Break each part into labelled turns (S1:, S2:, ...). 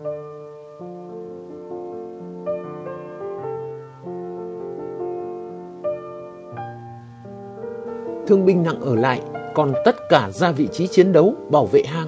S1: Thương binh nặng ở lại, còn tất cả ra vị trí chiến đấu bảo vệ hang.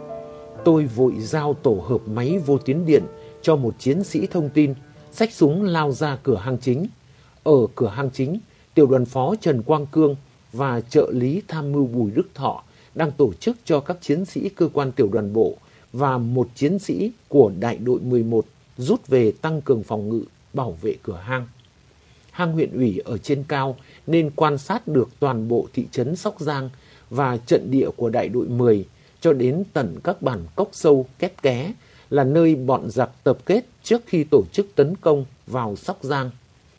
S1: Tôi vội giao tổ hợp máy vô tuyến điện cho một chiến sĩ thông tin, xách súng lao ra cửa hang chính. Ở cửa hang chính, tiểu đoàn phó Trần Quang Cương và trợ lý tham mưu Bùi Đức Thọ đang tổ chức cho các chiến sĩ cơ quan tiểu đoàn bộ và một chiến sĩ của đại đội 11 rút về tăng cường phòng ngự, bảo vệ cửa hang. Hang huyện ủy ở trên cao nên quan sát được toàn bộ thị trấn Sóc Giang và trận địa của đại đội 10 cho đến tận các bản cốc sâu, kép ké là nơi bọn giặc tập kết trước khi tổ chức tấn công vào Sóc Giang.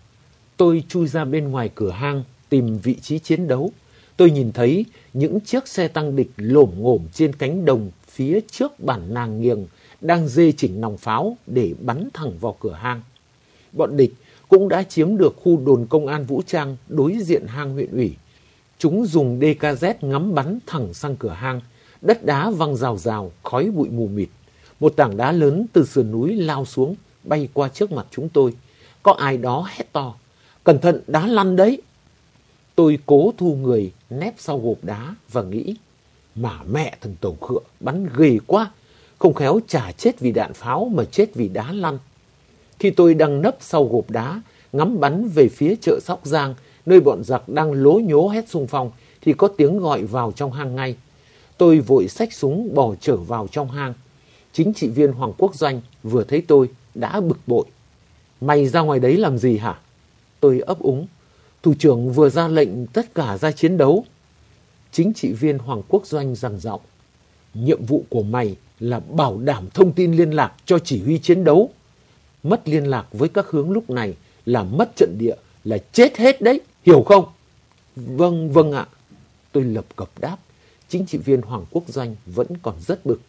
S1: Tôi chui ra bên ngoài cửa hang tìm vị trí chiến đấu. Tôi nhìn thấy những chiếc xe tăng địch lổm ngổm trên cánh đồng phía trước bản Nàng Nghiềng đang dê chỉnh nòng pháo để bắn thẳng vào cửa hang. Bọn địch cũng đã chiếm được khu đồn công an vũ trang đối diện hang huyện ủy. Chúng dùng DKZ ngắm bắn thẳng sang cửa hang. Đất đá văng rào rào, khói bụi mù mịt. Một tảng đá lớn từ sườn núi lao xuống, bay qua trước mặt chúng tôi. Có ai đó hét to: "Cẩn thận, đá lăn đấy!" Tôi cố thu người nép sau gộp đá và nghĩ: mà mẹ thằng Tàu Khựa bắn ghê quá, không khéo chả chết vì đạn pháo mà chết vì đá lăn. Khi tôi đang nấp sau gộp đá, ngắm bắn về phía chợ Sóc Giang, nơi bọn giặc đang lố nhố hét xung phong, thì có tiếng gọi vào trong hang ngay. Tôi vội xách súng bò trở vào trong hang. Chính trị viên Hoàng Quốc Doanh vừa thấy tôi đã bực bội: "Mày ra ngoài đấy làm gì hả?" Tôi ấp úng: "Thủ trưởng vừa ra lệnh tất cả ra chiến đấu." Chính trị viên Hoàng Quốc Doanh gằn giọng: "Nhiệm vụ của mày là bảo đảm thông tin liên lạc cho chỉ huy chiến đấu. Mất liên lạc với các hướng lúc này là mất trận địa, là chết hết đấy, hiểu không?" "Vâng, vâng ạ." Tôi lập cập đáp. Chính trị viên Hoàng Quốc Doanh vẫn còn rất bực: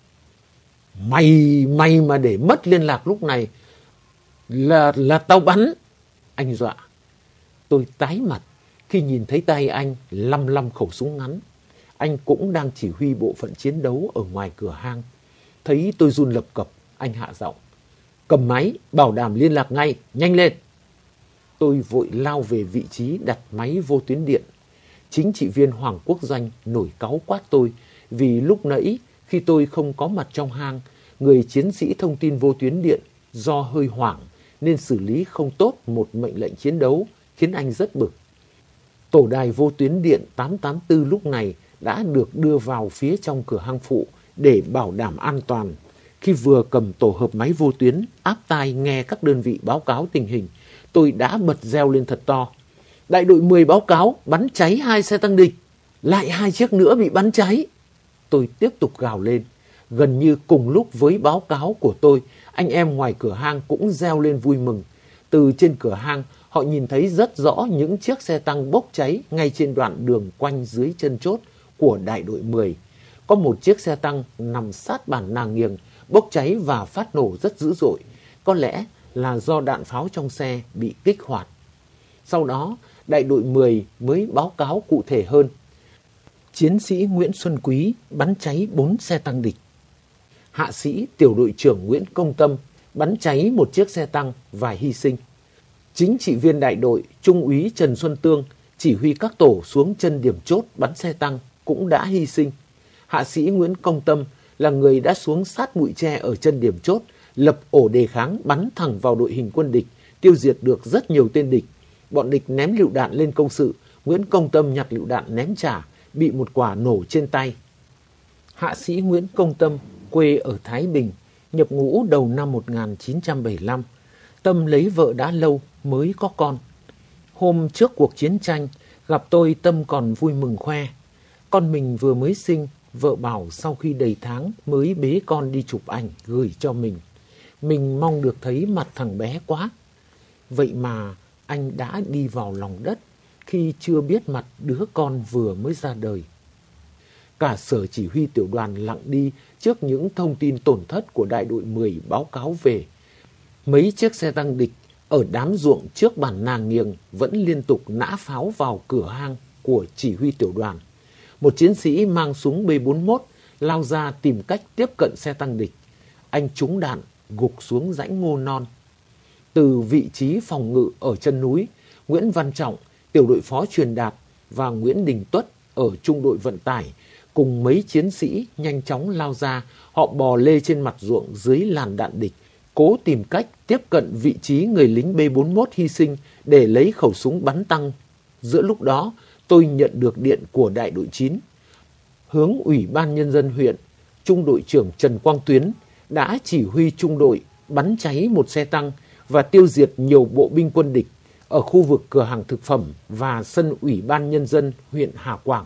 S1: Mày mà để mất liên lạc lúc này là tao bắn." Anh dọa. Tôi tái mặt khi nhìn thấy tay anh lăm khẩu súng ngắn. Anh cũng đang chỉ huy bộ phận chiến đấu ở ngoài cửa hang. Thấy tôi run lập cập, anh hạ giọng: "Cầm máy, bảo đảm liên lạc ngay, nhanh lên." Tôi vội lao về vị trí đặt máy vô tuyến điện. Chính trị viên Hoàng Quốc Doanh nổi cáu quát tôi vì lúc nãy khi tôi không có mặt trong hang, người chiến sĩ thông tin vô tuyến điện do hơi hoảng nên xử lý không tốt một mệnh lệnh chiến đấu, khiến anh rất bực. Tổ đài vô tuyến điện 884 lúc này đã được đưa vào phía trong cửa hang phụ để bảo đảm an toàn. Khi vừa cầm tổ hợp máy vô tuyến áp tai nghe các đơn vị báo cáo tình hình, tôi đã bật reo lên thật to: "Đại đội 10 báo cáo bắn cháy 2 xe tăng địch, lại 2 chiếc nữa bị bắn cháy." Tôi tiếp tục gào lên. Gần như cùng lúc với báo cáo của tôi, anh em ngoài cửa hang cũng reo lên vui mừng. Từ trên cửa hang, họ nhìn thấy rất rõ những chiếc xe tăng bốc cháy ngay trên đoạn đường quanh dưới chân chốt của đại đội 10. Có một chiếc xe tăng nằm sát bản Nàng Nghiềng, bốc cháy và phát nổ rất dữ dội. Có lẽ là do đạn pháo trong xe bị kích hoạt. Sau đó, đại đội 10 mới báo cáo cụ thể hơn: chiến sĩ Nguyễn Xuân Quý bắn cháy 4 xe tăng địch. Hạ sĩ tiểu đội trưởng Nguyễn Công Tâm bắn cháy một chiếc xe tăng và hy sinh. Chính trị viên đại đội Trung úy Trần Xuân Tương chỉ huy các tổ xuống chân điểm chốt bắn xe tăng cũng đã hy sinh. Hạ sĩ Nguyễn Công Tâm là người đã xuống sát bụi tre ở chân điểm chốt, lập ổ đề kháng bắn thẳng vào đội hình quân địch, tiêu diệt được rất nhiều tên địch. Bọn địch ném lựu đạn lên công sự, Nguyễn Công Tâm nhặt lựu đạn ném trả, bị một quả nổ trên tay. Hạ sĩ Nguyễn Công Tâm quê ở Thái Bình, nhập ngũ đầu năm 1975. Tâm lấy vợ đã lâu mới có con. Hôm trước cuộc chiến tranh, gặp tôi Tâm còn vui mừng khoe: con mình vừa mới sinh, vợ bảo sau khi đầy tháng mới bế con đi chụp ảnh gửi cho mình. Mình mong được thấy mặt thằng bé quá. Vậy mà anh đã đi vào lòng đất khi chưa biết mặt đứa con vừa mới ra đời. Cả sở chỉ huy tiểu đoàn lặng đi trước những thông tin tổn thất của đại đội 10 báo cáo về. Mấy chiếc xe tăng địch ở đám ruộng trước bản Nàng Nghiềng vẫn liên tục nã pháo vào cửa hang của chỉ huy tiểu đoàn. Một chiến sĩ mang súng B41 lao ra tìm cách tiếp cận xe tăng địch. Anh trúng đạn gục xuống rãnh Ngô Non. Từ vị trí phòng ngự ở chân núi, Nguyễn Văn Trọng, tiểu đội phó truyền đạt và Nguyễn Đình Tuất ở trung đội vận tải cùng mấy chiến sĩ nhanh chóng lao ra. Họ bò lê trên mặt ruộng dưới làn đạn địch, cố tìm cách tiếp cận vị trí người lính B41 hy sinh để lấy khẩu súng bắn tăng. Giữa lúc đó, tôi nhận được điện của đại đội 9. Hướng Ủy ban Nhân dân huyện, trung đội trưởng Trần Quang Tuyến đã chỉ huy trung đội bắn cháy một xe tăng và tiêu diệt nhiều bộ binh quân địch ở khu vực cửa hàng thực phẩm và sân Ủy ban Nhân dân huyện Hà Quảng.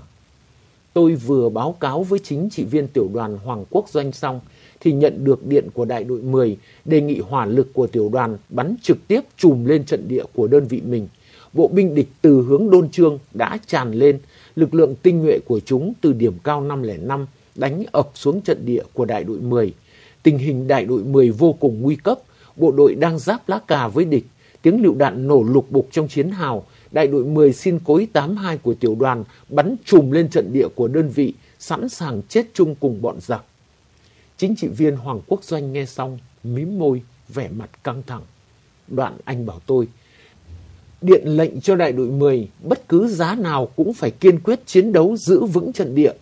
S1: Tôi vừa báo cáo với chính trị viên tiểu đoàn Hoàng Quốc Doanh xong thì nhận được điện của đại đội 10 đề nghị hỏa lực của tiểu đoàn bắn trực tiếp trùm lên trận địa của đơn vị mình. Bộ binh địch từ hướng Đôn Trương đã tràn lên, lực lượng tinh nhuệ của chúng từ điểm cao 505 đánh ập xuống trận địa của đại đội 10. Tình hình đại đội 10 vô cùng nguy cấp, bộ đội đang giáp lá cà với địch, tiếng lựu đạn nổ lục bục trong chiến hào. Đại đội 10 xin cối 82 của tiểu đoàn bắn trùm lên trận địa của đơn vị, sẵn sàng chết chung cùng bọn giặc. Chính trị viên Hoàng Quốc Doanh nghe xong, mím môi, vẻ mặt căng thẳng. Đoạn anh bảo tôi, điện lệnh cho đại đội 10, bất cứ giá nào cũng phải kiên quyết chiến đấu giữ vững trận địa.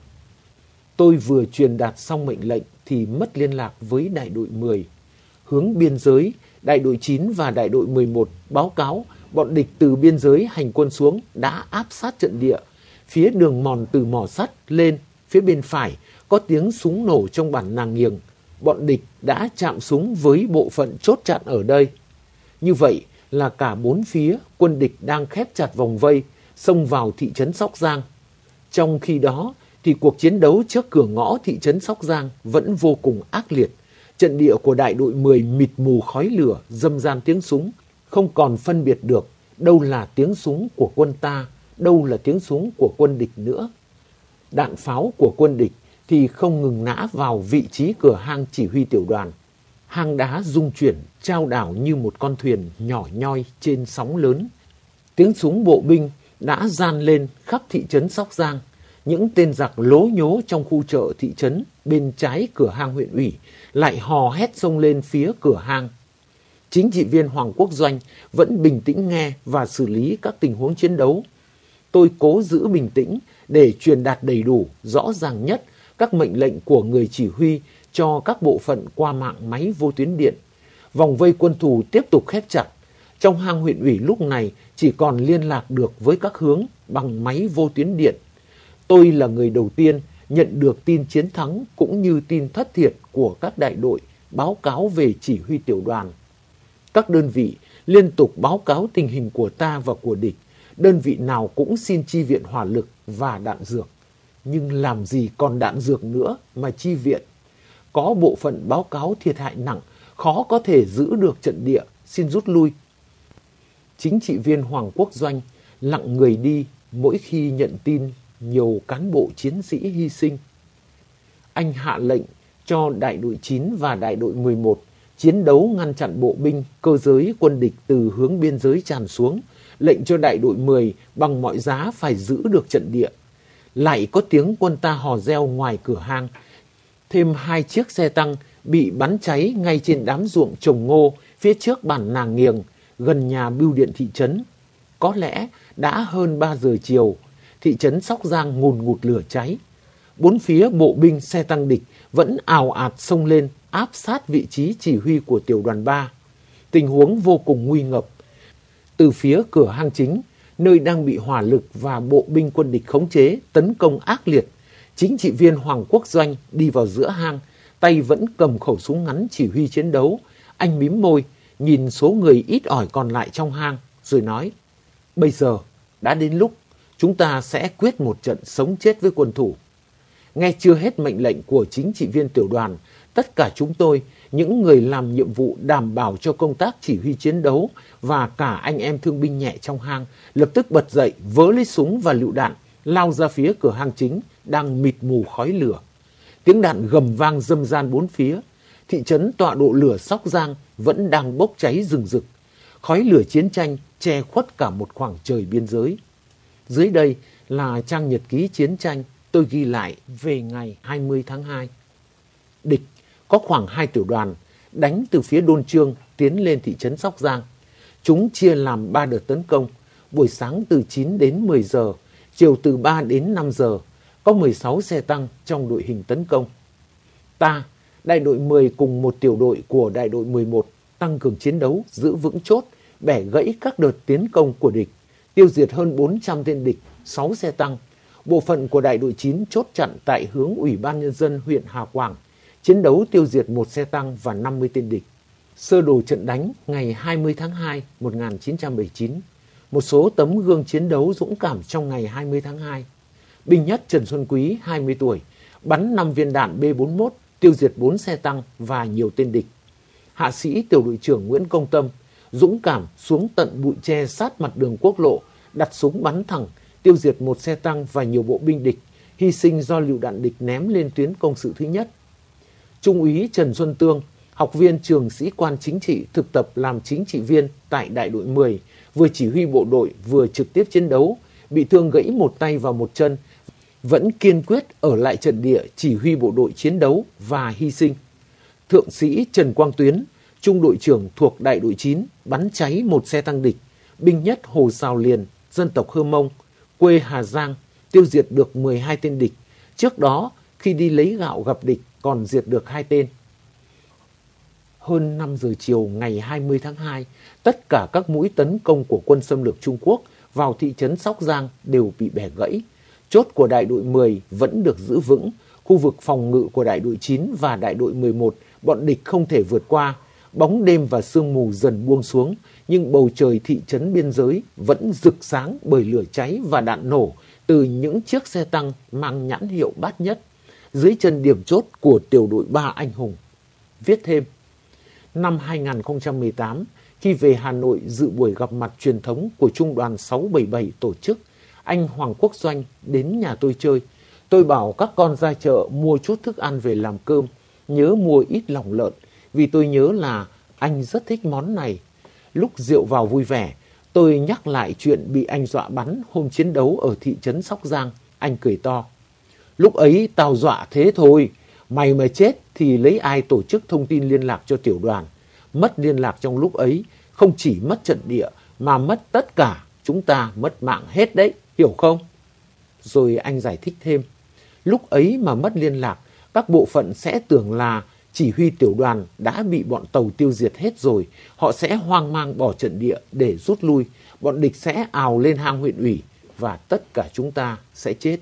S1: Tôi vừa truyền đạt xong mệnh lệnh thì mất liên lạc với đại đội 10. Hướng biên giới, đại đội 9 và đại đội 11 báo cáo bọn địch từ biên giới hành quân xuống đã áp sát trận địa. Phía đường mòn từ mỏ sắt lên, phía bên phải có tiếng súng nổ trong bản Nàng Nghiềng. Bọn địch đã chạm súng với bộ phận chốt chặn ở đây. Như vậy là cả bốn phía quân địch đang khép chặt vòng vây, xông vào thị trấn Sóc Giang. Trong khi đó thì cuộc chiến đấu trước cửa ngõ thị trấn Sóc Giang vẫn vô cùng ác liệt. Trận địa của đại đội 10 mịt mù khói lửa, râm ran tiếng súng, không còn phân biệt được đâu là tiếng súng của quân ta, đâu là tiếng súng của quân địch nữa. Đạn pháo của quân địch thì không ngừng nã vào vị trí cửa hang chỉ huy tiểu đoàn. Hang đá rung chuyển, chao đảo như một con thuyền nhỏ nhoi trên sóng lớn. Tiếng súng bộ binh đã gian lên khắp thị trấn Sóc Giang. Những tên giặc lố nhố trong khu chợ thị trấn bên trái cửa hang huyện ủy lại hò hét xông lên phía cửa hang. Chính trị viên Hoàng Quốc Doanh vẫn bình tĩnh nghe và xử lý các tình huống chiến đấu. Tôi cố giữ bình tĩnh để truyền đạt đầy đủ, rõ ràng nhất các mệnh lệnh của người chỉ huy cho các bộ phận qua mạng máy vô tuyến điện. Vòng vây quân thù tiếp tục khép chặt. Trong hang huyện ủy lúc này chỉ còn liên lạc được với các hướng bằng máy vô tuyến điện. Tôi là người đầu tiên nhận được tin chiến thắng cũng như tin thất thiệt của các đại đội báo cáo về chỉ huy tiểu đoàn. Các đơn vị liên tục báo cáo tình hình của ta và của địch. Đơn vị nào cũng xin chi viện hỏa lực và đạn dược. Nhưng làm gì còn đạn dược nữa mà chi viện? Có bộ phận báo cáo thiệt hại nặng, khó có thể giữ được trận địa, xin rút lui. Chính trị viên Hoàng Quốc Doanh lặng người đi mỗi khi nhận tin nhiều cán bộ chiến sĩ hy sinh. Anh hạ lệnh cho đại đội 9 và đại đội 11 chiến đấu ngăn chặn bộ binh, cơ giới quân địch từ hướng biên giới tràn xuống, lệnh cho đại đội 10 bằng mọi giá phải giữ được trận địa. Lại có tiếng quân ta hò reo ngoài cửa hang. Thêm 2 chiếc xe tăng bị bắn cháy ngay trên đám ruộng trồng ngô phía trước bản Nàng Nghiềng, gần nhà bưu điện thị trấn. Có lẽ đã hơn 3 giờ chiều, thị trấn Sóc Giang ngùn ngụt lửa cháy. Bốn phía bộ binh xe tăng địch vẫn ào ạt xông lên áp sát vị trí chỉ huy của tiểu đoàn 3. Tình huống vô cùng nguy ngập. Từ phía cửa hang chính, nơi đang bị hỏa lực và bộ binh quân địch khống chế, tấn công ác liệt, chính trị viên Hoàng Quốc Doanh đi vào giữa hang, tay vẫn cầm khẩu súng ngắn chỉ huy chiến đấu. Anh mím môi, nhìn số người ít ỏi còn lại trong hang, rồi nói, bây giờ đã đến lúc chúng ta sẽ quyết một trận sống chết với quân thủ. Nghe chưa hết mệnh lệnh của chính trị viên tiểu đoàn, tất cả chúng tôi, những người làm nhiệm vụ đảm bảo cho công tác chỉ huy chiến đấu và cả anh em thương binh nhẹ trong hang, lập tức bật dậy, vớ lấy súng và lựu đạn, lao ra phía cửa hang chính, đang mịt mù khói lửa. Tiếng đạn gầm vang râm ran bốn phía. Thị trấn tọa độ lửa Sóc Giang vẫn đang bốc cháy rừng rực. Khói lửa chiến tranh che khuất cả một khoảng trời biên giới. Dưới đây là trang nhật ký chiến tranh tôi ghi lại về ngày 20 tháng 2. Địch có khoảng 2 tiểu đoàn đánh từ phía Đôn Trương tiến lên thị trấn Sóc Giang. Chúng chia làm 3 đợt tấn công, buổi sáng từ 9 đến 10 giờ, chiều từ 3 đến 5 giờ, có 16 xe tăng trong đội hình tấn công. Ta, đại đội 10 cùng một tiểu đội của đại đội 11 tăng cường chiến đấu, giữ vững chốt, bẻ gãy các đợt tiến công của địch, tiêu diệt hơn 400 tên địch, 6 xe tăng. Bộ phận của đại đội 9 chốt chặn tại hướng Ủy ban Nhân dân huyện Hà Quảng, chiến đấu tiêu diệt 1 xe tăng và 50 tên địch. Sơ đồ trận đánh ngày 20 tháng 2 1979. Một số tấm gương chiến đấu dũng cảm trong ngày 20 tháng 2. Binh nhất Trần Xuân Quý, 20 tuổi, bắn 5 viên đạn B-41, tiêu diệt 4 xe tăng và nhiều tên địch. Hạ sĩ tiểu đội trưởng Nguyễn Công Tâm, dũng cảm xuống tận bụi tre sát mặt đường quốc lộ, đặt súng bắn thẳng, tiêu diệt 1 xe tăng và nhiều bộ binh địch, hy sinh do lựu đạn địch ném lên tuyến công sự thứ nhất. Trung úy Trần Xuân Tương, học viên trường sĩ quan chính trị thực tập làm chính trị viên tại đại đội 10, vừa chỉ huy bộ đội vừa trực tiếp chiến đấu, bị thương gãy 1 tay và 1 chân, vẫn kiên quyết ở lại trận địa chỉ huy bộ đội chiến đấu và hy sinh. Thượng sĩ Trần Quang Tuyến, trung đội trưởng thuộc đại đội 9, bắn cháy 1 xe tăng địch, binh nhất Hồ Sào Liền, dân tộc Hơ Mông, quê Hà Giang, tiêu diệt được 12 tên địch. Trước đó, khi đi lấy gạo gặp địch còn diệt được 2 tên. Hơn 5 giờ chiều ngày 20 tháng 2, tất cả các mũi tấn công của quân xâm lược Trung Quốc vào thị trấn Sóc Giang đều bị bẻ gãy. Chốt của đại đội 10 vẫn được giữ vững, khu vực phòng ngự của đại đội 9 và đại đội 11 bọn địch không thể vượt qua. Bóng đêm và sương mù dần buông xuống, nhưng bầu trời thị trấn biên giới vẫn rực sáng bởi lửa cháy và đạn nổ từ những chiếc xe tăng mang nhãn hiệu Bát Nhất, dưới chân điểm chốt của tiểu đội 3 anh hùng. Viết thêm, năm 2018, khi về Hà Nội dự buổi gặp mặt truyền thống của Trung đoàn 677 tổ chức, anh Hoàng Quốc Doanh đến nhà tôi chơi. Tôi bảo các con ra chợ mua chút thức ăn về làm cơm, nhớ mua ít lòng lợn, vì tôi nhớ là anh rất thích món này. Lúc rượu vào vui vẻ, tôi nhắc lại chuyện bị anh dọa bắn hôm chiến đấu ở thị trấn Sóc Giang. Anh cười to. Lúc ấy tao dọa thế thôi, mày mà chết thì lấy ai tổ chức thông tin liên lạc cho tiểu đoàn. Mất liên lạc trong lúc ấy, không chỉ mất trận địa mà mất tất cả, chúng ta mất mạng hết đấy, hiểu không? Rồi anh giải thích thêm, lúc ấy mà mất liên lạc, các bộ phận sẽ tưởng là chỉ huy tiểu đoàn đã bị bọn tàu tiêu diệt hết rồi, họ sẽ hoang mang bỏ trận địa để rút lui, bọn địch sẽ ào lên hang huyện ủy và tất cả chúng ta sẽ chết.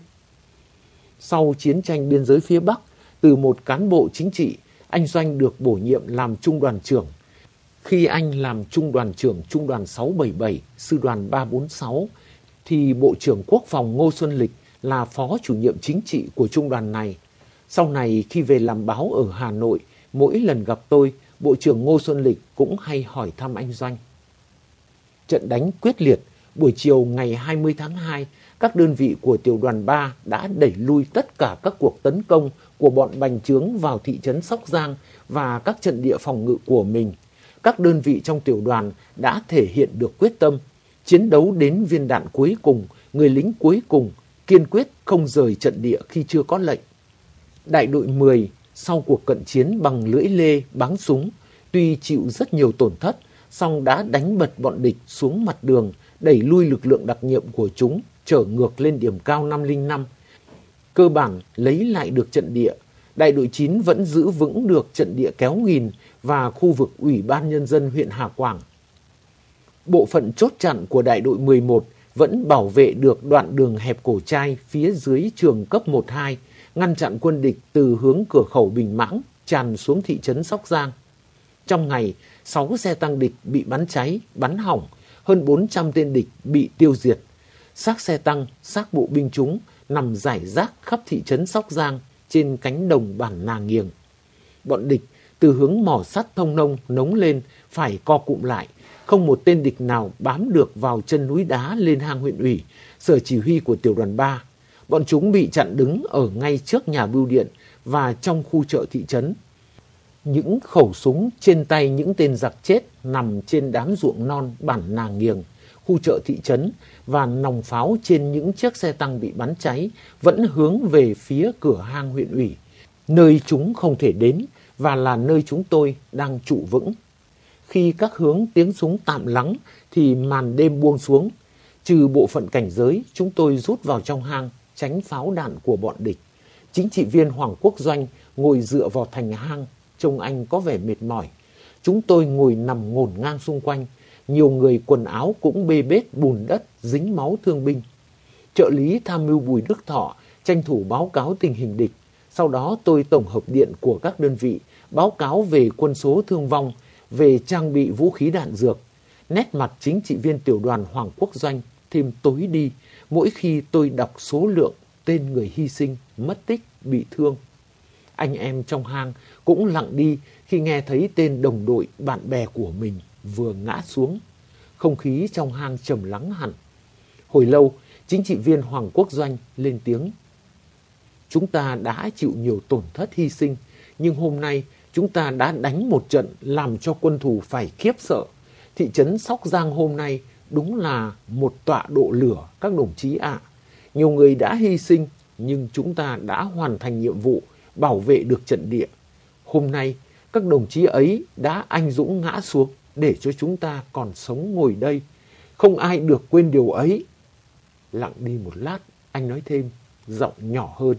S1: Sau chiến tranh biên giới phía Bắc, từ một cán bộ chính trị, anh Doanh được bổ nhiệm làm trung đoàn trưởng. Khi anh làm trung đoàn trưởng trung đoàn 677, sư đoàn 346, thì Bộ trưởng Quốc phòng Ngô Xuân Lịch là phó chủ nhiệm chính trị của trung đoàn này. Sau này khi về làm báo ở Hà Nội, mỗi lần gặp tôi, Bộ trưởng Ngô Xuân Lịch cũng hay hỏi thăm anh Doanh. Trận đánh quyết liệt, buổi chiều ngày 20 tháng 2, các đơn vị của tiểu đoàn 3 đã đẩy lui tất cả các cuộc tấn công của bọn bành trướng vào thị trấn Sóc Giang và các trận địa phòng ngự của mình. Các đơn vị trong tiểu đoàn đã thể hiện được quyết tâm, chiến đấu đến viên đạn cuối cùng, người lính cuối cùng, kiên quyết không rời trận địa khi chưa có lệnh. Đại đội 10 sau cuộc cận chiến bằng lưỡi lê, báng súng, tuy chịu rất nhiều tổn thất, song đã đánh bật bọn địch xuống mặt đường, đẩy lui lực lượng đặc nhiệm của chúng, trở ngược lên điểm cao 505. Cơ bản lấy lại được trận địa, đại đội 9 vẫn giữ vững được trận địa Kéo Nghìn và khu vực Ủy ban Nhân dân huyện Hà Quảng. Bộ phận chốt chặn của đại đội 11 vẫn bảo vệ được đoạn đường hẹp Cổ Trai phía dưới trường cấp 1-2, ngăn chặn quân địch từ hướng cửa khẩu Bình Mãng tràn xuống thị trấn Sóc Giang. Trong ngày, 6 xe tăng địch bị bắn cháy, bắn hỏng, hơn 400 tên địch bị tiêu diệt. Xác xe tăng, xác bộ binh chúng nằm rải rác khắp thị trấn Sóc Giang trên cánh đồng bản Nà Nghiềng. Bọn địch từ hướng mỏ sắt Thông Nông nống lên phải co cụm lại, không một tên địch nào bám được vào chân núi đá lên hang huyện ủy, sở chỉ huy của tiểu đoàn 3. Bọn chúng bị chặn đứng ở ngay trước nhà bưu điện và trong khu chợ thị trấn. Những khẩu súng trên tay những tên giặc chết nằm trên đám ruộng non bản Nà Nghiềng, khu chợ thị trấn, và nòng pháo trên những chiếc xe tăng bị bắn cháy vẫn hướng về phía cửa hang huyện ủy, nơi chúng không thể đến và là nơi chúng tôi đang trụ vững. Khi các hướng tiếng súng tạm lắng thì màn đêm buông xuống. Trừ bộ phận cảnh giới, chúng tôi rút vào trong hang, tránh pháo đạn của bọn địch. Chính trị viên Hoàng Quốc Doanh ngồi dựa vào thành hang, trông anh có vẻ mệt mỏi. Chúng tôi ngồi nằm ngổn ngang xung quanh, nhiều người quần áo cũng bê bết bùn đất, dính máu thương binh. Trợ lý tham mưu Bùi Đức Thọ tranh thủ báo cáo tình hình địch. Sau đó tôi tổng hợp điện của các đơn vị, báo cáo về quân số thương vong, về trang bị vũ khí đạn dược. Nét mặt chính trị viên tiểu đoàn Hoàng Quốc Doanh thêm tối đi mỗi khi tôi đọc số lượng tên người hy sinh, mất tích, bị thương. Anh em trong hang cũng lặng đi khi nghe thấy tên đồng đội bạn bè của mình vừa ngã xuống. Không khí trong hang trầm lắng hẳn. Hồi lâu, chính trị viên Hoàng Quốc Doanh lên tiếng. Chúng ta đã chịu nhiều tổn thất hy sinh, nhưng hôm nay chúng ta đã đánh một trận làm cho quân thù phải khiếp sợ. Thị trấn Sóc Giang hôm nay đúng là một tọa độ lửa các đồng chí ạ. Nhiều người đã hy sinh, nhưng chúng ta đã hoàn thành nhiệm vụ bảo vệ được trận địa. Hôm nay, các đồng chí ấy đã anh dũng ngã xuống để cho chúng ta còn sống ngồi đây. Không ai được quên điều ấy. Lặng đi một lát, anh nói thêm, giọng nhỏ hơn.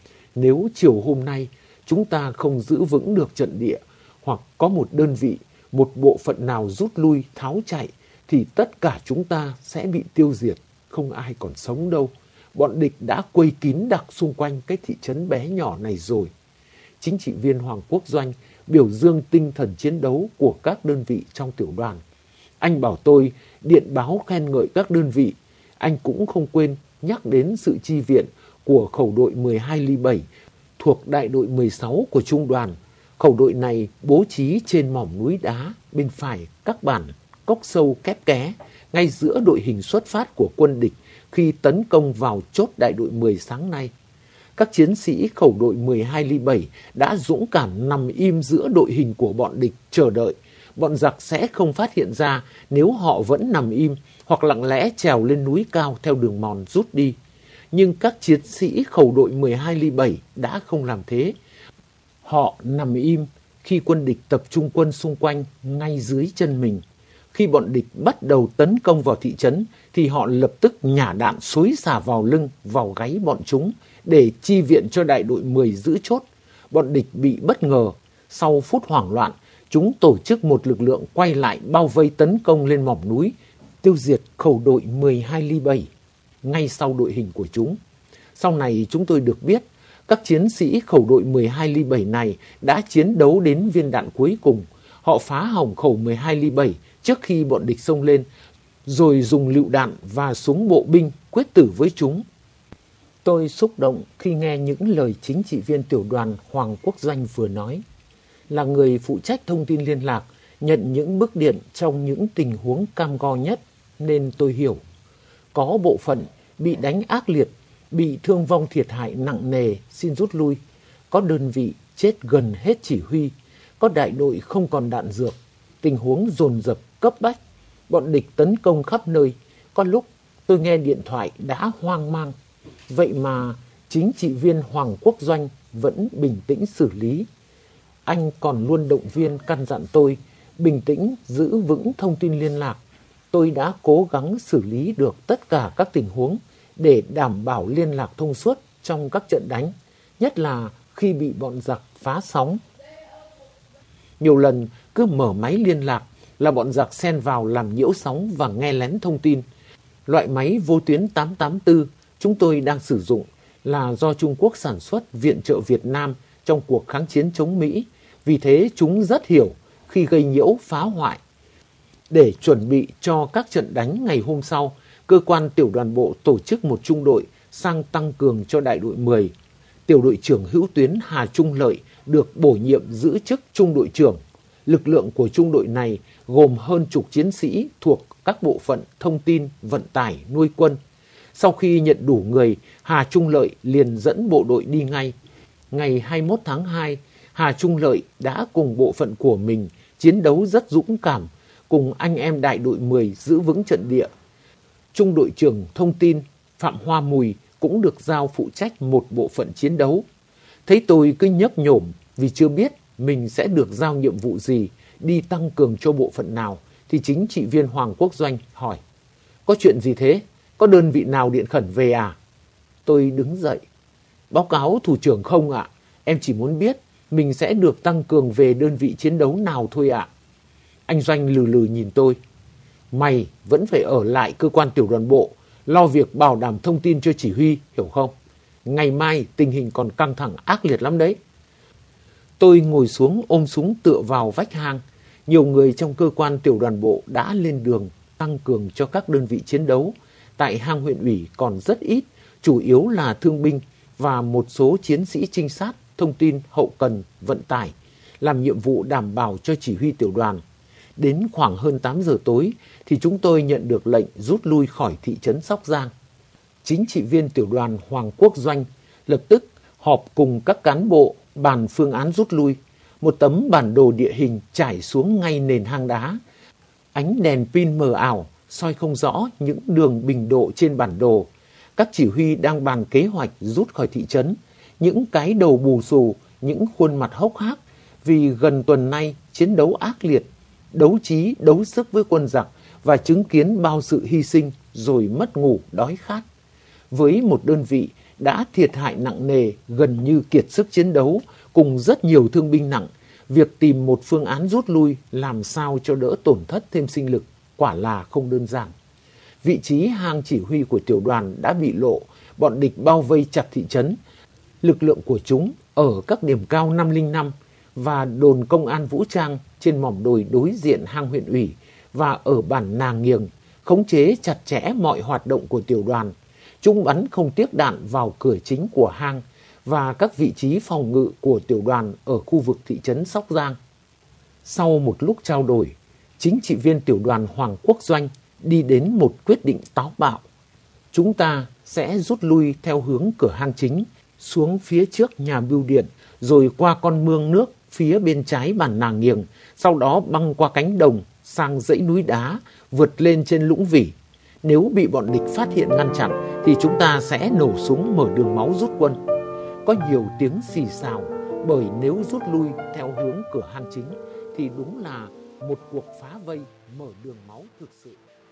S1: Nếu chiều hôm nay chúng ta không giữ vững được trận địa, hoặc có một đơn vị, một bộ phận nào rút lui, tháo chạy, thì tất cả chúng ta sẽ bị tiêu diệt, không ai còn sống đâu. Bọn địch đã quây kín đặc xung quanh cái thị trấn bé nhỏ này rồi. Chính trị viên Hoàng Quốc Doanh biểu dương tinh thần chiến đấu của các đơn vị trong tiểu đoàn. Anh bảo tôi điện báo khen ngợi các đơn vị. Anh cũng không quên nhắc đến sự chi viện của khẩu đội 12 ly 7 thuộc đại đội 16 của trung đoàn. Khẩu đội này bố trí trên mỏm núi đá bên phải các bản cốc sâu kép ké, ngay giữa đội hình xuất phát của quân địch khi tấn công vào chốt đại đội 10 sáng nay. Các chiến sĩ khẩu đội 12 ly 7 đã dũng cảm nằm im giữa đội hình của bọn địch chờ đợi. Bọn giặc sẽ không phát hiện ra nếu họ vẫn nằm im hoặc lặng lẽ trèo lên núi cao theo đường mòn rút đi. Nhưng các chiến sĩ khẩu đội 12 ly 7 đã không làm thế. Họ nằm im khi quân địch tập trung quân xung quanh ngay dưới chân mình. Khi bọn địch bắt đầu tấn công vào thị trấn thì họ lập tức nhả đạn xối xả vào lưng, vào gáy bọn chúng để chi viện cho đại đội 10 giữ chốt. Bọn địch bị bất ngờ. Sau phút hoảng loạn, chúng tổ chức một lực lượng quay lại bao vây tấn công lên mỏm núi, tiêu diệt khẩu đội 12 ly 7 ngay sau đội hình của chúng. Sau này chúng tôi được biết, các chiến sĩ khẩu đội 12 ly 7 này đã chiến đấu đến viên đạn cuối cùng. Họ phá hỏng khẩu 12 ly 7 trước khi bọn địch xông lên, rồi dùng lựu đạn và súng bộ binh quyết tử với chúng. Tôi xúc động khi nghe những lời chính trị viên tiểu đoàn Hoàng Quốc Doanh vừa nói. Là người phụ trách thông tin liên lạc, nhận những bức điện trong những tình huống cam go nhất, nên tôi hiểu. Có bộ phận bị đánh ác liệt, bị thương vong thiệt hại nặng nề xin rút lui. Có đơn vị chết gần hết chỉ huy. Có đại đội không còn đạn dược. Tình huống dồn dập cấp bách. Bọn địch tấn công khắp nơi. Có lúc tôi nghe điện thoại đã hoang mang. Vậy mà chính trị viên Hoàng Quốc Doanh vẫn bình tĩnh xử lý. Anh còn luôn động viên căn dặn tôi bình tĩnh giữ vững thông tin liên lạc. Tôi đã cố gắng xử lý được tất cả các tình huống để đảm bảo liên lạc thông suốt trong các trận đánh, nhất là khi bị bọn giặc phá sóng. Nhiều lần cứ mở máy liên lạc là bọn giặc xen vào làm nhiễu sóng và nghe lén thông tin. Loại máy vô tuyến 884 chúng tôi đang sử dụng là do Trung Quốc sản xuất viện trợ Việt Nam trong cuộc kháng chiến chống Mỹ. Vì thế chúng rất hiểu khi gây nhiễu phá hoại. Để chuẩn bị cho các trận đánh ngày hôm sau, cơ quan tiểu đoàn bộ tổ chức một trung đội sang tăng cường cho đại đội 10. Tiểu đội trưởng hữu tuyến Hà Trung Lợi được bổ nhiệm giữ chức trung đội trưởng. Lực lượng của trung đội này gồm hơn chục chiến sĩ thuộc các bộ phận thông tin, vận tải, nuôi quân. Sau khi nhận đủ người, Hà Trung Lợi liền dẫn bộ đội đi ngay. Ngày 21 tháng 2, Hà Trung Lợi đã cùng bộ phận của mình chiến đấu rất dũng cảm, cùng anh em đại đội 10 giữ vững trận địa. Trung đội trưởng thông tin Phạm Hoa Mùi cũng được giao phụ trách một bộ phận chiến đấu. Thấy tôi cứ nhấp nhổm vì chưa biết mình sẽ được giao nhiệm vụ gì, đi tăng cường cho bộ phận nào, thì chính trị viên Hoàng Quốc Doanh hỏi: có chuyện gì thế? Có đơn vị nào điện khẩn về à? Tôi đứng dậy: báo cáo thủ trưởng không ạ. Em chỉ muốn biết mình sẽ được tăng cường về đơn vị chiến đấu nào thôi ạ. Anh Doanh lừ lừ nhìn tôi: mày vẫn phải ở lại cơ quan tiểu đoàn bộ, lo việc bảo đảm thông tin cho chỉ huy, hiểu không? Ngày mai tình hình còn căng thẳng ác liệt lắm đấy. Tôi ngồi xuống ôm súng tựa vào vách hang. Nhiều người trong cơ quan tiểu đoàn bộ đã lên đường tăng cường cho các đơn vị chiến đấu. Tại hang huyện ủy còn rất ít, chủ yếu là thương binh và một số chiến sĩ trinh sát, thông tin, hậu cần, vận tải, làm nhiệm vụ đảm bảo cho chỉ huy tiểu đoàn. Đến khoảng hơn 8 giờ tối thì chúng tôi nhận được lệnh rút lui khỏi thị trấn Sóc Giang. Chính trị viên tiểu đoàn Hoàng Quốc Doanh lập tức họp cùng các cán bộ bàn phương án rút lui. Một tấm bản đồ địa hình trải xuống ngay nền hang đá. Ánh đèn pin mờ ảo soi không rõ những đường bình độ trên bản đồ. Các chỉ huy đang bàn kế hoạch rút khỏi thị trấn. Những cái đầu bù xù, những khuôn mặt hốc hác vì gần tuần nay chiến đấu ác liệt, đấu trí, đấu sức với quân giặc và chứng kiến bao sự hy sinh rồi mất ngủ, đói khát. Với một đơn vị đã thiệt hại nặng nề, gần như kiệt sức chiến đấu, cùng rất nhiều thương binh nặng, việc tìm một phương án rút lui làm sao cho đỡ tổn thất thêm sinh lực quả là không đơn giản. Vị trí hang chỉ huy của tiểu đoàn đã bị lộ, bọn địch bao vây chặt thị trấn. Lực lượng của chúng ở các điểm cao 505 và đồn công an vũ trang trên mỏm đồi đối diện hang huyện ủy và ở bản Nà Nghiềng khống chế chặt chẽ mọi hoạt động của tiểu đoàn. Chúng bắn không tiếc đạn vào cửa chính của hang và các vị trí phòng ngự của tiểu đoàn ở khu vực thị trấn Sóc Giang. Sau một lúc trao đổi, chính trị viên tiểu đoàn Hoàng Quốc Doanh đi đến một quyết định táo bạo. Chúng ta sẽ rút lui theo hướng cửa hang chính, xuống phía trước nhà bưu điện, rồi qua con mương nước phía bên trái bản Nà Nghiềng, sau đó băng qua cánh đồng sang dãy núi đá, vượt lên trên lũng Vỉ. Nếu bị bọn địch phát hiện ngăn chặn thì chúng ta sẽ nổ súng mở đường máu rút quân. Có nhiều tiếng xì xào, bởi nếu rút lui theo hướng cửa hang chính thì đúng là một cuộc phá vây mở đường máu thực sự.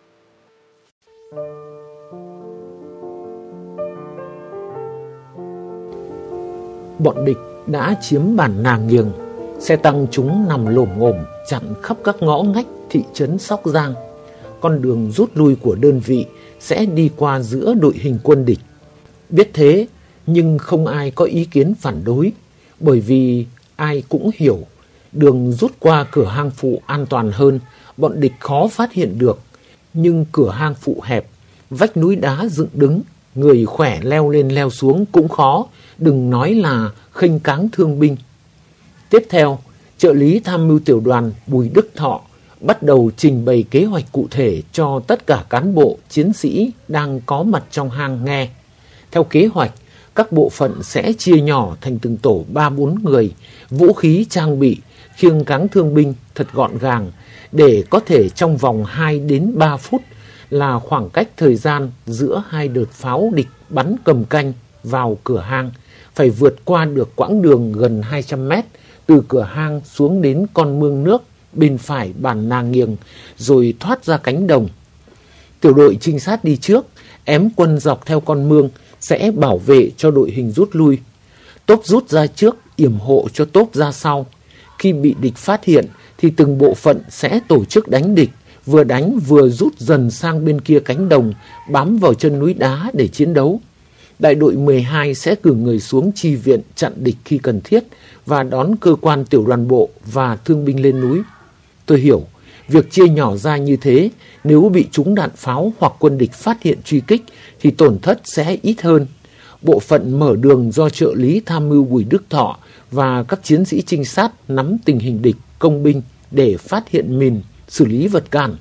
S1: Bọn địch đã chiếm bản Nà Nghiềng, xe tăng chúng nằm lồm ngồm chặn khắp các ngõ ngách thị trấn Sóc Giang. Con đường rút lui của đơn vị sẽ đi qua giữa đội hình quân địch. Biết thế nhưng không ai có ý kiến phản đối, bởi vì ai cũng hiểu đường rút qua cửa hang phụ an toàn hơn, bọn địch khó phát hiện được. Nhưng cửa hang phụ hẹp, vách núi đá dựng đứng, người khỏe leo lên leo xuống cũng khó, đừng nói là khênh cáng thương binh. Tiếp theo, trợ lý tham mưu tiểu đoàn Bùi Đức Thọ bắt đầu trình bày kế hoạch cụ thể cho tất cả cán bộ, chiến sĩ đang có mặt trong hang nghe. Theo kế hoạch, các bộ phận sẽ chia nhỏ thành từng tổ 3-4 người, vũ khí trang bị, khiêng cáng thương binh thật gọn gàng, để có thể trong vòng 2 đến 3 phút là khoảng cách thời gian giữa hai đợt pháo địch bắn cầm canh vào cửa hang, phải vượt qua được quãng đường gần 200 mét từ cửa hang xuống đến con mương nước bên phải bản Nà Nghiềng, rồi thoát ra cánh đồng. Tiểu đội trinh sát đi trước, ém quân dọc theo con mương, sẽ bảo vệ cho đội hình rút lui. Tốp rút ra trước, yểm hộ cho tốp ra sau. Khi bị địch phát hiện thì từng bộ phận sẽ tổ chức đánh địch, vừa đánh vừa rút dần sang bên kia cánh đồng, bám vào chân núi đá để chiến đấu. Đại đội 12 sẽ cử người xuống chi viện chặn địch khi cần thiết và đón cơ quan tiểu đoàn bộ và thương binh lên núi. Tôi hiểu, việc chia nhỏ ra như thế, nếu bị trúng đạn pháo hoặc quân địch phát hiện truy kích thì tổn thất sẽ ít hơn. Bộ phận mở đường do trợ lý tham mưu Bùi Đức Thọ và các chiến sĩ trinh sát nắm tình hình địch, công binh để phát hiện mìn, xử lý vật cản.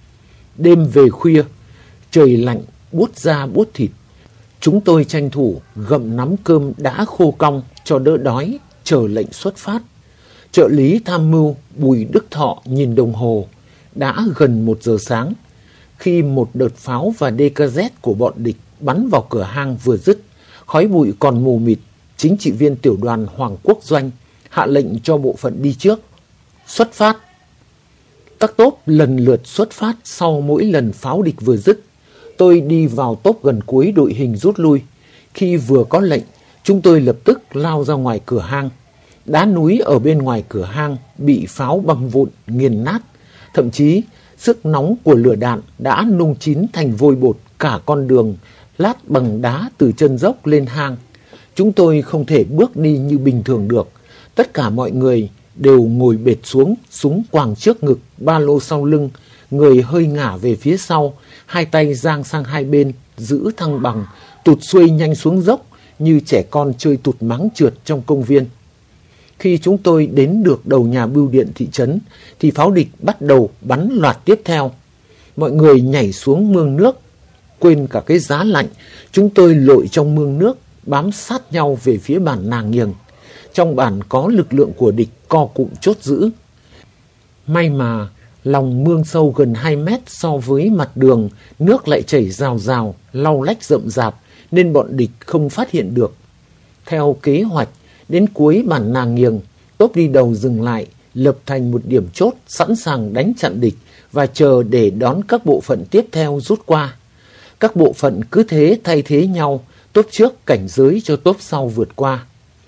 S1: Đêm về khuya, trời lạnh, buốt da buốt thịt. Chúng tôi tranh thủ gặm nắm cơm đã khô cong cho đỡ đói, chờ lệnh xuất phát. Trợ lý tham mưu Bùi Đức Thọ nhìn đồng hồ, đã gần 1 giờ sáng. Khi một đợt pháo và DKZ của bọn địch bắn vào cửa hang vừa dứt, khói bụi còn mù mịt, chính trị viên tiểu đoàn Hoàng Quốc Doanh hạ lệnh cho bộ phận đi trước. Xuất phát. Các tốp lần lượt xuất phát sau mỗi lần pháo địch vừa dứt. Tôi đi vào tốp gần cuối đội hình rút lui. Khi vừa có lệnh, chúng tôi lập tức lao ra ngoài cửa hang. Đá núi ở bên ngoài cửa hang bị pháo băng vụn, nghiền nát. Thậm chí, sức nóng của lửa đạn đã nung chín thành vôi bột cả con đường lát bằng đá từ chân dốc lên hang. Chúng tôi không thể bước đi như bình thường được. Tất cả mọi người đều ngồi bệt xuống, súng quàng trước ngực, ba lô sau lưng, người hơi ngả về phía sau, hai tay dang sang hai bên, giữ thăng bằng, tụt xuôi nhanh xuống dốc như trẻ con chơi tụt máng trượt trong công viên. Khi chúng tôi đến được đầu nhà bưu điện thị trấn, thì pháo địch bắt đầu bắn loạt tiếp theo. Mọi người nhảy xuống mương nước, quên cả cái giá lạnh, chúng tôi lội trong mương nước, bám sát nhau về phía bản Nàng Nghiềng. Trong bản có lực lượng của địch co cụm chốt giữ. May mà lòng mương sâu gần 2 mét so với mặt đường, nước lại chảy rào rào, lau lách rậm rạp, nên bọn địch không phát hiện được. Theo kế hoạch, đến cuối bản Nàng Nghiềng, tốp đi đầu dừng lại, lập thành một điểm chốt sẵn sàng đánh chặn địch và chờ để đón các bộ phận tiếp theo rút qua. Các bộ phận cứ thế thay thế nhau, tốp trước cảnh giới cho tốp sau vượt qua.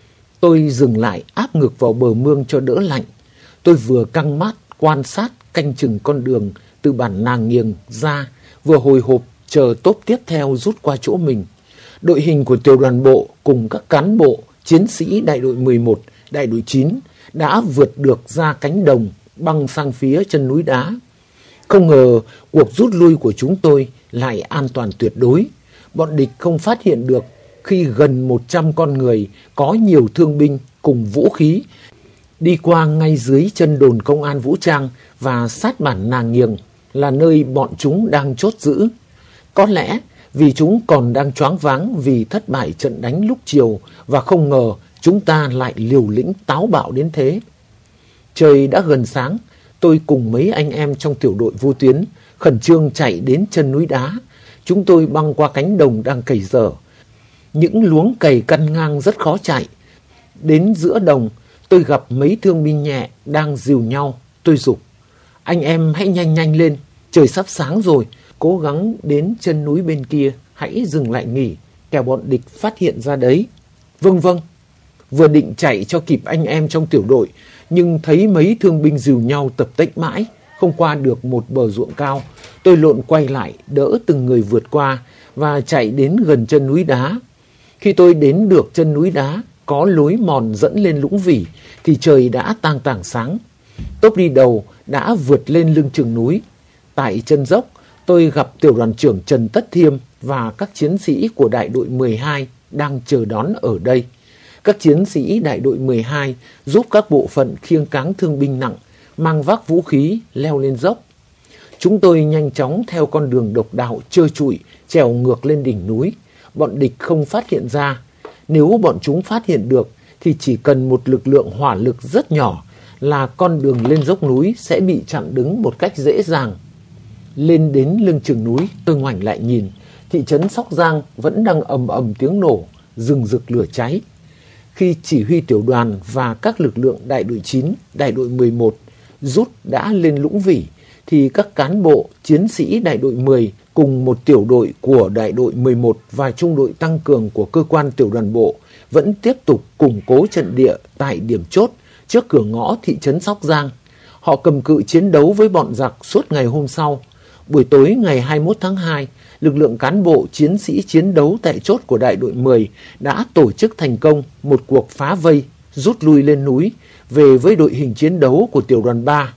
S1: Tôi dừng lại áp ngực vào bờ mương cho đỡ lạnh. Tôi vừa căng mắt quan sát canh chừng con đường từ bản Nàng Nghiềng ra, vừa hồi hộp chờ tốp tiếp theo rút qua chỗ mình. Đội hình của tiểu đoàn bộ cùng các cán bộ, chiến sĩ đại đội 11, đại đội 9 đã vượt được ra cánh đồng băng sang phía chân núi đá. Không ngờ cuộc rút lui của chúng tôi lại an toàn tuyệt đối. Bọn địch không phát hiện được khi gần 100 con người có nhiều thương binh cùng vũ khí đi qua ngay dưới chân đồn công an vũ trang và sát bản Nàng Nghiềng là nơi bọn chúng đang chốt giữ. Có lẽ vì chúng còn đang choáng váng vì thất bại trận đánh lúc chiều và không ngờ chúng ta lại liều lĩnh táo bạo đến thế. Trời đã gần sáng, tôi cùng mấy anh em trong tiểu đội vô tuyến khẩn trương chạy đến chân núi đá. Chúng tôi băng qua cánh đồng đang cày dở. Những luống cày căn ngang rất khó chạy. Đến giữa đồng, tôi gặp mấy thương binh nhẹ đang dìu nhau. Tôi giục: anh em hãy nhanh nhanh lên, trời sắp sáng rồi, cố gắng đến chân núi bên kia, hãy dừng lại nghỉ, kẻo bọn địch phát hiện ra đấy. Vâng vâng. Vừa định chạy cho kịp anh em trong tiểu đội, nhưng thấy mấy thương binh dìu nhau tập tễnh mãi, không qua được một bờ ruộng cao. Tôi lộn quay lại, đỡ từng người vượt qua và chạy đến gần chân núi đá. Khi tôi đến được chân núi đá, có lối mòn dẫn lên Lũng Vỉ, thì trời đã tang tảng sáng. Tốp đi đầu đã vượt lên lưng chừng núi. Tại chân dốc, tôi gặp tiểu đoàn trưởng Trần Tất Thiêm và các chiến sĩ của đại đội 12 đang chờ đón ở đây. Các chiến sĩ đại đội 12 giúp các bộ phận khiêng cáng thương binh nặng, mang vác vũ khí, leo lên dốc. Chúng tôi nhanh chóng theo con đường độc đạo trơ trụi, trèo ngược lên đỉnh núi. Bọn địch không phát hiện ra. Nếu bọn chúng phát hiện được, thì chỉ cần một lực lượng hỏa lực rất nhỏ là con đường lên dốc núi sẽ bị chặn đứng một cách dễ dàng. Lên đến lưng chừng núi, tôi ngoảnh lại nhìn. Thị trấn Sóc Giang vẫn đang ầm ầm tiếng nổ, rừng rực lửa cháy. Khi chỉ huy tiểu đoàn và các lực lượng đại đội 9, đại đội 11 rút đã lên Lũng Vỉ, thì các cán bộ, chiến sĩ đại đội 10 cùng một tiểu đội của đại đội 11 và trung đội tăng cường của cơ quan tiểu đoàn bộ vẫn tiếp tục củng cố trận địa tại điểm chốt trước cửa ngõ thị trấn Sóc Giang. Họ cầm cự chiến đấu với bọn giặc suốt ngày hôm sau. Buổi tối ngày 21 tháng 2, lực lượng cán bộ chiến sĩ chiến đấu tại chốt của đại đội 10 đã tổ chức thành công một cuộc phá vây, rút lui lên núi, về với đội hình chiến đấu của tiểu đoàn 3.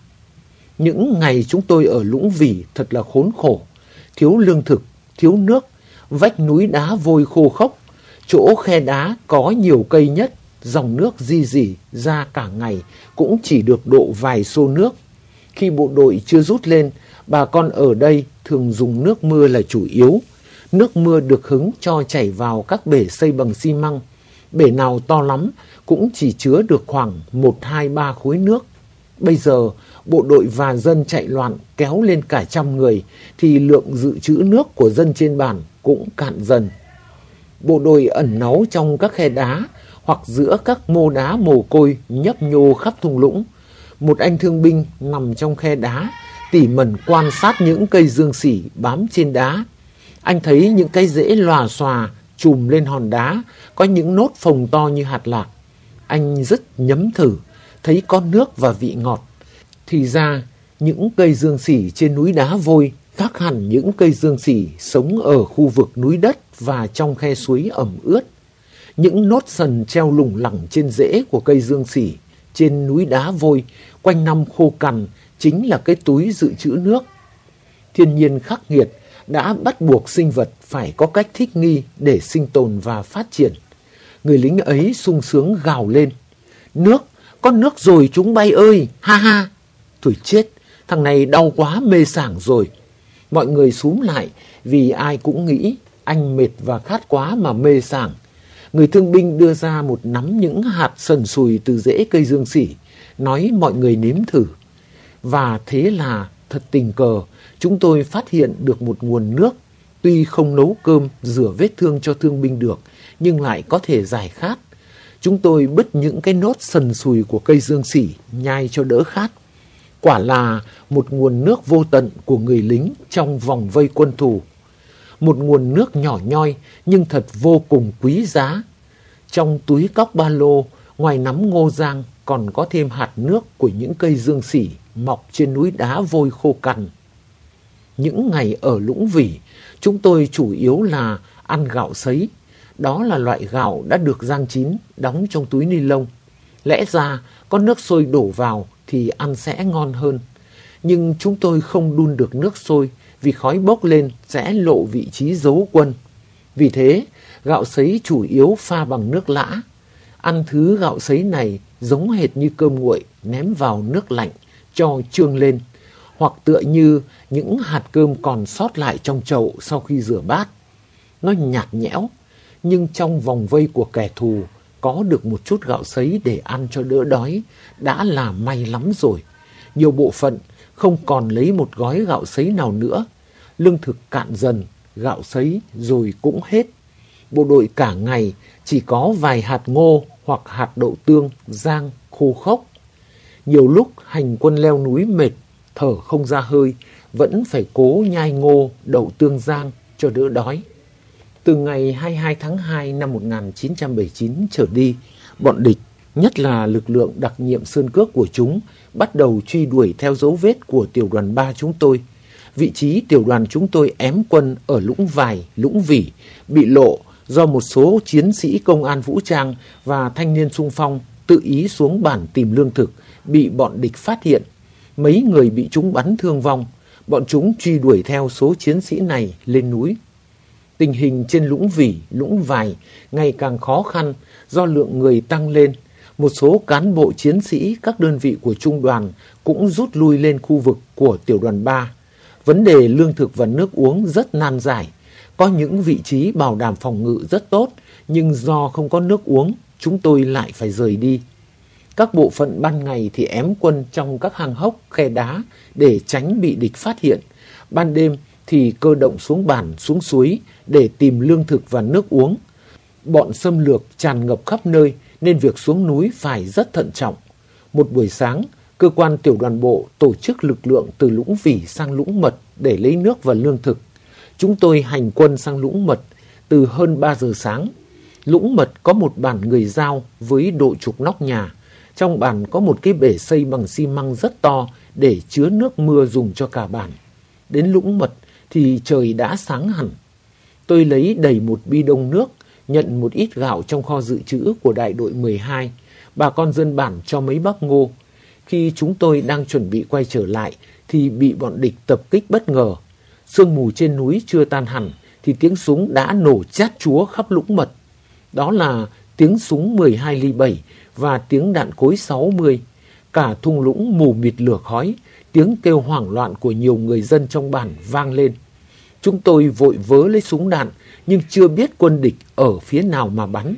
S1: Những ngày chúng tôi ở Lũng Vỉ thật là khốn khổ, thiếu lương thực, thiếu nước, vách núi đá vôi khô khốc, chỗ khe đá có nhiều cây nhất, dòng nước ri rỉ ra cả ngày cũng chỉ được độ vài xô nước. Khi bộ đội chưa rút lên, bà con ở đây thường dùng nước mưa là chủ yếu. Nước mưa được hứng cho chảy vào các bể xây bằng xi măng. Bể nào to lắm cũng chỉ chứa được khoảng 1, 2, 3 khối nước. Bây giờ bộ đội và dân chạy loạn kéo lên cả trăm người thì lượng dự trữ nước của dân trên bản cũng cạn dần. Bộ đội ẩn náu trong các khe đá hoặc giữa các mô đá mồ côi nhấp nhô khắp thung lũng. Một anh thương binh nằm trong khe đá, tỉ mẩn quan sát những cây dương sỉ bám trên đá. Anh thấy những cái rễ lòa xòa chùm lên hòn đá, có những nốt phồng to như hạt lạc. Anh rất nhấm thử, thấy có nước và vị ngọt. Thì ra, những cây dương sỉ trên núi đá vôi khác hẳn những cây dương sỉ sống ở khu vực núi đất và trong khe suối ẩm ướt. Những nốt sần treo lủng lẳng trên rễ của cây dương sỉ trên núi đá vôi quanh năm khô cằn chính là cái túi dự trữ nước. Thiên nhiên khắc nghiệt đã bắt buộc sinh vật phải có cách thích nghi để sinh tồn và phát triển. Người lính ấy sung sướng gào lên: "Nước, có nước rồi chúng bay ơi, ha ha!" Thôi chết, thằng này đau quá mê sảng rồi. Mọi người xúm lại vì ai cũng nghĩ anh mệt và khát quá mà mê sảng. Người thương binh đưa ra một nắm những hạt sần sùi từ rễ cây dương sỉ, nói mọi người nếm thử. Và thế là thật tình cờ, chúng tôi phát hiện được một nguồn nước, tuy không nấu cơm rửa vết thương cho thương binh được, nhưng lại có thể giải khát. Chúng tôi bứt những cái nốt sần sùi của cây dương sỉ, nhai cho đỡ khát. Quả là một nguồn nước vô tận của người lính trong vòng vây quân thù. Một nguồn nước nhỏ nhoi nhưng thật vô cùng quý giá. Trong túi cóc ba lô, ngoài nắm ngô giang còn có thêm hạt nước của những cây dương sỉ mọc trên núi đá vôi khô cằn. Những ngày ở Lũng Vỉ, chúng tôi chủ yếu là ăn gạo sấy. Đó là loại gạo đã được rang chín, đóng trong túi ni lông. Lẽ ra có nước sôi đổ vào thì ăn sẽ ngon hơn. Nhưng chúng tôi không đun được nước sôi vì khói bốc lên sẽ lộ vị trí giấu quân. Vì thế, gạo sấy chủ yếu pha bằng nước lã. Ăn thứ gạo sấy này giống hệt như cơm nguội ném vào nước lạnh cho trương lên, hoặc tựa như những hạt cơm còn sót lại trong chậu sau khi rửa bát. Nó nhạt nhẽo, nhưng trong vòng vây của kẻ thù có được một chút gạo sấy để ăn cho đỡ đói đã là may lắm rồi. Nhiều bộ phận không còn lấy một gói gạo sấy nào nữa. Lương thực cạn dần, gạo sấy rồi cũng hết. Bộ đội cả ngày chỉ có vài hạt ngô hoặc hạt đậu tương rang khô khốc. Nhiều lúc hành quân leo núi mệt, thở không ra hơi, vẫn phải cố nhai ngô, đậu tương rang cho đỡ đói. Từ ngày 22 tháng 2 năm 1979 trở đi, bọn địch, nhất là lực lượng đặc nhiệm Sơn Cước của chúng, bắt đầu truy đuổi theo dấu vết của tiểu đoàn 3 chúng tôi. Vị trí tiểu đoàn chúng tôi ém quân ở Lũng Vài, Lũng Vỉ bị lộ do một số chiến sĩ công an vũ trang và thanh niên xung phong tự ý xuống bản tìm lương thực, bị bọn địch phát hiện. Mấy người bị chúng bắn thương vong. Bọn chúng truy đuổi theo số chiến sĩ này lên núi. Tình hình trên Lũng Vỉ, Lũng Vài ngày càng khó khăn do lượng người tăng lên. Một số cán bộ chiến sĩ các đơn vị của trung đoàn cũng rút lui lên khu vực của tiểu đoàn 3. Vấn đề lương thực và nước uống rất nan giải. Có những vị trí bảo đảm phòng ngự rất tốt, nhưng do không có nước uống, chúng tôi lại phải rời đi. Các bộ phận ban ngày thì ém quân trong các hang hốc, khe đá để tránh bị địch phát hiện. Ban đêm thì cơ động xuống bản, xuống suối để tìm lương thực và nước uống. Bọn xâm lược tràn ngập khắp nơi nên việc xuống núi phải rất thận trọng. Một buổi sáng, cơ quan tiểu đoàn bộ tổ chức lực lượng từ Lũng Vỉ sang Lũng Mật để lấy nước và lương thực. Chúng tôi hành quân sang Lũng Mật từ hơn 3 giờ sáng. Lũng Mật có một bản người Dao với độ chục nóc nhà. Trong bản có một cái bể xây bằng xi măng rất to để chứa nước mưa dùng cho cả bản. Đến Lũng Mật thì trời đã sáng hẳn. Tôi lấy đầy một bi đông nước, nhận một ít gạo trong kho dự trữ của đại đội 12. Bà con dân bản cho mấy bắp ngô. Khi chúng tôi đang chuẩn bị quay trở lại thì bị bọn địch tập kích bất ngờ. Sương mù trên núi chưa tan hẳn thì tiếng súng đã nổ chát chúa khắp Lũng Mật. Đó là tiếng súng 12 ly 7 và tiếng đạn cối 60. Cả thung lũng mù mịt lửa khói, tiếng kêu hoảng loạn của nhiều người dân trong bản vang lên. Chúng tôi vội vớ lấy súng đạn nhưng chưa biết quân địch ở phía nào mà bắn.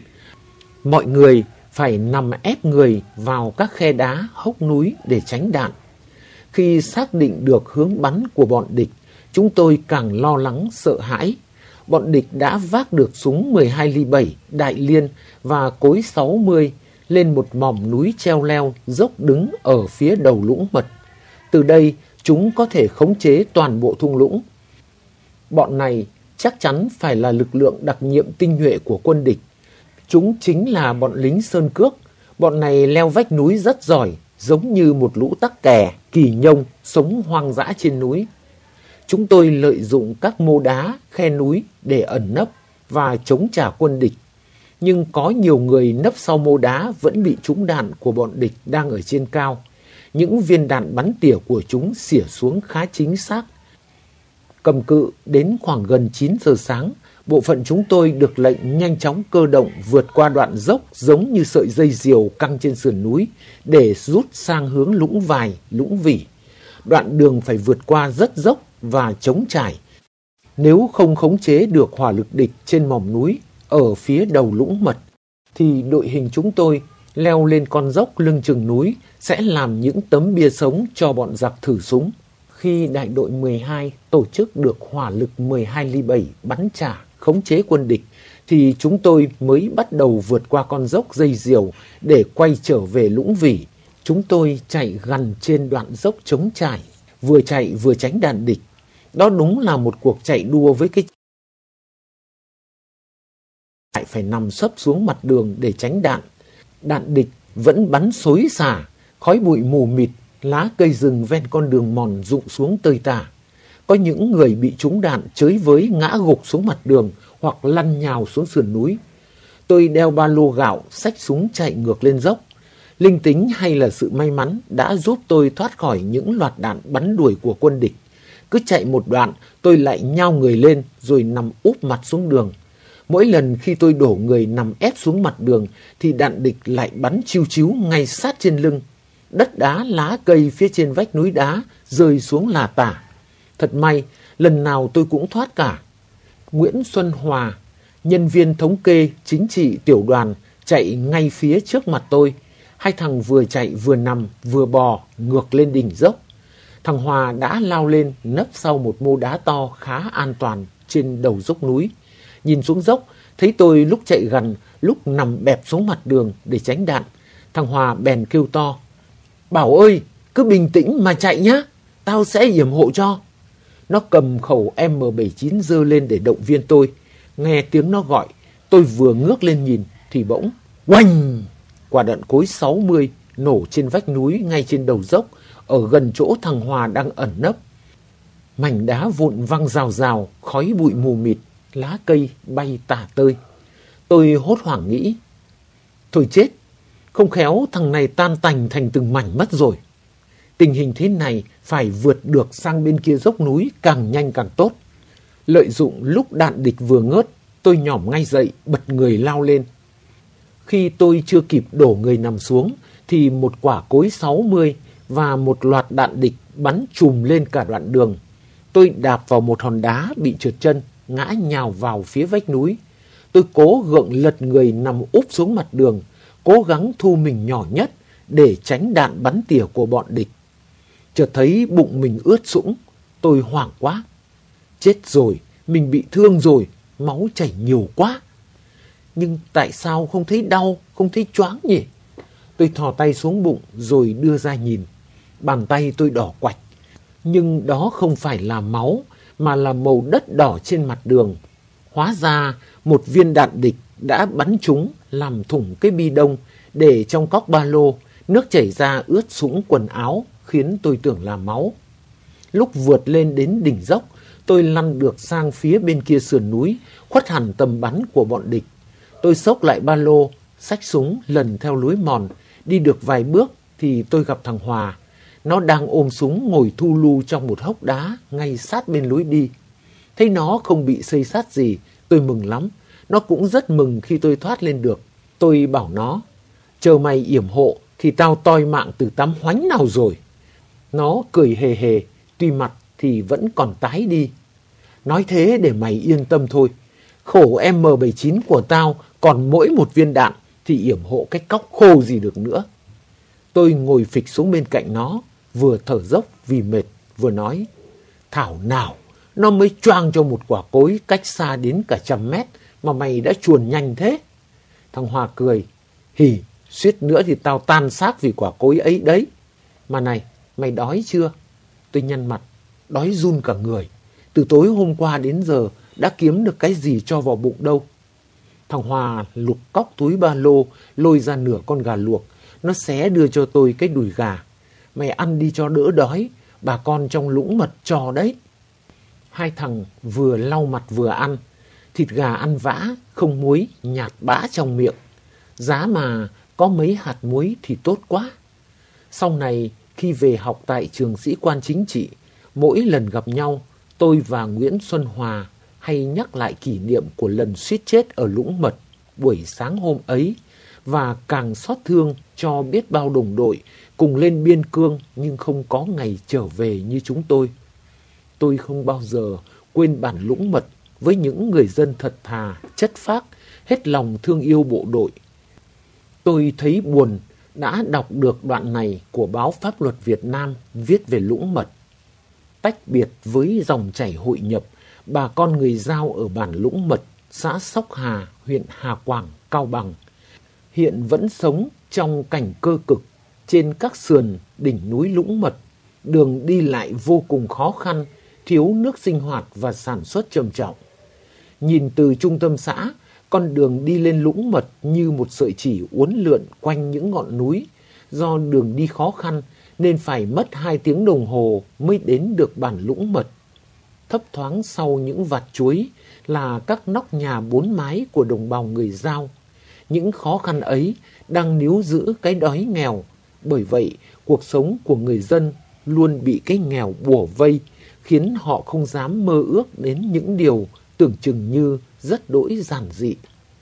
S1: Mọi người phải nằm ép người vào các khe đá, hốc núi để tránh đạn. Khi xác định được hướng bắn của bọn địch, chúng tôi càng lo lắng, sợ hãi. bọn địch đã vác được súng 12 ly 7 đại liên và cối 60 lên một mỏm núi treo leo dốc đứng ở phía đầu lũng Mật. Từ đây chúng có thể khống chế toàn bộ thung lũng. Bọn này chắc chắn phải là lực lượng đặc nhiệm tinh nhuệ của quân địch. Chúng chính là bọn lính sơn cước. Bọn này leo vách núi rất giỏi, giống như một lũ tắc kè, kỳ nhông sống hoang dã trên núi. Chúng tôi lợi dụng các mô đá, khe núi để ẩn nấp và chống trả quân địch. Nhưng có nhiều người nấp sau mô đá vẫn bị trúng đạn của bọn địch đang ở trên cao. Những viên đạn bắn tỉa của chúng xỉa xuống khá chính xác. Cầm cự đến khoảng gần 9 giờ sáng, bộ phận chúng tôi được lệnh nhanh chóng cơ động vượt qua đoạn dốc giống như sợi dây diều căng trên sườn núi để rút sang hướng lũng Vài, lũng Vỉ. Đoạn đường phải vượt qua rất dốc và trống trải. Nếu không khống chế được hỏa lực địch trên mỏm núi ở phía đầu lũng Mật, thì đội hình chúng tôi leo lên con dốc lưng chừng núi sẽ làm những tấm bia sống cho bọn giặc thử súng. Khi đại đội 12 tổ chức được hỏa lực 12 ly 7 bắn trả khống chế quân địch, thì chúng tôi mới bắt đầu vượt qua con dốc dây diều để quay trở về lũng Vỉ. Chúng tôi chạy gần trên đoạn dốc trống trải, vừa chạy vừa tránh đạn địch. Đó đúng là một cuộc chạy đua với cái lại phải nằm sấp xuống mặt đường để tránh đạn. Đạn địch vẫn bắn xối xả, khói bụi mù mịt, lá cây rừng ven con đường mòn rụng xuống tơi tả. Có những người bị trúng đạn chới với ngã gục xuống mặt đường hoặc lăn nhào xuống sườn núi. Tôi đeo ba lô gạo, xách súng chạy ngược lên dốc. Linh tính hay là sự may mắn đã giúp tôi thoát khỏi những loạt đạn bắn đuổi của quân địch. Cứ chạy một đoạn, tôi lại nhao người lên rồi nằm úp mặt xuống đường. Mỗi lần khi tôi đổ người nằm ép xuống mặt đường thì đạn địch lại bắn chiu chiu ngay sát trên lưng. Đất đá, lá cây phía trên vách núi đá rơi xuống là tả. Thật may, lần nào tôi cũng thoát cả. Nguyễn Xuân Hòa, nhân viên thống kê chính trị tiểu đoàn, chạy ngay phía trước mặt tôi. Hai thằng vừa chạy vừa nằm vừa bò ngược lên đỉnh dốc. Thằng Hòa đã lao lên nấp sau một mô đá to khá an toàn trên đầu dốc núi. Nhìn xuống dốc, thấy tôi lúc chạy gần, lúc nằm bẹp xuống mặt đường để tránh đạn. Thằng Hòa bèn kêu to: "Bảo ơi, cứ bình tĩnh mà chạy nhá, tao sẽ yểm hộ cho." Nó cầm khẩu M79 giơ lên để động viên tôi. Nghe tiếng nó gọi, tôi vừa ngước lên nhìn thì bỗng oanh! Quả đạn cối 60 nổ trên vách núi ngay trên đầu dốc, ở gần chỗ thằng Hòa đang ẩn nấp. Mảnh đá vụn văng rào rào, khói bụi mù mịt, lá cây bay tả tơi. Tôi hốt hoảng nghĩ, thôi chết, không khéo thằng này tan tành thành từng mảnh mất rồi. Tình hình thế này phải vượt được sang bên kia dốc núi càng nhanh càng tốt. Lợi dụng lúc đạn địch vừa ngớt, tôi nhỏm ngay dậy, bật người lao lên. Khi tôi chưa kịp đổ người nằm xuống, thì một quả cối 60 và một loạt đạn địch bắn trùm lên cả đoạn đường. Tôi đạp vào một hòn đá bị trượt chân, ngã nhào vào phía vách núi. Tôi cố gượng lật người nằm úp xuống mặt đường, cố gắng thu mình nhỏ nhất để tránh đạn bắn tỉa của bọn địch. Chợt thấy bụng mình ướt sũng, tôi hoảng quá. Chết rồi, mình bị thương rồi, máu chảy nhiều quá. Nhưng tại sao không thấy đau, không thấy choáng nhỉ? Tôi thò tay xuống bụng rồi đưa ra nhìn. Bàn tay tôi đỏ quạch. Nhưng đó không phải là máu, mà là màu đất đỏ trên mặt đường. Hóa ra một viên đạn địch đã bắn trúng làm thủng cái bi đông để trong cóc ba lô. Nước chảy ra ướt sũng quần áo khiến tôi tưởng là máu. Lúc vượt lên đến đỉnh dốc, tôi lăn được sang phía bên kia sườn núi, khuất hẳn tầm bắn của bọn địch. Tôi xốc lại ba lô, xách súng lần theo lối mòn. Đi được vài bước thì tôi gặp thằng Hòa. Nó đang ôm súng ngồi thu lu trong một hốc đá ngay sát bên lối đi. Thấy nó không bị xây xát gì, tôi mừng lắm. Nó cũng rất mừng khi tôi thoát lên được. Tôi bảo nó, chờ mày yểm hộ thì tao toi mạng từ tắm hoánh nào rồi. Nó cười hề hề, tuy mặt thì vẫn còn tái đi. Nói thế để mày yên tâm thôi. Khổ M79 của tao còn mỗi một viên đạn thì yểm hộ cái cóc khô gì được nữa. Tôi ngồi phịch xuống bên cạnh nó, vừa thở dốc vì mệt, vừa nói, thảo nào nó mới choang cho một quả cối cách xa đến cả 100 mét mà mày đã chuồn nhanh thế. Thằng Hòa cười. Hì, suýt nữa thì tao tan xác vì quả cối ấy đấy. Mà này, mày đói chưa? Tôi nhăn mặt, đói run cả người. Từ tối hôm qua đến giờ đã kiếm được cái gì cho vào bụng đâu. Thằng Hòa lục cóc túi ba lô, lôi ra nửa con gà luộc. Nó xé đưa cho tôi cái đùi gà. Mày ăn đi cho đỡ đói, bà con trong Lũng Mật cho đấy. Hai thằng vừa lau mặt vừa ăn. Thịt gà ăn vã, không muối, nhạt bã trong miệng. Giá mà có mấy hạt muối thì tốt quá. Sau này, khi về học tại trường sĩ quan chính trị, mỗi lần gặp nhau, tôi và Nguyễn Xuân Hòa hay nhắc lại kỷ niệm của lần suýt chết ở Lũng Mật buổi sáng hôm ấy, và càng xót thương cho biết bao đồng đội cùng lên biên cương nhưng không có ngày trở về như chúng tôi. Tôi không bao giờ quên bản Lũng Mật với những người dân thật thà, chất phác, hết lòng thương yêu bộ đội. Tôi thấy buồn đã đọc được đoạn này của báo Pháp luật Việt Nam viết về Lũng Mật. Tách biệt với dòng chảy hội nhập, bà con người Dao ở bản Lũng Mật, xã Sóc Hà, huyện Hà Quảng, Cao Bằng, hiện vẫn sống trong cảnh cơ cực trên các sườn đỉnh núi Lũng Mật. Đường đi lại vô cùng khó khăn, thiếu nước sinh hoạt và sản xuất trầm trọng. Nhìn từ trung tâm xã, con đường đi lên Lũng Mật như một sợi chỉ uốn lượn quanh những ngọn núi. Do đường đi khó khăn nên phải mất 2 tiếng đồng hồ mới đến được bản Lũng Mật. Thấp thoáng sau những vạt chuối là các nóc nhà 4 mái của đồng bào người Dao. Những khó khăn ấy đang níu giữ cái đói nghèo. Bởi vậy, cuộc sống của người dân luôn bị cái nghèo bủa vây, khiến họ không dám mơ ước đến những điều tưởng chừng như rất đỗi giản dị.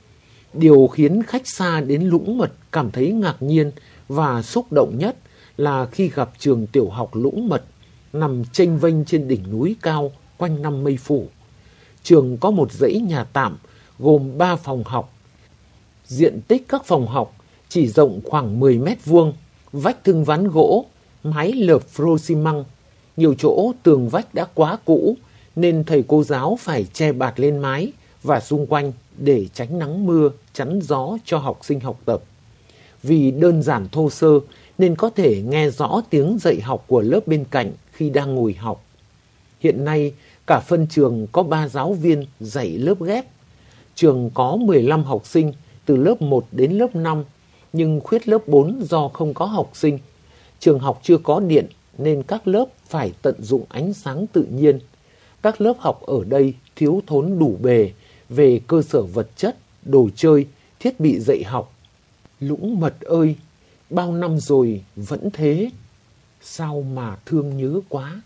S1: Điều khiến khách xa đến Lũng Mật cảm thấy ngạc nhiên và xúc động nhất là khi gặp trường tiểu học Lũng Mật nằm chênh vênh trên đỉnh núi cao quanh năm mây phủ. Trường có một dãy nhà tạm gồm 3 phòng học. Diện tích các phòng học chỉ rộng khoảng 10 mét vuông, vách thưng ván gỗ, mái lợp phô xi măng. Nhiều chỗ tường vách đã quá cũ nên thầy cô giáo phải che bạt lên mái và xung quanh để tránh nắng mưa, chắn gió cho học sinh học tập. Vì đơn giản thô sơ nên có thể nghe rõ tiếng dạy học của lớp bên cạnh khi đang ngồi học. Hiện nay, cả phân trường có 3 giáo viên dạy lớp ghép. Trường có 15 học sinh từ lớp 1 đến lớp 5, nhưng khuyết lớp 4 do không có học sinh. Trường học chưa có điện nên các lớp phải tận dụng ánh sáng tự nhiên. Các lớp học ở đây thiếu thốn đủ bề về cơ sở vật chất, đồ chơi, thiết bị dạy học. Lũng Mật ơi, bao năm rồi vẫn thế, sao mà thương nhớ quá.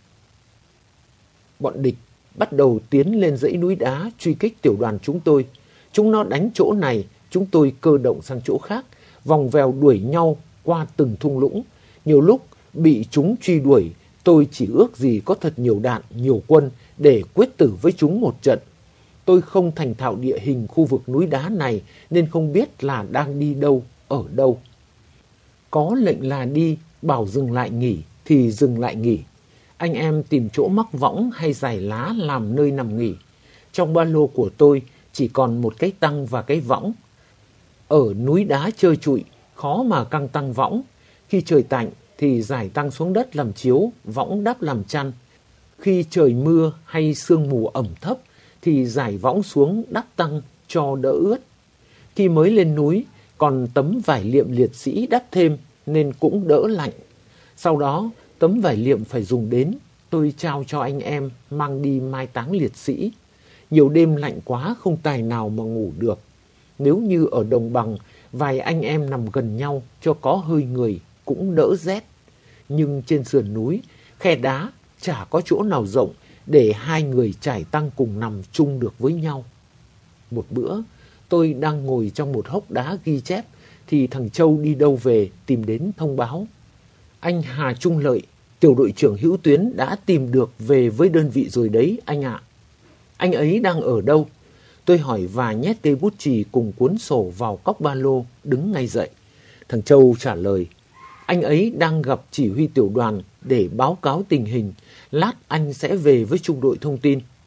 S1: Bọn địch bắt đầu tiến lên dãy núi đá truy kích tiểu đoàn chúng tôi. Chúng nó đánh chỗ này, chúng tôi cơ động sang chỗ khác, vòng vèo đuổi nhau qua từng thung lũng. Nhiều lúc bị chúng truy đuổi, tôi chỉ ước gì có thật nhiều đạn, nhiều quân để quyết tử với chúng một trận. Tôi không thành thạo địa hình khu vực núi đá này nên không biết là đang đi đâu, ở đâu. Có lệnh là đi, bảo dừng lại nghỉ thì dừng lại nghỉ. Anh em tìm chỗ mắc võng hay rải lá làm nơi nằm nghỉ. Trong ba lô của tôi chỉ còn một cái tăng và cái võng. Ở núi đá trơ trụi, khó mà căng tăng võng. Khi trời tạnh thì rải tăng xuống đất làm chiếu, võng đắp làm chăn. Khi trời mưa hay sương mù ẩm thấp thì rải võng xuống đắp tăng cho đỡ ướt. Khi mới lên núi còn tấm vải liệm liệt sĩ đắp thêm nên cũng đỡ lạnh. Sau đó tấm vải liệm phải dùng đến, tôi trao cho anh em mang đi mai táng liệt sĩ. Nhiều đêm lạnh quá không tài nào mà ngủ được. Nếu như ở đồng bằng, vài anh em nằm gần nhau cho có hơi người cũng đỡ rét. Nhưng trên sườn núi, khe đá chả có chỗ nào rộng để hai người trải tăng cùng nằm chung được với nhau. Một bữa, tôi đang ngồi trong một hốc đá ghi chép thì thằng Châu đi đâu về tìm đến thông báo. Anh Hà Trung Lợi, tiểu đội trưởng hữu tuyến đã tìm được về với đơn vị rồi đấy anh ạ. Anh ấy đang ở đâu? Tôi hỏi và nhét cây bút chì cùng cuốn sổ vào cóc ba lô, đứng ngay dậy. Thằng Châu trả lời, anh ấy đang gặp chỉ huy tiểu đoàn để báo cáo tình hình. Lát anh sẽ về với trung đội thông tin.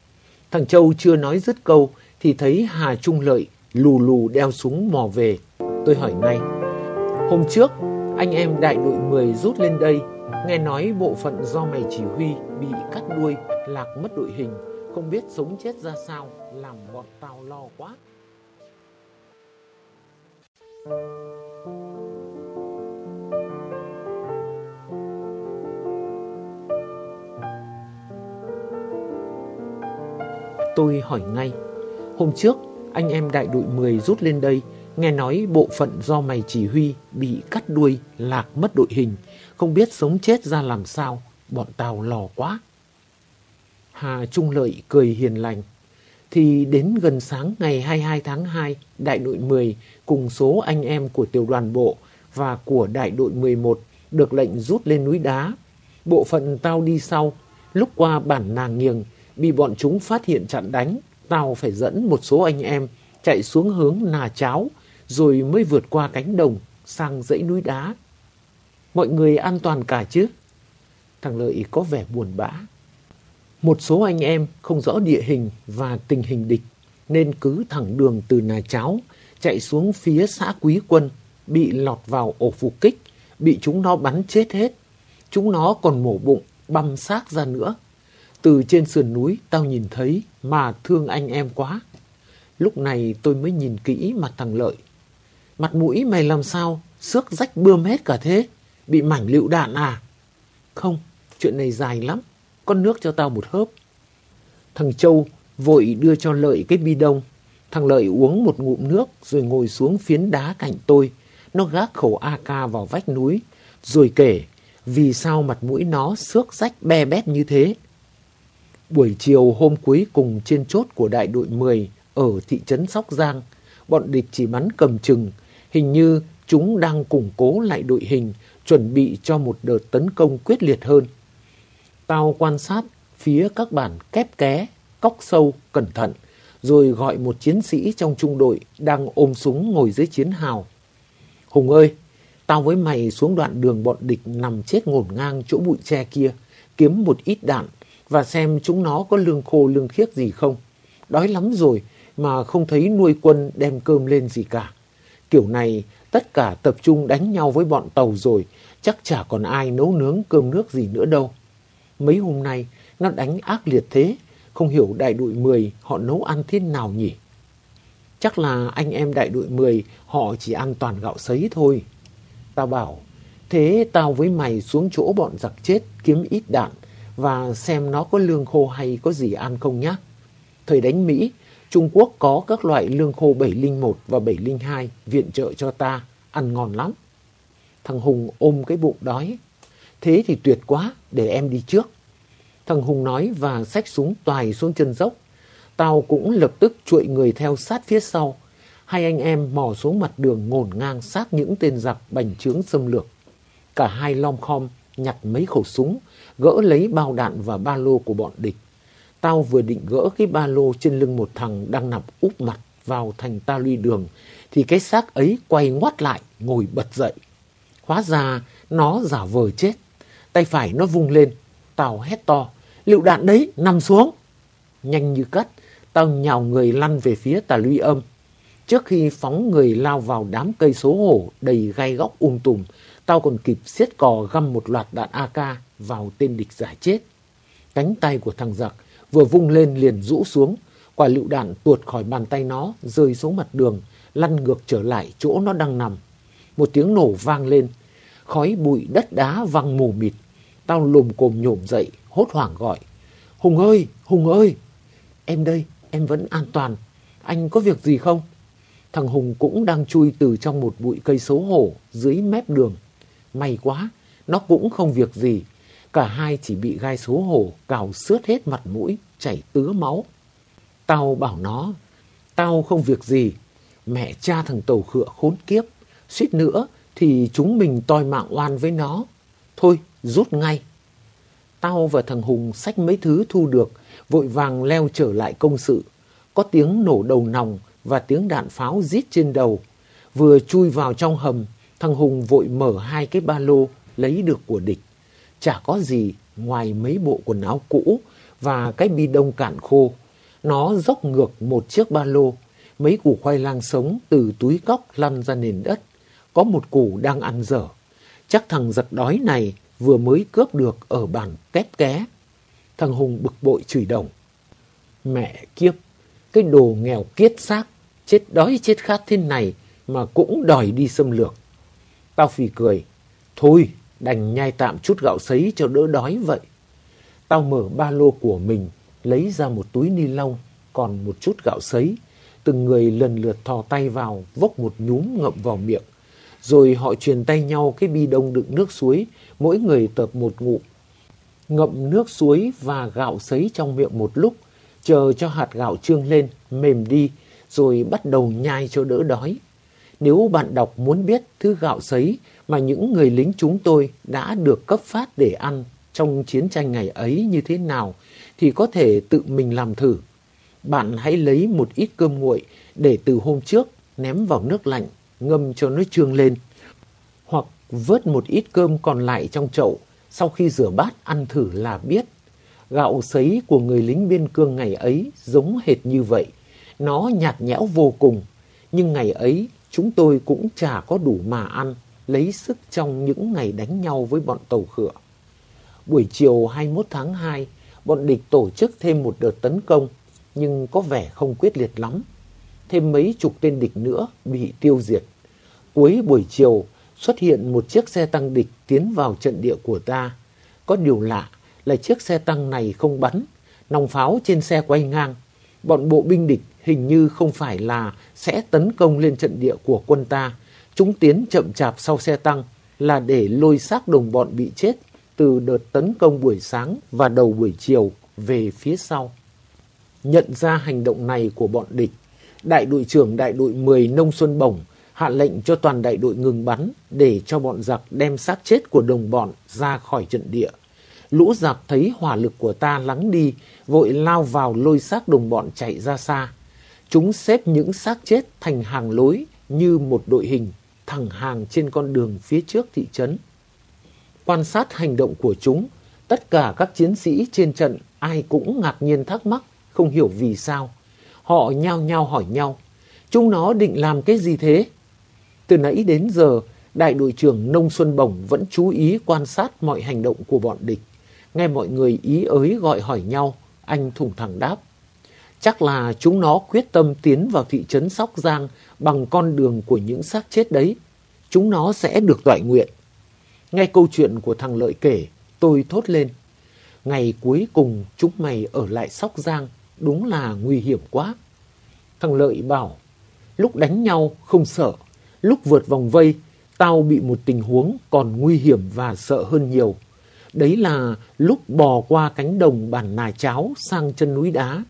S1: Thằng Châu chưa nói dứt câu thì thấy Hà Trung Lợi lù lù đeo súng mò về. Tôi hỏi ngay: hôm trước anh em đại đội 10 rút lên đây, nghe nói bộ phận do mày chỉ huy bị cắt đuôi, lạc mất đội hình, không biết sống chết ra sao, làm bọn tao lo quá. Tôi hỏi ngay: hôm trước anh em đại đội 10 rút lên đây, nghe nói bộ phận do mày chỉ huy bị cắt đuôi, lạc mất đội hình, không biết sống chết ra làm sao, bọn tao lo quá. Hà Trung Lợi cười hiền lành: thì đến gần sáng ngày 22 tháng 2, đại đội 10 cùng số anh em của tiểu đoàn bộ và của đại đội 11 được lệnh rút lên núi đá. Bộ phận tao đi sau, lúc qua bản Nàng Nghiềng bị bọn chúng phát hiện chặn đánh, tao phải dẫn một số anh em chạy xuống hướng Nà Cháo, rồi mới vượt qua cánh đồng sang dãy núi đá. Mọi người an toàn cả chứ? Thằng Lợi có vẻ buồn bã. Một số anh em không rõ địa hình và tình hình địch nên cứ thẳng đường từ Nà Cháo chạy xuống phía xã Quý Quân, bị lọt vào ổ phục kích, bị chúng nó bắn chết hết. Chúng nó còn mổ bụng, băm xác ra nữa. Từ trên sườn núi tao nhìn thấy mà thương anh em quá. Lúc này tôi mới nhìn kỹ mặt thằng Lợi. Mặt mũi mày làm sao, xước rách bươm hết cả thế? Bị mảnh lựu đạn à? Không, chuyện này dài lắm. Con nước cho tao một hớp. Thằng Châu vội đưa cho Lợi cái bi đông. Thằng Lợi uống một ngụm nước rồi ngồi xuống phiến đá cạnh tôi. Nó gác khẩu AK vào vách núi, rồi kể vì sao mặt mũi nó xước rách be bét như thế. Buổi chiều hôm cuối cùng trên chốt của đại đội 10 ở thị trấn Sóc Giang, bọn địch chỉ bắn cầm chừng. Hình như chúng đang củng cố lại đội hình, chuẩn bị cho một đợt tấn công quyết liệt hơn. Tao quan sát phía các bản Kép Ké, Cóc Sâu cẩn thận, rồi gọi một chiến sĩ trong trung đội đang ôm súng ngồi dưới chiến hào. Hùng ơi, tao với mày xuống đoạn đường bọn địch nằm chết ngổn ngang chỗ bụi tre kia, kiếm một ít đạn và xem chúng nó có lương khô lương khiếc gì không. Đói lắm rồi mà không thấy nuôi quân đem cơm lên gì cả. Kiểu này tất cả tập trung đánh nhau với bọn Tàu rồi, chắc chả còn ai nấu nướng cơm nước gì nữa đâu. Mấy hôm nay nó đánh ác liệt thế, không hiểu đại đội 10 họ nấu ăn thế nào nhỉ? Chắc là anh em đại đội 10 họ chỉ ăn toàn gạo sấy thôi. Tao bảo, thế tao với mày xuống chỗ bọn giặc chết kiếm ít đạn và xem nó có lương khô hay có gì ăn không nhá. Thời đánh Mỹ, Trung Quốc có các loại lương khô 701 và 702 viện trợ cho ta, ăn ngon lắm. Thằng Hùng ôm cái bụng đói. Thế thì tuyệt quá, để em đi trước. Thằng Hùng nói và xách súng toài xuống chân dốc. Tao cũng lập tức chuội người theo sát phía sau. Hai anh em mò xuống mặt đường ngổn ngang sát những tên giặc bành trướng xâm lược. Cả hai lom khom nhặt mấy khẩu súng, gỡ lấy bao đạn và ba lô của bọn địch. Tao vừa định gỡ cái ba lô trên lưng một thằng đang nằm úp mặt vào thành ta luy đường, thì cái xác ấy quay ngoắt lại, ngồi bật dậy. Hóa ra nó giả vờ chết. Tay phải nó vung lên. Tao hét to, lựu đạn đấy, nằm xuống. Nhanh như cắt, tao nhào người lăn về phía tà luy âm. Trước khi phóng người lao vào đám cây xấu hổ đầy gai góc tùm, tao còn kịp xiết cò găm một loạt đạn AK vào tên địch giả chết. Cánh tay của thằng giặc vừa vung lên liền rũ xuống, quả lựu đạn tuột khỏi bàn tay nó, rơi xuống mặt đường, lăn ngược trở lại chỗ nó đang nằm. Một tiếng nổ vang lên, khói bụi đất đá văng mù mịt. Tao lồm cồm nhổm dậy, hốt hoảng gọi, Hùng ơi, Hùng ơi! Em đây, em vẫn an toàn. Anh có việc gì không? Thằng Hùng cũng đang chui từ trong một bụi cây xấu hổ dưới mép đường. May quá, nó cũng không việc gì. Cả hai chỉ bị gai xấu hổ cào xước hết mặt mũi, chảy tứa máu. Tao bảo nó, tao không việc gì. Mẹ cha thằng Tàu Khựa khốn kiếp, suýt nữa thì chúng mình toi mạng oan với nó. Thôi, rút ngay. Tao và thằng Hùng xách mấy thứ thu được, vội vàng leo trở lại công sự. Có tiếng nổ đầu nòng và tiếng đạn pháo rít trên đầu. Vừa chui vào trong hầm, thằng Hùng vội mở hai cái ba lô lấy được của địch. Chả có gì ngoài mấy bộ quần áo cũ và cái bi đông cạn khô. Nó dốc ngược một chiếc ba lô, mấy củ khoai lang sống từ túi cóc lăn ra nền đất. Có một củ đang ăn dở. Chắc thằng giặc đói này vừa mới cướp được ở bản Tép Ké. Thằng Hùng bực bội chửi đồng. Mẹ kiếp, cái đồ nghèo kiết xác, chết đói chết khát thế này mà cũng đòi đi xâm lược. Tao phì cười. Thôi, đành nhai tạm chút gạo sấy cho đỡ đói vậy. Tao mở ba lô của mình, lấy ra một túi ni lông, còn một chút gạo sấy. Từng người lần lượt thò tay vào, vốc một nhúm ngậm vào miệng. Rồi họ truyền tay nhau cái bi đông đựng nước suối, mỗi người tập một ngụm. Ngậm nước suối và gạo sấy trong miệng một lúc, chờ cho hạt gạo trương lên, mềm đi, rồi bắt đầu nhai cho đỡ đói. Nếu bạn đọc muốn biết thứ gạo sấy mà những người lính chúng tôi đã được cấp phát để ăn trong chiến tranh ngày ấy như thế nào, thì có thể tự mình làm thử. Bạn hãy lấy một ít cơm nguội để từ hôm trước ném vào nước lạnh, ngâm cho nó trương lên. Hoặc vớt một ít cơm còn lại trong chậu, sau khi rửa bát ăn thử là biết. Gạo sấy của người lính biên cương ngày ấy giống hệt như vậy. Nó nhạt nhẽo vô cùng, nhưng ngày ấy chúng tôi cũng chả có đủ mà ăn, lấy sức trong những ngày đánh nhau với bọn tàu khựa. Buổi chiều 21 tháng 2, bọn địch tổ chức thêm một đợt tấn công, nhưng có vẻ không quyết liệt lắm. Thêm mấy chục tên địch nữa bị tiêu diệt. Cuối buổi chiều, xuất hiện một chiếc xe tăng địch tiến vào trận địa của ta. Có điều lạ là chiếc xe tăng này không bắn, nòng pháo trên xe quay ngang. Bọn bộ binh địch hình như không phải là sẽ tấn công lên trận địa của quân ta. Chúng tiến chậm chạp sau xe tăng là để lôi xác đồng bọn bị chết từ đợt tấn công buổi sáng và đầu buổi chiều về phía sau. Nhận ra hành động này của bọn địch, đại đội trưởng đại đội 10 Nông Xuân Bổng hạ lệnh cho toàn đại đội ngừng bắn để cho bọn giặc đem xác chết của đồng bọn ra khỏi trận địa. Lũ giặc thấy hỏa lực của ta lắng đi, vội lao vào lôi xác đồng bọn chạy ra xa. Chúng xếp những xác chết thành hàng lối như một đội hình, thẳng hàng trên con đường phía trước thị trấn. Quan sát hành động của chúng, tất cả các chiến sĩ trên trận ai cũng ngạc nhiên thắc mắc, không hiểu vì sao. Họ nhao nhao hỏi nhau, chúng nó định làm cái gì thế? Từ nãy đến giờ, đại đội trưởng Nông Xuân Bổng vẫn chú ý quan sát mọi hành động của bọn địch. Nghe mọi người ý ới gọi hỏi nhau, anh thủng thẳng đáp. Chắc là chúng nó quyết tâm tiến vào thị trấn Sóc Giang bằng con đường của những xác chết đấy. Chúng nó sẽ được toại nguyện. Nghe câu chuyện của thằng Lợi kể, tôi thốt lên. Ngày cuối cùng chúng mày ở lại Sóc Giang, đúng là nguy hiểm quá. Thằng Lợi bảo, lúc đánh nhau không sợ, lúc vượt vòng vây, tao bị một tình huống còn nguy hiểm và sợ hơn nhiều. Đấy là lúc bò qua cánh đồng bản Nà Cháo sang chân núi đá.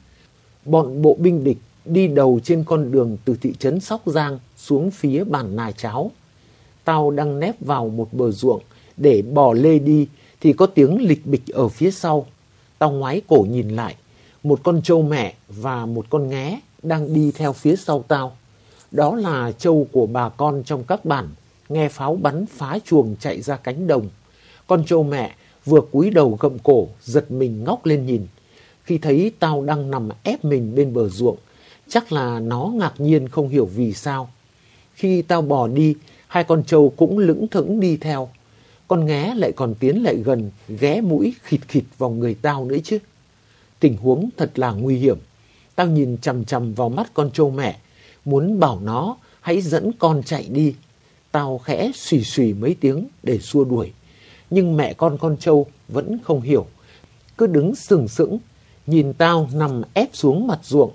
S1: Bọn bộ binh địch đi đầu trên con đường từ thị trấn Sóc Giang xuống phía bản Nà Cháo. Tao đang nép vào một bờ ruộng để bò lê đi thì có tiếng lịch bịch ở phía sau. Tao ngoái cổ nhìn lại, một con trâu mẹ và một con nghé đang đi theo phía sau tao. Đó là trâu của bà con trong các bản, nghe pháo bắn phá chuồng chạy ra cánh đồng. Con trâu mẹ vừa cúi đầu gậm cổ, giật mình ngóc lên nhìn. Khi thấy tao đang nằm ép mình bên bờ ruộng, chắc là nó ngạc nhiên không hiểu vì sao. Khi tao bò đi, hai con trâu cũng lững thững đi theo. Con nghé lại còn tiến lại gần, ghé mũi khịt khịt vào người tao nữa chứ. Tình huống thật là nguy hiểm. Tao nhìn chằm chằm vào mắt con trâu mẹ, muốn bảo nó hãy dẫn con chạy đi. Tao khẽ xùy xùy mấy tiếng để xua đuổi. Nhưng mẹ con trâu vẫn không hiểu, cứ đứng sừng sững, nhìn tao nằm ép xuống mặt ruộng.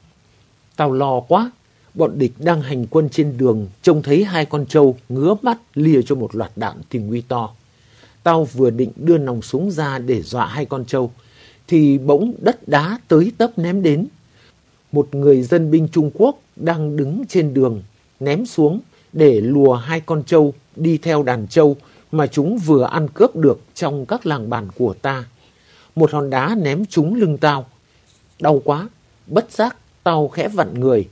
S1: Tao lo quá, bọn địch đang hành quân trên đường, trông thấy hai con trâu ngứa mắt lìa cho một loạt đạn thì nguy to. Tao vừa định đưa nòng súng ra để dọa hai con trâu, thì bỗng đất đá tới tấp ném đến. Một người dân binh Trung Quốc đang đứng trên đường, ném xuống để lùa hai con trâu đi theo đàn trâu mà chúng vừa ăn cướp được trong các làng bản của ta. Một hòn đá ném trúng lưng tao. Đau quá, bất giác tao khẽ vặn người.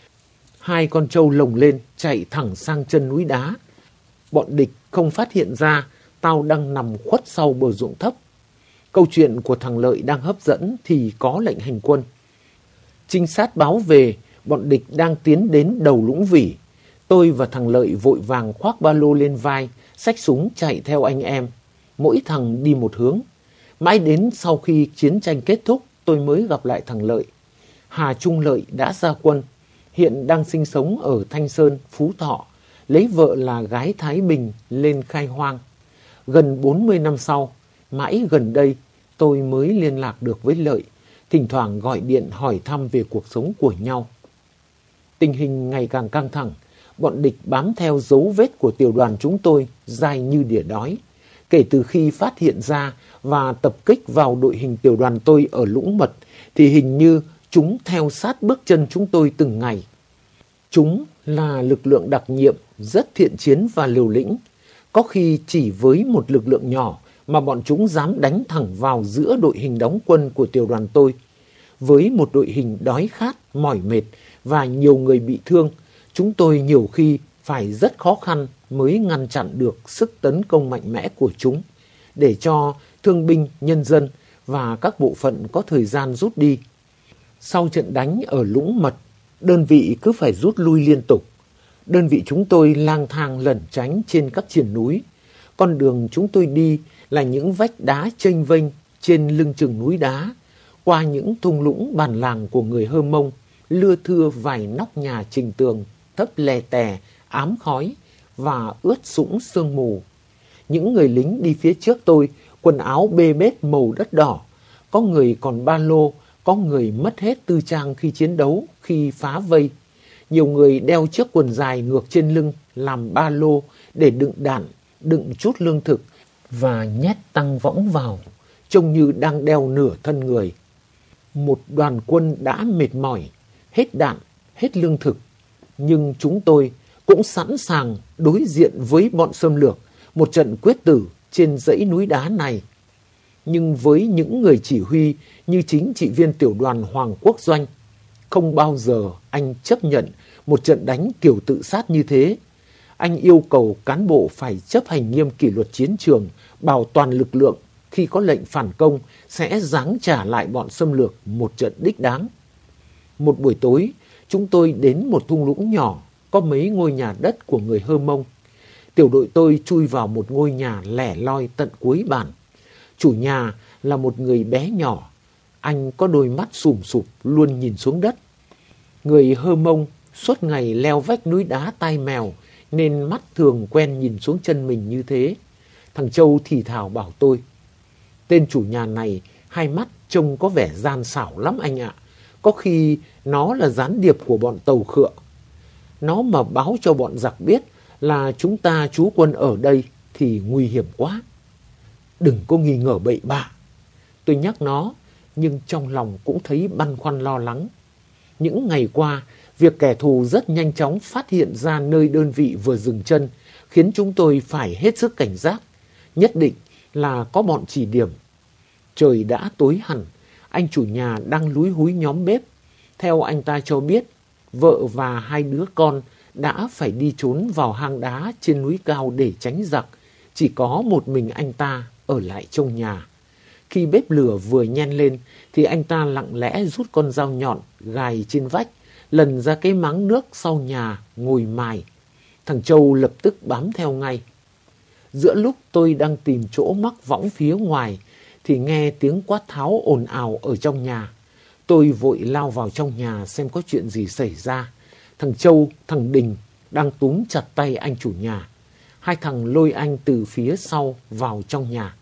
S1: Hai con trâu lồng lên chạy thẳng sang chân núi đá. Bọn địch không phát hiện ra tao đang nằm khuất sau bờ ruộng thấp. Câu chuyện của thằng Lợi đang hấp dẫn thì có lệnh hành quân. Trinh sát báo về, bọn địch đang tiến đến đầu Lũng Vỉ. Tôi và thằng Lợi vội vàng khoác ba lô lên vai, xách súng chạy theo anh em. Mỗi thằng đi một hướng. Mãi đến sau khi chiến tranh kết thúc, tôi mới gặp lại thằng Lợi. Hà Trung Lợi đã ra quân, hiện đang sinh sống ở Thanh Sơn, Phú Thọ, lấy vợ là gái Thái Bình lên khai hoang. Gần 40 năm sau, mãi gần đây tôi mới liên lạc được với Lợi, thỉnh thoảng gọi điện hỏi thăm về cuộc sống của nhau. Tình hình ngày càng căng thẳng, bọn địch bám theo dấu vết của tiểu đoàn chúng tôi dai như đỉa đói. Kể từ khi phát hiện ra và tập kích vào đội hình tiểu đoàn tôi ở Lũng Mật thì hình như chúng theo sát bước chân chúng tôi từng ngày. Chúng là lực lượng đặc nhiệm rất thiện chiến và liều lĩnh. Có khi chỉ với một lực lượng nhỏ mà bọn chúng dám đánh thẳng vào giữa đội hình đóng quân của tiểu đoàn tôi. Với một đội hình đói khát, mỏi mệt và nhiều người bị thương, chúng tôi nhiều khi phải rất khó khăn mới ngăn chặn được sức tấn công mạnh mẽ của chúng, để cho thương binh, nhân dân và các bộ phận có thời gian rút đi. Sau trận đánh ở Lũng Mật, đơn vị cứ phải rút lui liên tục. Đơn vị chúng tôi lang thang lẩn tránh trên các triển núi. Con đường chúng tôi đi là những vách đá chênh vênh trên lưng chừng núi đá, qua những thung lũng bản làng của người Hơ Mông, lưa thưa vài nóc nhà trình tường thấp lè tè, ám khói và ướt sũng sương mù. Những người lính đi phía trước tôi, quần áo bê bết màu đất đỏ, có người còn ba lô, có người mất hết tư trang khi chiến đấu, khi phá vây. Nhiều người đeo chiếc quần dài ngược trên lưng làm ba lô để đựng đạn, đựng chút lương thực và nhét tăng võng vào, trông như đang đeo nửa thân người. Một đoàn quân đã mệt mỏi, hết đạn, hết lương thực, nhưng chúng tôi cũng sẵn sàng đối diện với bọn xâm lược, một trận quyết tử trên dãy núi đá này. Nhưng với những người chỉ huy như chính trị viên tiểu đoàn Hoàng Quốc Doanh, không bao giờ anh chấp nhận một trận đánh kiểu tự sát như thế. Anh yêu cầu cán bộ phải chấp hành nghiêm kỷ luật chiến trường, bảo toàn lực lượng, khi có lệnh phản công sẽ giáng trả lại bọn xâm lược một trận đích đáng. Một buổi tối, chúng tôi đến một thung lũng nhỏ, có mấy ngôi nhà đất của người Hơ Mông. Tiểu đội tôi chui vào một ngôi nhà lẻ loi tận cuối bản. Chủ nhà là một người bé nhỏ, anh có đôi mắt sùm sụp luôn nhìn xuống đất. Người Hơ Mông suốt ngày leo vách núi đá tai mèo nên mắt thường quen nhìn xuống chân mình như thế. Thằng Châu thì thào bảo tôi: tên chủ nhà này hai mắt trông có vẻ gian xảo lắm anh ạ. Có khi nó là gián điệp của bọn tàu khựa. Nó mà báo cho bọn giặc biết là chúng ta trú quân ở đây thì nguy hiểm quá. Đừng có nghi ngờ bậy bạ. Tôi nhắc nó, nhưng trong lòng cũng thấy băn khoăn lo lắng. Những ngày qua, việc kẻ thù rất nhanh chóng phát hiện ra nơi đơn vị vừa dừng chân, khiến chúng tôi phải hết sức cảnh giác. Nhất định là có bọn chỉ điểm. Trời đã tối hẳn, anh chủ nhà đang lúi húi nhóm bếp. Theo anh ta cho biết, vợ và hai đứa con đã phải đi trốn vào hang đá trên núi cao để tránh giặc. Chỉ có một mình anh ta ở lại trong nhà. Khi bếp lửa vừa nhen lên thì anh ta lặng lẽ rút con dao nhọn gài trên vách, lần ra cái máng nước sau nhà ngồi mài. Thằng Châu lập tức bám theo ngay. Giữa lúc tôi đang tìm chỗ mắc võng phía ngoài thì nghe tiếng quát tháo ồn ào ở trong nhà. Tôi vội lao vào trong nhà xem có chuyện gì xảy ra. Thằng Châu, thằng Đình đang túm chặt tay anh chủ nhà. Hai thằng lôi anh từ phía sau vào trong nhà.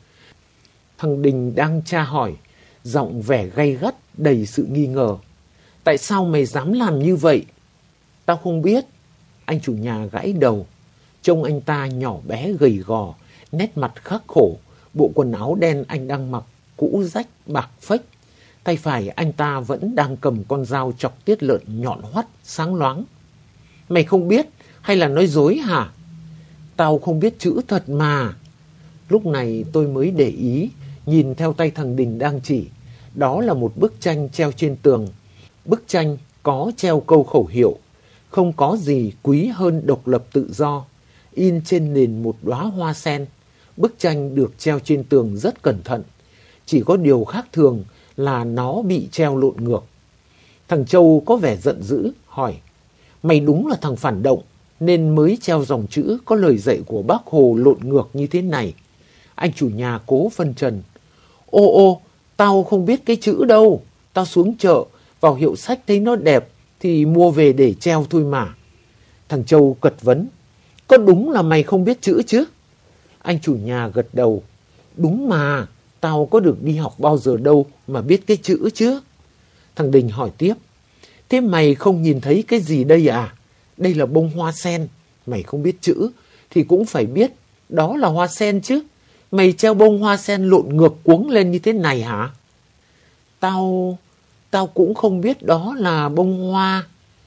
S1: Thằng Đình đang tra hỏi, giọng vẻ gay gắt đầy sự nghi ngờ. Tại sao mày dám làm như vậy? Tao không biết. Anh chủ nhà gãi đầu. Trông anh ta nhỏ bé gầy gò, nét mặt khắc khổ. Bộ quần áo đen anh đang mặc cũ rách bạc phách. Tay phải anh ta vẫn đang cầm con dao chọc tiết lợn nhọn hoắt sáng loáng. Mày không biết hay là nói dối hả? Tao không biết chữ thật mà. Lúc này tôi mới để ý, nhìn theo tay thằng Đình đang chỉ. Đó là một bức tranh treo trên tường. Bức tranh có treo câu khẩu hiệu: không có gì quý hơn độc lập tự do, in trên nền một đóa hoa sen. Bức tranh được treo trên tường rất cẩn thận. Chỉ có điều khác thường là nó bị treo lộn ngược. Thằng Châu có vẻ giận dữ, hỏi: Mày đúng là thằng phản động, nên mới treo dòng chữ có lời dạy của Bác Hồ lộn ngược như thế này. Anh chủ nhà cố phân trần: Ô, tao không biết cái chữ đâu. Tao xuống chợ, vào hiệu sách thấy nó đẹp, thì mua về để treo thôi mà. Thằng Châu cật vấn: Có đúng là mày không biết chữ chứ? Anh chủ nhà gật đầu: Đúng mà, tao có được đi học bao giờ đâu mà biết cái chữ chứ. Thằng Đình hỏi tiếp: Thế mày không nhìn thấy cái gì đây à? Đây là bông hoa sen. Mày không biết chữ thì cũng phải biết đó là hoa sen chứ. Mày treo bông hoa sen lộn ngược cuống lên như thế này hả? Tao cũng không biết đó là bông hoa.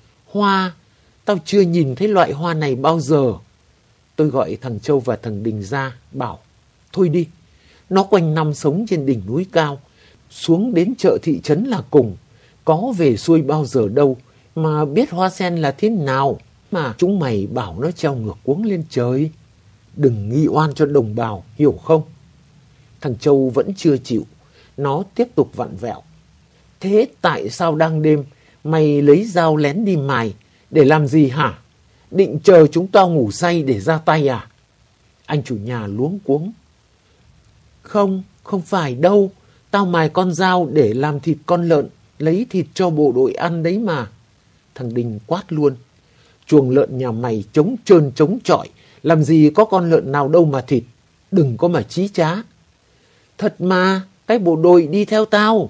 S1: Tao chưa nhìn thấy loại hoa này bao giờ. Tôi gọi thằng Châu và thằng Đình ra, bảo: Thôi đi, nó quanh năm sống trên đỉnh núi cao, xuống đến chợ thị trấn là cùng, có về xuôi bao giờ đâu mà biết hoa sen là thế nào mà chúng mày bảo nó treo ngược cuống lên trời. Đừng nghi oan cho đồng bào, hiểu không? Thằng Châu vẫn chưa chịu, nó tiếp tục vặn vẹo: Thế tại sao đang đêm mày lấy dao lén đi mài để làm gì hả? Định chờ chúng tao ngủ say để ra tay à? Anh chủ nhà luống cuống: Không phải đâu. Tao mài con dao để làm thịt con lợn, lấy thịt cho bộ đội ăn đấy mà. Thằng Đình quát luôn: Chuồng lợn nhà mày trống trơn trống trọi, làm gì có con lợn nào đâu mà thịt. Đừng có mà chí trá. Thật mà, cái bộ đội đi theo tao.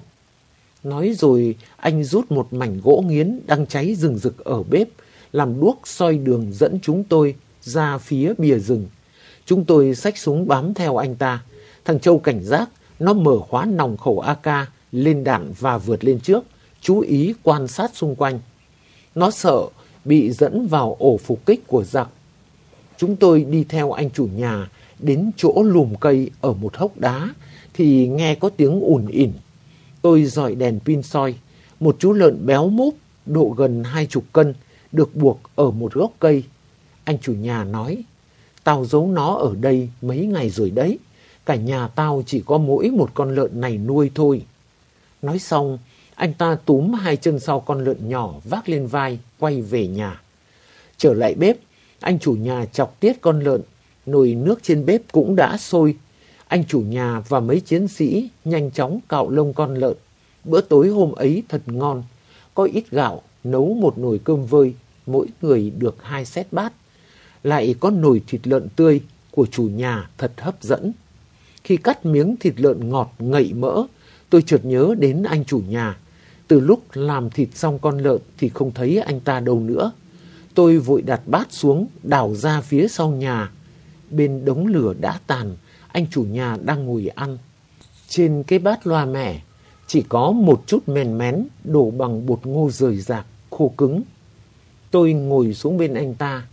S1: Nói rồi anh rút một mảnh gỗ nghiến đang cháy rừng rực ở bếp, làm đuốc soi đường dẫn chúng tôi ra phía bìa rừng. Chúng tôi xách súng bám theo anh ta. Thằng Châu cảnh giác, nó mở khóa nòng khẩu AK lên đạn và vượt lên trước, chú ý quan sát xung quanh. Nó sợ bị dẫn vào ổ phục kích của giặc. Chúng tôi đi theo anh chủ nhà đến chỗ lùm cây ở một hốc đá thì nghe có tiếng ùn ỉn. Tôi dọi đèn pin soi, một chú lợn béo múp độ gần 20 cân được buộc ở một gốc cây. Anh chủ nhà nói: Tao giấu nó ở đây mấy ngày rồi đấy. Cả nhà tao chỉ có mỗi một con lợn này nuôi thôi. Nói xong, anh ta túm hai chân sau con lợn nhỏ vác lên vai, quay về nhà. Trở lại bếp, anh chủ nhà chọc tiết con lợn. Nồi nước trên bếp cũng đã sôi. Anh chủ nhà và mấy chiến sĩ nhanh chóng cạo lông con lợn. Bữa tối hôm ấy thật ngon. Có ít gạo, nấu một nồi cơm vơi, mỗi người được 2 set bát. Lại có nồi thịt lợn tươi của chủ nhà thật hấp dẫn. Khi cắt miếng thịt lợn ngọt ngậy mỡ, tôi chợt nhớ đến anh chủ nhà. Từ lúc làm thịt xong con lợn thì không thấy anh ta đâu nữa. Tôi vội đặt bát xuống, đảo ra phía sau nhà. Bên đống lửa đã tàn, anh chủ nhà đang ngồi ăn. Trên cái bát loa mẻ chỉ có một chút mèn mén đổ bằng bột ngô rời rạc, khô cứng. Tôi ngồi xuống bên anh ta.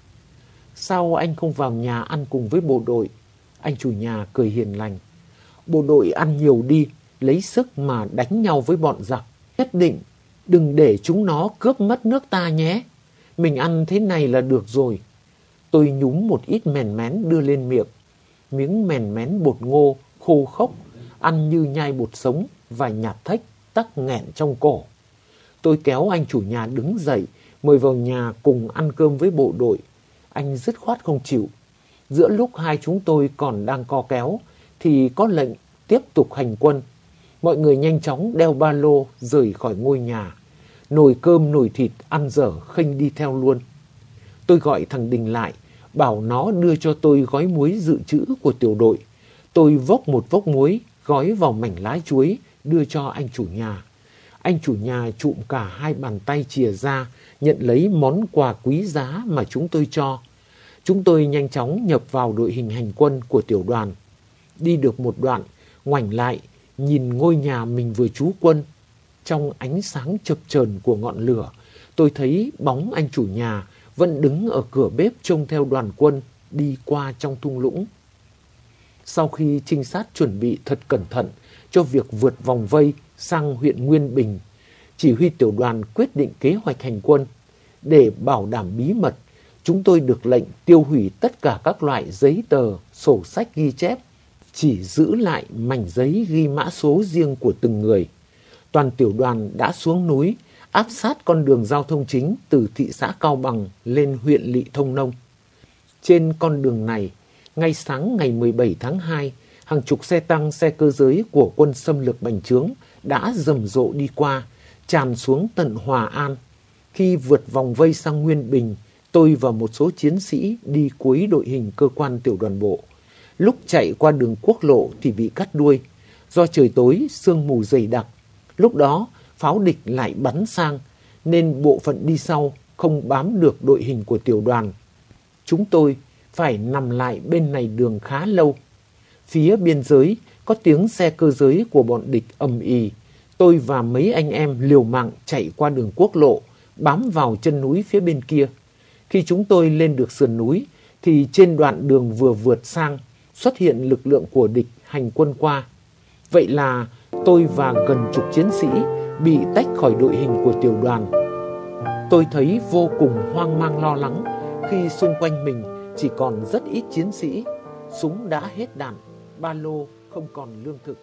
S1: Sao anh không vào nhà ăn cùng với bộ đội? Anh chủ nhà cười hiền lành. Bộ đội ăn nhiều đi, lấy sức mà đánh nhau với bọn giặc. Nhất định đừng để chúng nó cướp mất nước ta nhé. Mình ăn thế này là được rồi. Tôi nhúng một ít mèn mén đưa lên miệng. Miếng mèn mén bột ngô khô khốc, ăn như nhai bột sống và nhạt thách, tắc nghẹn trong cổ. Tôi kéo anh chủ nhà đứng dậy, mời vào nhà cùng ăn cơm với bộ đội. Anh dứt khoát không chịu. Giữa lúc hai chúng tôi còn đang co kéo thì có lệnh tiếp tục hành quân. Mọi người nhanh chóng đeo ba lô rời khỏi ngôi nhà. Nồi cơm nồi thịt ăn dở khênh đi theo luôn. Tôi gọi thằng Đình lại, bảo nó đưa cho tôi gói muối dự trữ của tiểu đội. Tôi vốc một vốc muối, gói vào mảnh lá chuối, đưa cho anh chủ nhà. Anh chủ nhà trụm cả hai bàn tay chìa ra, nhận lấy món quà quý giá mà chúng tôi cho. Chúng tôi nhanh chóng nhập vào đội hình hành quân của tiểu đoàn. Đi được một đoạn, ngoảnh lại, nhìn ngôi nhà mình vừa trú quân. Trong ánh sáng chập chờn của ngọn lửa, tôi thấy bóng anh chủ nhà vẫn đứng ở cửa bếp trông theo đoàn quân đi qua trong thung lũng. Sau khi trinh sát chuẩn bị thật cẩn thận cho việc vượt vòng vây sang huyện Nguyên Bình, chỉ huy tiểu đoàn quyết định kế hoạch hành quân. Để bảo đảm bí mật, chúng tôi được lệnh tiêu hủy tất cả các loại giấy tờ, sổ sách ghi chép, chỉ giữ lại mảnh giấy ghi mã số riêng của từng người. Toàn tiểu đoàn đã xuống núi, áp sát con đường giao thông chính từ thị xã Cao Bằng lên huyện Lỵ Thông Nông. Trên con đường này, ngay sáng ngày 17 tháng 2, hàng chục xe tăng, xe cơ giới của quân xâm lược bành trướng đã rầm rộ đi qua, tràn xuống tận Hòa An. Khi vượt vòng vây sang Nguyên Bình, tôi và một số chiến sĩ đi cuối đội hình cơ quan tiểu đoàn bộ. Lúc chạy qua đường quốc lộ thì bị cắt đuôi. Do trời tối, sương mù dày đặc. Lúc đó, pháo địch lại bắn sang, nên bộ phận đi sau không bám được đội hình của tiểu đoàn. Chúng tôi phải nằm lại bên này đường khá lâu. Phía biên giới có tiếng xe cơ giới của bọn địch ầm ĩ. Tôi và mấy anh em liều mạng chạy qua đường quốc lộ, bám vào chân núi phía bên kia. Khi chúng tôi lên được sườn núi, thì trên đoạn đường vừa vượt sang, xuất hiện lực lượng của địch hành quân qua. Vậy là tôi và gần chục chiến sĩ bị tách khỏi đội hình của tiểu đoàn. Tôi thấy vô cùng hoang mang lo lắng khi xung quanh mình chỉ còn rất ít chiến sĩ, súng đã hết đạn, ba lô không còn lương thực.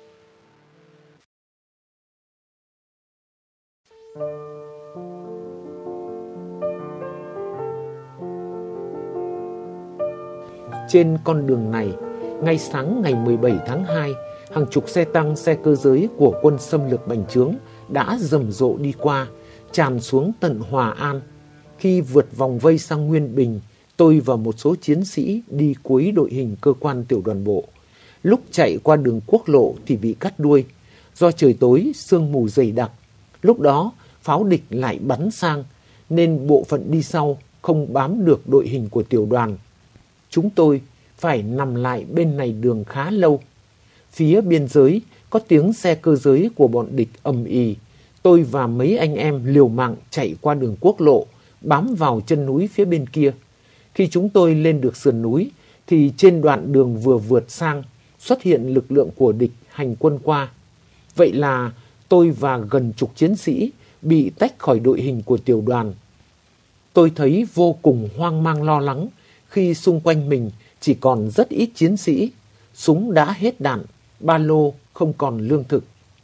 S1: Trên con đường này, ngay sáng ngày 17 tháng 2, hàng chục xe tăng, xe cơ giới của quân xâm lược bành trướng đã rầm rộ đi qua, tràn xuống tận Hòa An. Khi vượt vòng vây sang Nguyên Bình, tôi và một số chiến sĩ đi cuối đội hình cơ quan tiểu đoàn bộ. Lúc chạy qua đường quốc lộ thì bị cắt đuôi. Do trời tối, sương mù dày đặc. Lúc đó, pháo địch lại bắn sang, nên bộ phận đi sau không bám được đội hình của tiểu đoàn. Chúng tôi phải nằm lại bên này đường khá lâu. Phía biên giới có tiếng xe cơ giới của bọn địch ầm ĩ. Tôi và mấy anh em liều mạng chạy qua đường quốc lộ, bám vào chân núi phía bên kia. Khi chúng tôi lên được sườn núi, thì trên đoạn đường vừa vượt sang, xuất hiện lực lượng của địch hành quân qua. Vậy là tôi và gần chục chiến sĩ bị tách khỏi đội hình của tiểu đoàn. Tôi thấy vô cùng hoang mang lo lắng khi xung quanh mình chỉ còn rất ít chiến sĩ, súng đã hết đạn, ba lô không còn lương thực.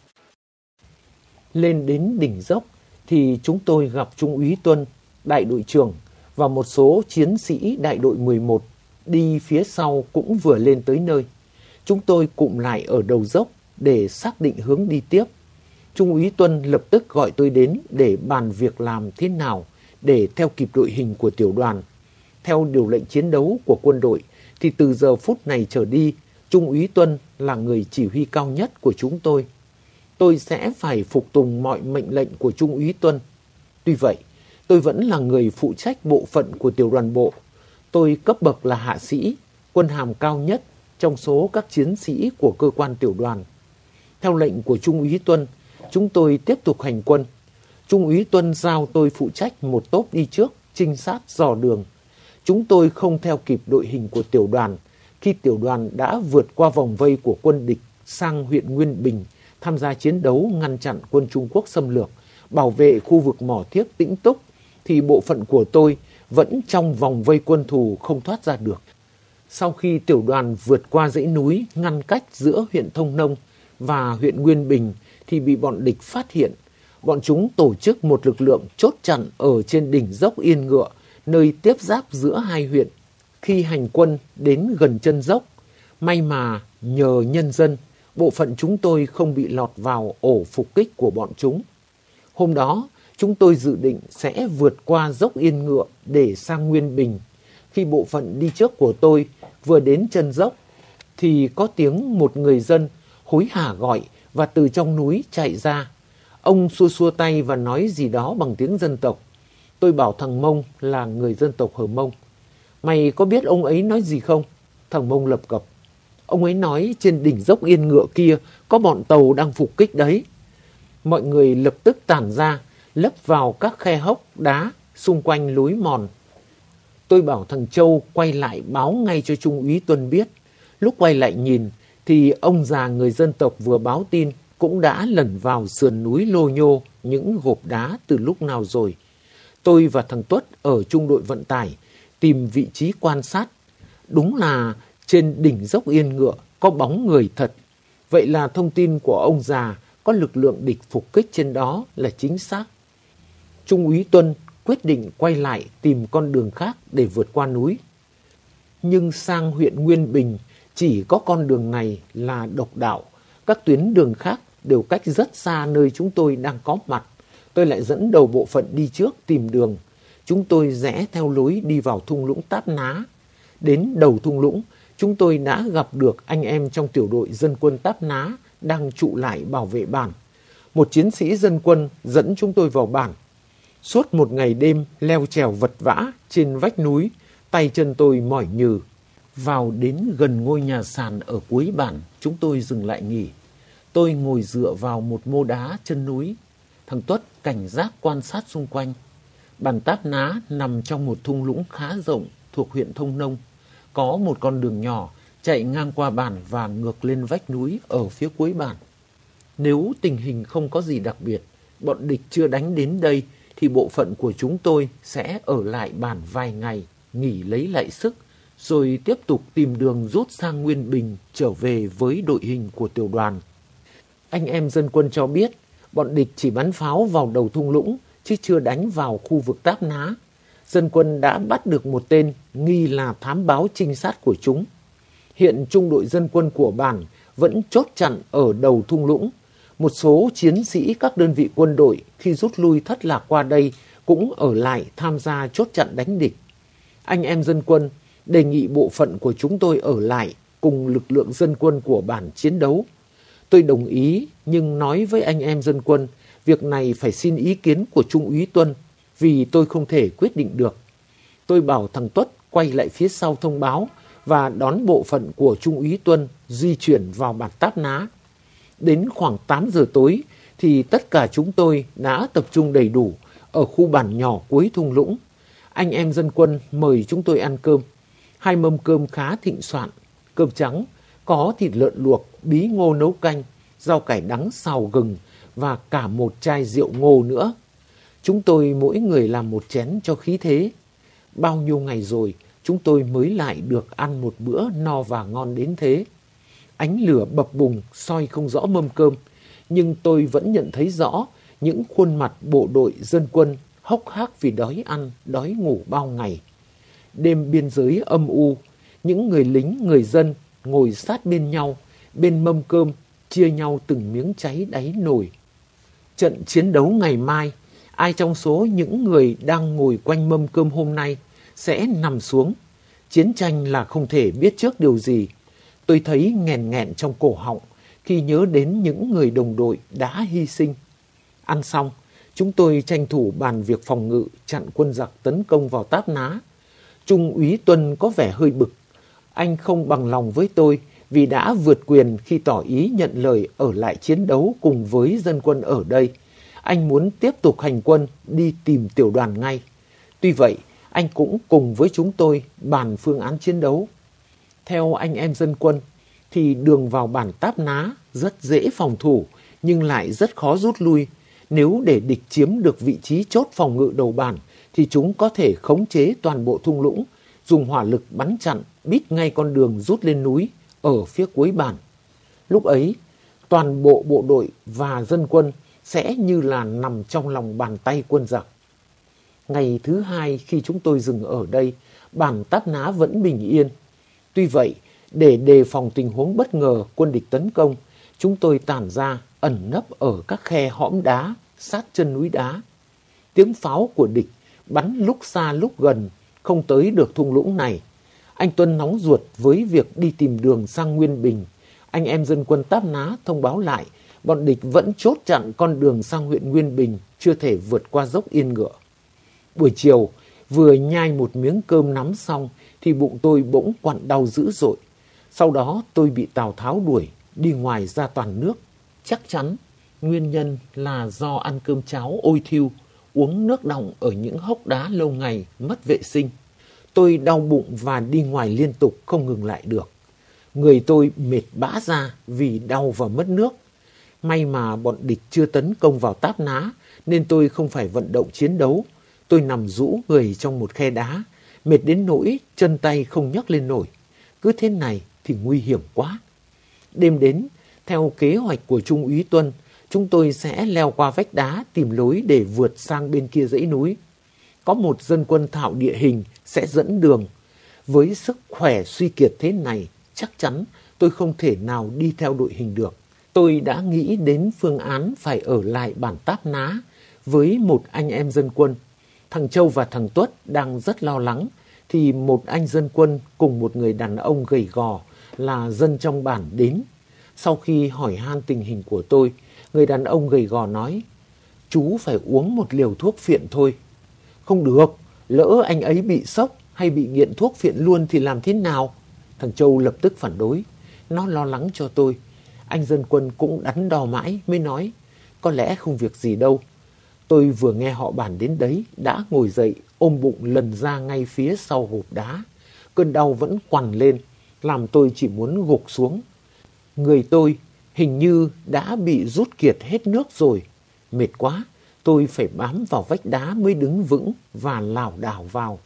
S1: Lên đến đỉnh dốc thì chúng tôi gặp Trung úy Tuân, đại đội trưởng, và một số chiến sĩ đại đội 11 đi phía sau cũng vừa lên tới nơi. Chúng tôi cụm lại ở đầu dốc để xác định hướng đi tiếp. Trung úy Tuân lập tức gọi tôi đến để bàn việc làm thế nào để theo kịp đội hình của tiểu đoàn. Theo điều lệnh chiến đấu của quân đội thì từ giờ phút này trở đi, Trung úy Tuân là người chỉ huy cao nhất của chúng tôi. Tôi sẽ phải phục tùng mọi mệnh lệnh của Trung úy Tuân. Tuy vậy, tôi vẫn là người phụ trách bộ phận của tiểu đoàn bộ. Tôi cấp bậc là hạ sĩ, quân hàm cao nhất trong số các chiến sĩ của cơ quan tiểu đoàn. Theo lệnh của Trung úy Tuân, chúng tôi tiếp tục hành quân. Trung úy Tuân giao tôi phụ trách một tốp đi trước, trinh sát dò đường. Chúng tôi không theo kịp đội hình của tiểu đoàn khi tiểu đoàn đã vượt qua vòng vây của quân địch sang huyện Nguyên Bình, tham gia chiến đấu ngăn chặn quân Trung Quốc xâm lược, bảo vệ khu vực mỏ thiếc Tĩnh Túc, thì bộ phận của tôi vẫn trong vòng vây quân thù không thoát ra được. Sau khi tiểu đoàn vượt qua dãy núi ngăn cách giữa huyện Thông Nông và huyện Nguyên Bình thì bị bọn địch phát hiện. Bọn chúng tổ chức một lực lượng chốt chặn ở trên đỉnh dốc Yên Ngựa, nơi tiếp giáp giữa hai huyện. Khi hành quân đến gần chân dốc, may mà nhờ nhân dân, bộ phận chúng tôi không bị lọt vào ổ phục kích của bọn chúng. Hôm đó, chúng tôi dự định sẽ vượt qua dốc Yên Ngựa để sang Nguyên Bình. Khi bộ phận đi trước của tôi vừa đến chân dốc, thì có tiếng một người dân hối hả gọi và từ trong núi chạy ra. Ông xua xua tay và nói gì đó bằng tiếng dân tộc. Tôi bảo thằng Mông là người dân tộc Hờ Mông. Mày có biết ông ấy nói gì không? Thằng Mông lập cập. Ông ấy nói trên đỉnh dốc Yên Ngựa kia có bọn tàu đang phục kích đấy. Mọi người lập tức tản ra, lấp vào các khe hốc đá xung quanh lối mòn. Tôi bảo thằng Châu quay lại báo ngay cho Trung úy Tuân biết. Lúc quay lại nhìn thì ông già người dân tộc vừa báo tin cũng đã lẩn vào sườn núi lô nhô những hộp đá từ lúc nào rồi. Tôi và thằng Tuất ở trung đội vận tải tìm vị trí quan sát. Đúng là trên đỉnh dốc Yên Ngựa có bóng người thật. Vậy là thông tin của ông già có lực lượng địch phục kích trên đó là chính xác. Trung úy Tuân quyết định quay lại tìm con đường khác để vượt qua núi. Nhưng sang huyện Nguyên Bình chỉ có con đường này là độc đạo. Các tuyến đường khác đều cách rất xa nơi chúng tôi đang có mặt. Tôi lại dẫn đầu bộ phận đi trước tìm đường. Chúng tôi rẽ theo lối đi vào thung lũng Táp Ná. Đến đầu thung lũng, chúng tôi đã gặp được anh em trong tiểu đội dân quân Táp Ná đang trụ lại bảo vệ bản. Một chiến sĩ dân quân dẫn chúng tôi vào bản. Suốt một ngày đêm leo trèo vật vã trên vách núi, tay chân tôi mỏi nhừ. Vào đến gần ngôi nhà sàn ở cuối bản, chúng tôi dừng lại nghỉ. Tôi ngồi dựa vào một mô đá chân núi. Thằng Tuất cảnh giác quan sát xung quanh. Bản Táp Ná nằm trong một thung lũng khá rộng thuộc huyện Thông Nông. Có một con đường nhỏ chạy ngang qua bản và ngược lên vách núi ở phía cuối bản. Nếu tình hình không có gì đặc biệt, bọn địch chưa đánh đến đây, thì bộ phận của chúng tôi sẽ ở lại bản vài ngày, nghỉ lấy lại sức, rồi tiếp tục tìm đường rút sang Nguyên Bình trở về với đội hình của tiểu đoàn. Anh em dân quân cho biết, bọn địch chỉ bắn pháo vào đầu thung lũng, chứ chưa đánh vào khu vực Táp Ná. Dân quân đã bắt được một tên nghi là thám báo trinh sát của chúng. Hiện trung đội dân quân của bản vẫn chốt chặn ở đầu thung lũng. Một số chiến sĩ các đơn vị quân đội khi rút lui thất lạc qua đây cũng ở lại tham gia chốt chặn đánh địch. Anh em dân quân đề nghị bộ phận của chúng tôi ở lại cùng lực lượng dân quân của bản chiến đấu. Tôi đồng ý, nhưng nói với anh em dân quân, việc này phải xin ý kiến của Trung úy Tuân, vì tôi không thể quyết định được. Tôi bảo thằng Tuất quay lại phía sau thông báo và đón bộ phận của Trung úy Tuân di chuyển vào bản Táp Ná. Đến khoảng 8 giờ tối thì tất cả chúng tôi đã tập trung đầy đủ ở khu bản nhỏ cuối thung lũng. Anh em dân quân mời chúng tôi ăn cơm. 2 mâm cơm khá thịnh soạn, cơm trắng, có thịt lợn luộc, bí ngô nấu canh, rau cải đắng xào gừng và cả một chai rượu ngô nữa. Chúng tôi mỗi người làm một chén cho khí thế. Bao nhiêu ngày rồi chúng tôi mới lại được ăn một bữa no và ngon đến thế. Ánh lửa bập bùng soi không rõ mâm cơm, nhưng tôi vẫn nhận thấy rõ những khuôn mặt bộ đội dân quân hốc hác vì đói ăn, đói ngủ bao ngày. Đêm biên giới âm u, những người lính, người dân ngồi sát bên nhau, bên mâm cơm, chia nhau từng miếng cháy đáy nồi. Trận chiến đấu ngày mai, ai trong số những người đang ngồi quanh mâm cơm hôm nay sẽ nằm xuống. Chiến tranh là không thể biết trước điều gì. Tôi thấy nghẹn nghẹn trong cổ họng khi nhớ đến những người đồng đội đã hy sinh. Ăn xong, chúng tôi tranh thủ bàn việc phòng ngự chặn quân giặc tấn công vào Táp Ná. Trung úy Tuân có vẻ hơi bực. Anh không bằng lòng với tôi vì đã vượt quyền khi tỏ ý nhận lời ở lại chiến đấu cùng với dân quân ở đây. Anh muốn tiếp tục hành quân đi tìm tiểu đoàn ngay. Tuy vậy, anh cũng cùng với chúng tôi bàn phương án chiến đấu. Theo anh em dân quân, thì đường vào bản Táp Ná rất dễ phòng thủ, nhưng lại rất khó rút lui. Nếu để địch chiếm được vị trí chốt phòng ngự đầu bản, thì chúng có thể khống chế toàn bộ thung lũng, dùng hỏa lực bắn chặn, bít ngay con đường rút lên núi ở phía cuối bản. Lúc ấy, toàn bộ bộ đội và dân quân sẽ như là nằm trong lòng bàn tay quân giặc. Ngày thứ 2 khi chúng tôi dừng ở đây, bản Táp Ná vẫn bình yên. Tuy vậy, để đề phòng tình huống bất ngờ quân địch tấn công, chúng tôi tản ra ẩn nấp ở các khe hõm đá sát chân núi đá. Tiếng pháo của địch bắn lúc xa lúc gần, không tới được thung lũng này. Anh Tuân nóng ruột với việc đi tìm đường sang Nguyên Bình. Anh em dân quân Táp Ná thông báo lại, bọn địch vẫn chốt chặn con đường sang huyện Nguyên Bình, chưa thể vượt qua dốc Yên Ngựa. Buổi chiều, vừa nhai một miếng cơm nắm xong thì bụng tôi bỗng quặn đau dữ dội. Sau đó tôi bị Tào Tháo đuổi đi ngoài ra toàn nước. Chắc chắn nguyên nhân là do ăn cơm cháo ôi thiu, uống nước đọng ở những hốc đá lâu ngày, mất vệ sinh. Tôi đau bụng và đi ngoài liên tục không ngừng lại được. Người tôi mệt bã ra vì đau và mất nước. May mà bọn địch chưa tấn công vào Táp Ná nên tôi không phải vận động chiến đấu. Tôi nằm rũ người trong một khe đá, mệt đến nỗi chân tay không nhấc lên nổi. Cứ thế này thì nguy hiểm quá. Đêm đến, theo kế hoạch của Trung úy Tuân, chúng tôi sẽ leo qua vách đá tìm lối để vượt sang bên kia dãy núi. Có một dân quân thạo địa hình sẽ dẫn đường. Với sức khỏe suy kiệt thế này, chắc chắn tôi không thể nào đi theo đội hình được. Tôi đã nghĩ đến phương án phải ở lại bản Táp Ná với một anh em dân quân. Thằng Châu và thằng Tuất đang rất lo lắng, thì một anh dân quân cùng một người đàn ông gầy gò là dân trong bản đến. Sau khi hỏi han tình hình của tôi, người đàn ông gầy gò nói: "Chú phải uống một liều thuốc phiện thôi." "Không được, lỡ anh ấy bị sốc hay bị nghiện thuốc phiện luôn thì làm thế nào?" Thằng Châu lập tức phản đối. Nó lo lắng cho tôi. Anh dân quân cũng đắn đo mãi mới nói: "Có lẽ không việc gì đâu." Tôi vừa nghe họ bàn đến đấy đã ngồi dậy ôm bụng lần ra ngay phía sau hộp đá. Cơn đau vẫn quằn lên, làm tôi chỉ muốn gục xuống. Người tôi hình như đã bị rút kiệt hết nước rồi. Mệt quá, tôi phải bám vào vách đá mới đứng vững và lảo đảo vào.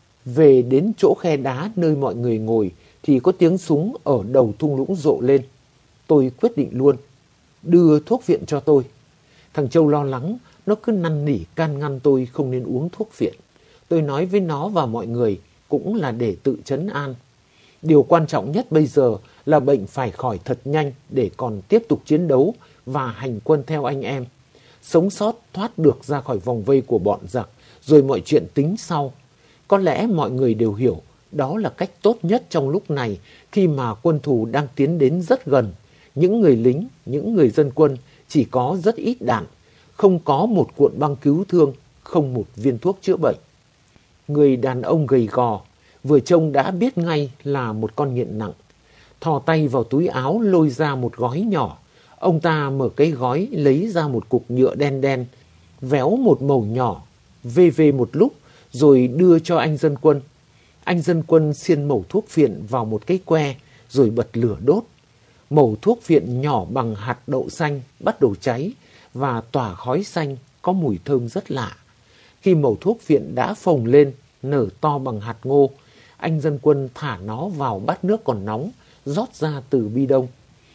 S1: Về đến chỗ khe đá nơi mọi người ngồi thì có tiếng súng ở đầu thung lũng rộ lên. Tôi quyết định luôn: "Đưa thuốc viện cho tôi." Thằng Châu lo lắng, nó cứ năn nỉ can ngăn tôi không nên uống thuốc viện. Tôi nói với nó và mọi người cũng là để tự trấn an. Điều quan trọng nhất bây giờ là bệnh phải khỏi thật nhanh để còn tiếp tục chiến đấu và hành quân theo anh em. Sống sót thoát được ra khỏi vòng vây của bọn giặc, rồi mọi chuyện tính sau. Có lẽ mọi người đều hiểu đó là cách tốt nhất trong lúc này, khi mà quân thù đang tiến đến rất gần. Những người lính, những người dân quân chỉ có rất ít đạn, không có một cuộn băng cứu thương, không một viên thuốc chữa bệnh. Người đàn ông gầy gò vừa trông đã biết ngay là một con nghiện nặng. Thò tay vào túi áo lôi ra một gói nhỏ. Ông ta mở cái gói lấy ra một cục nhựa đen đen, véo một mẩu nhỏ, vê vê một lúc rồi đưa cho anh dân quân. Anh dân quân xiên mẩu thuốc phiện vào một cái que rồi bật lửa đốt. Mẩu thuốc phiện nhỏ bằng hạt đậu xanh bắt đầu cháy và tỏa khói xanh có mùi thơm rất lạ. Khi mẩu thuốc phiện đã phồng lên, nở to bằng hạt ngô, anh dân quân thả nó vào bát nước còn nóng, rót ra từ bi đông.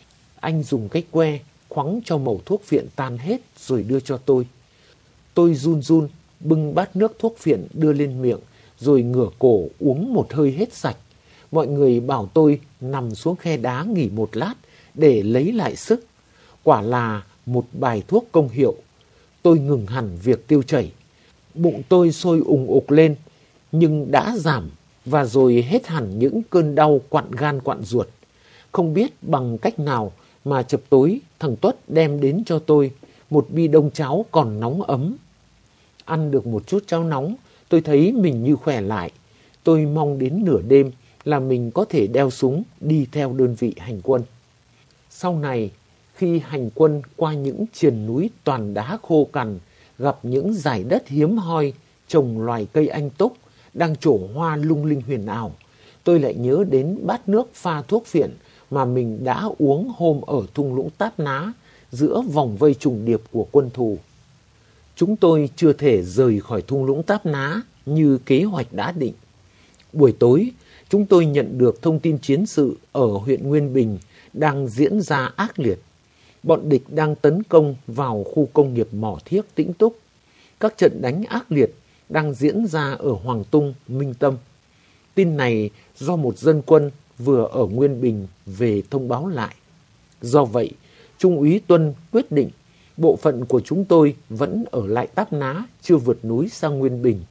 S1: Anh dùng cái que khoắng cho mẩu thuốc phiện tan hết rồi đưa cho tôi. Tôi run run bưng bát nước thuốc phiện đưa lên miệng, rồi ngửa cổ uống một hơi hết sạch. Mọi người bảo tôi nằm xuống khe đá nghỉ một lát để lấy lại sức. Quả là một bài thuốc công hiệu. Tôi ngừng hẳn việc tiêu chảy. Bụng tôi sôi ùng ục lên, nhưng đã giảm và rồi hết hẳn những cơn đau quặn gan quặn ruột. Không biết bằng cách nào mà chập tối thằng Tuất đem đến cho tôi một bi đông cháo còn nóng ấm. Ăn được một chút cháo nóng, tôi thấy mình như khỏe lại. Tôi mong đến nửa đêm là mình có thể đeo súng đi theo đơn vị hành quân. Sau này, khi hành quân qua những triền núi toàn đá khô cằn, gặp những dải đất hiếm hoi trồng loài cây anh túc đang trổ hoa lung linh huyền ảo, tôi lại nhớ đến bát nước pha thuốc phiện mà mình đã uống hôm ở thung lũng Táp Ná giữa vòng vây trùng điệp của quân thù. Chúng tôi chưa thể rời khỏi thung lũng Táp Ná như kế hoạch đã định. Buổi tối, chúng tôi nhận được thông tin chiến sự ở huyện Nguyên Bình đang diễn ra ác liệt. Bọn địch đang tấn công vào khu công nghiệp mỏ thiếc Tĩnh Túc. Các trận đánh ác liệt đang diễn ra ở Hoàng Tung, Minh Tâm. Tin này do một dân quân vừa ở Nguyên Bình về thông báo lại. Do vậy, Trung úy Tuân quyết định bộ phận của chúng tôi vẫn ở lại Táp Ná, chưa vượt núi sang Nguyên Bình.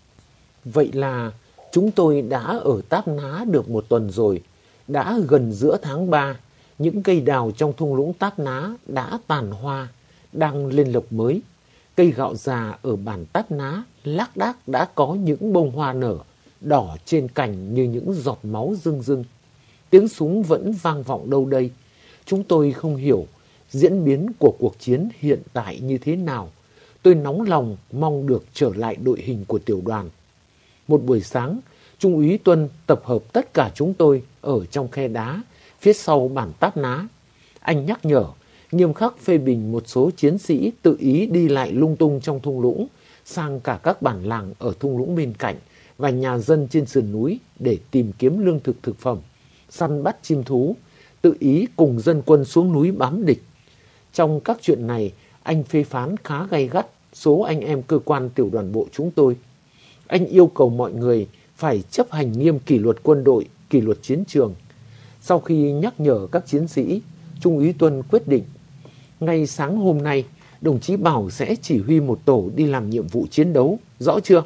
S1: Vậy là chúng tôi đã ở Táp Ná được một tuần rồi. Đã gần giữa tháng 3, những cây đào trong thung lũng Táp Ná đã tàn hoa, đang lên lộc mới. Cây gạo già ở bản Táp Ná lác đác đã có những bông hoa nở, đỏ trên cành như những giọt máu rưng rưng. Tiếng súng vẫn vang vọng đâu đây. Chúng tôi không hiểu diễn biến của cuộc chiến hiện tại như thế nào. Tôi nóng lòng mong được trở lại đội hình của tiểu đoàn. Một buổi sáng, Trung úy Tuân tập hợp tất cả chúng tôi ở trong khe đá phía sau bản Táp Ná. Anh nhắc nhở, nghiêm khắc phê bình một số chiến sĩ tự ý đi lại lung tung trong thung lũng, sang cả các bản làng ở thung lũng bên cạnh và nhà dân trên sườn núi để tìm kiếm lương thực thực phẩm, săn bắt chim thú, tự ý cùng dân quân xuống núi bám địch. Trong các chuyện này, anh phê phán khá gay gắt số anh em cơ quan tiểu đoàn bộ chúng tôi. Anh yêu cầu mọi người phải chấp hành nghiêm kỷ luật quân đội, kỷ luật chiến trường. Sau khi nhắc nhở các chiến sĩ, Trung úy Tuân quyết định, ngay sáng hôm nay, đồng chí Bảo sẽ chỉ huy một tổ đi làm nhiệm vụ chiến đấu, rõ chưa?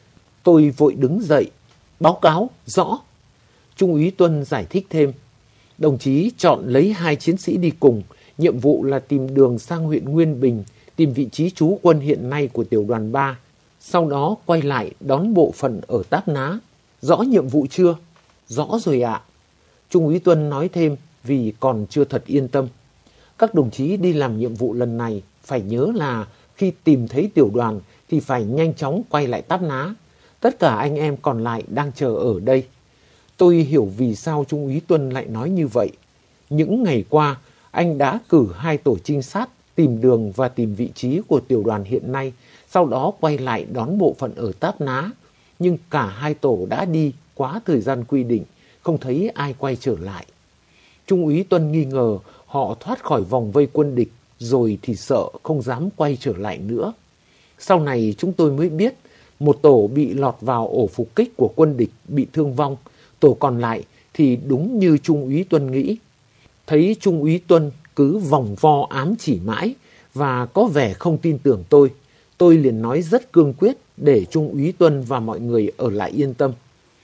S1: Tôi vội đứng dậy, báo cáo, rõ. Trung úy Tuân giải thích thêm, đồng chí chọn lấy 2 chiến sĩ đi cùng, nhiệm vụ là tìm đường sang huyện Nguyên Bình, tìm vị trí trú quân hiện nay của tiểu đoàn 3, sau đó quay lại đón bộ phận ở Táp Ná. Rõ nhiệm vụ chưa? Rõ rồi ạ. Trung úy Tuân nói thêm vì còn chưa thật yên tâm. Các đồng chí đi làm nhiệm vụ lần này phải nhớ là khi tìm thấy tiểu đoàn thì phải nhanh chóng quay lại Táp Ná. Tất cả anh em còn lại đang chờ ở đây. Tôi hiểu vì sao Trung úy Tuân lại nói như vậy. Những ngày qua, anh đã cử 2 tổ trinh sát tìm đường và tìm vị trí của tiểu đoàn hiện nay, sau đó quay lại đón bộ phận ở Táp Ná. Nhưng cả 2 tổ đã đi quá thời gian quy định, không thấy ai quay trở lại. Trung úy Tuân nghi ngờ họ thoát khỏi vòng vây quân địch, rồi thì sợ không dám quay trở lại nữa. Sau này chúng tôi mới biết, một tổ bị lọt vào ổ phục kích của quân địch bị thương vong, tổ còn lại thì đúng như Trung úy Tuân nghĩ. Thấy Trung úy Tuân cứ vòng vo ám chỉ mãi và có vẻ không tin tưởng tôi liền nói rất cương quyết để Trung úy Tuân và mọi người ở lại yên tâm.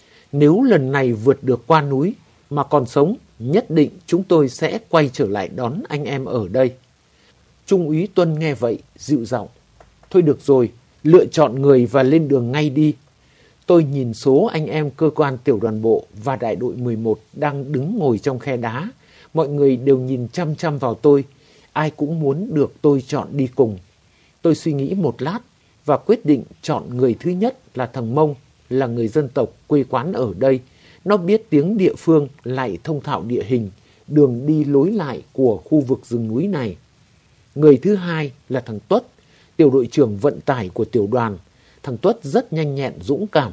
S1: Nếu lần này vượt được qua núi mà còn sống, nhất định chúng tôi sẽ quay trở lại đón anh em ở đây. Trung úy Tuân nghe vậy, dịu giọng. Thôi được rồi, lựa chọn người và lên đường ngay đi. Tôi nhìn số anh em cơ quan tiểu đoàn bộ và đại đội 11 đang đứng ngồi trong khe đá. Mọi người đều nhìn chăm chăm vào tôi. Ai cũng muốn được tôi chọn đi cùng. Tôi suy nghĩ một lát và quyết định chọn người thứ nhất là thằng Mông, là người dân tộc quê quán ở đây. Nó biết tiếng địa phương, lại thông thạo địa hình, đường đi lối lại của khu vực rừng núi này. Người thứ hai là thằng Tuất, tiểu đội trưởng vận tải của tiểu đoàn. Thằng Tuất rất nhanh nhẹn, dũng cảm.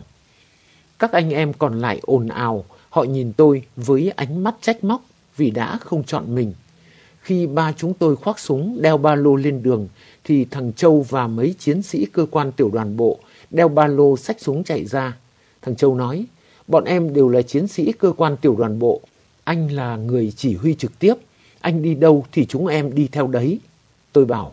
S1: Các anh em còn lại ồn ào, họ nhìn tôi với ánh mắt trách móc vì đã không chọn mình. Khi ba chúng tôi khoác súng đeo ba lô lên đường thì thằng Châu và mấy chiến sĩ cơ quan tiểu đoàn bộ đeo ba lô xách súng chạy ra. Thằng Châu nói, bọn em đều là chiến sĩ cơ quan tiểu đoàn bộ. Anh là người chỉ huy trực tiếp. Anh đi đâu thì chúng em đi theo đấy. Tôi bảo,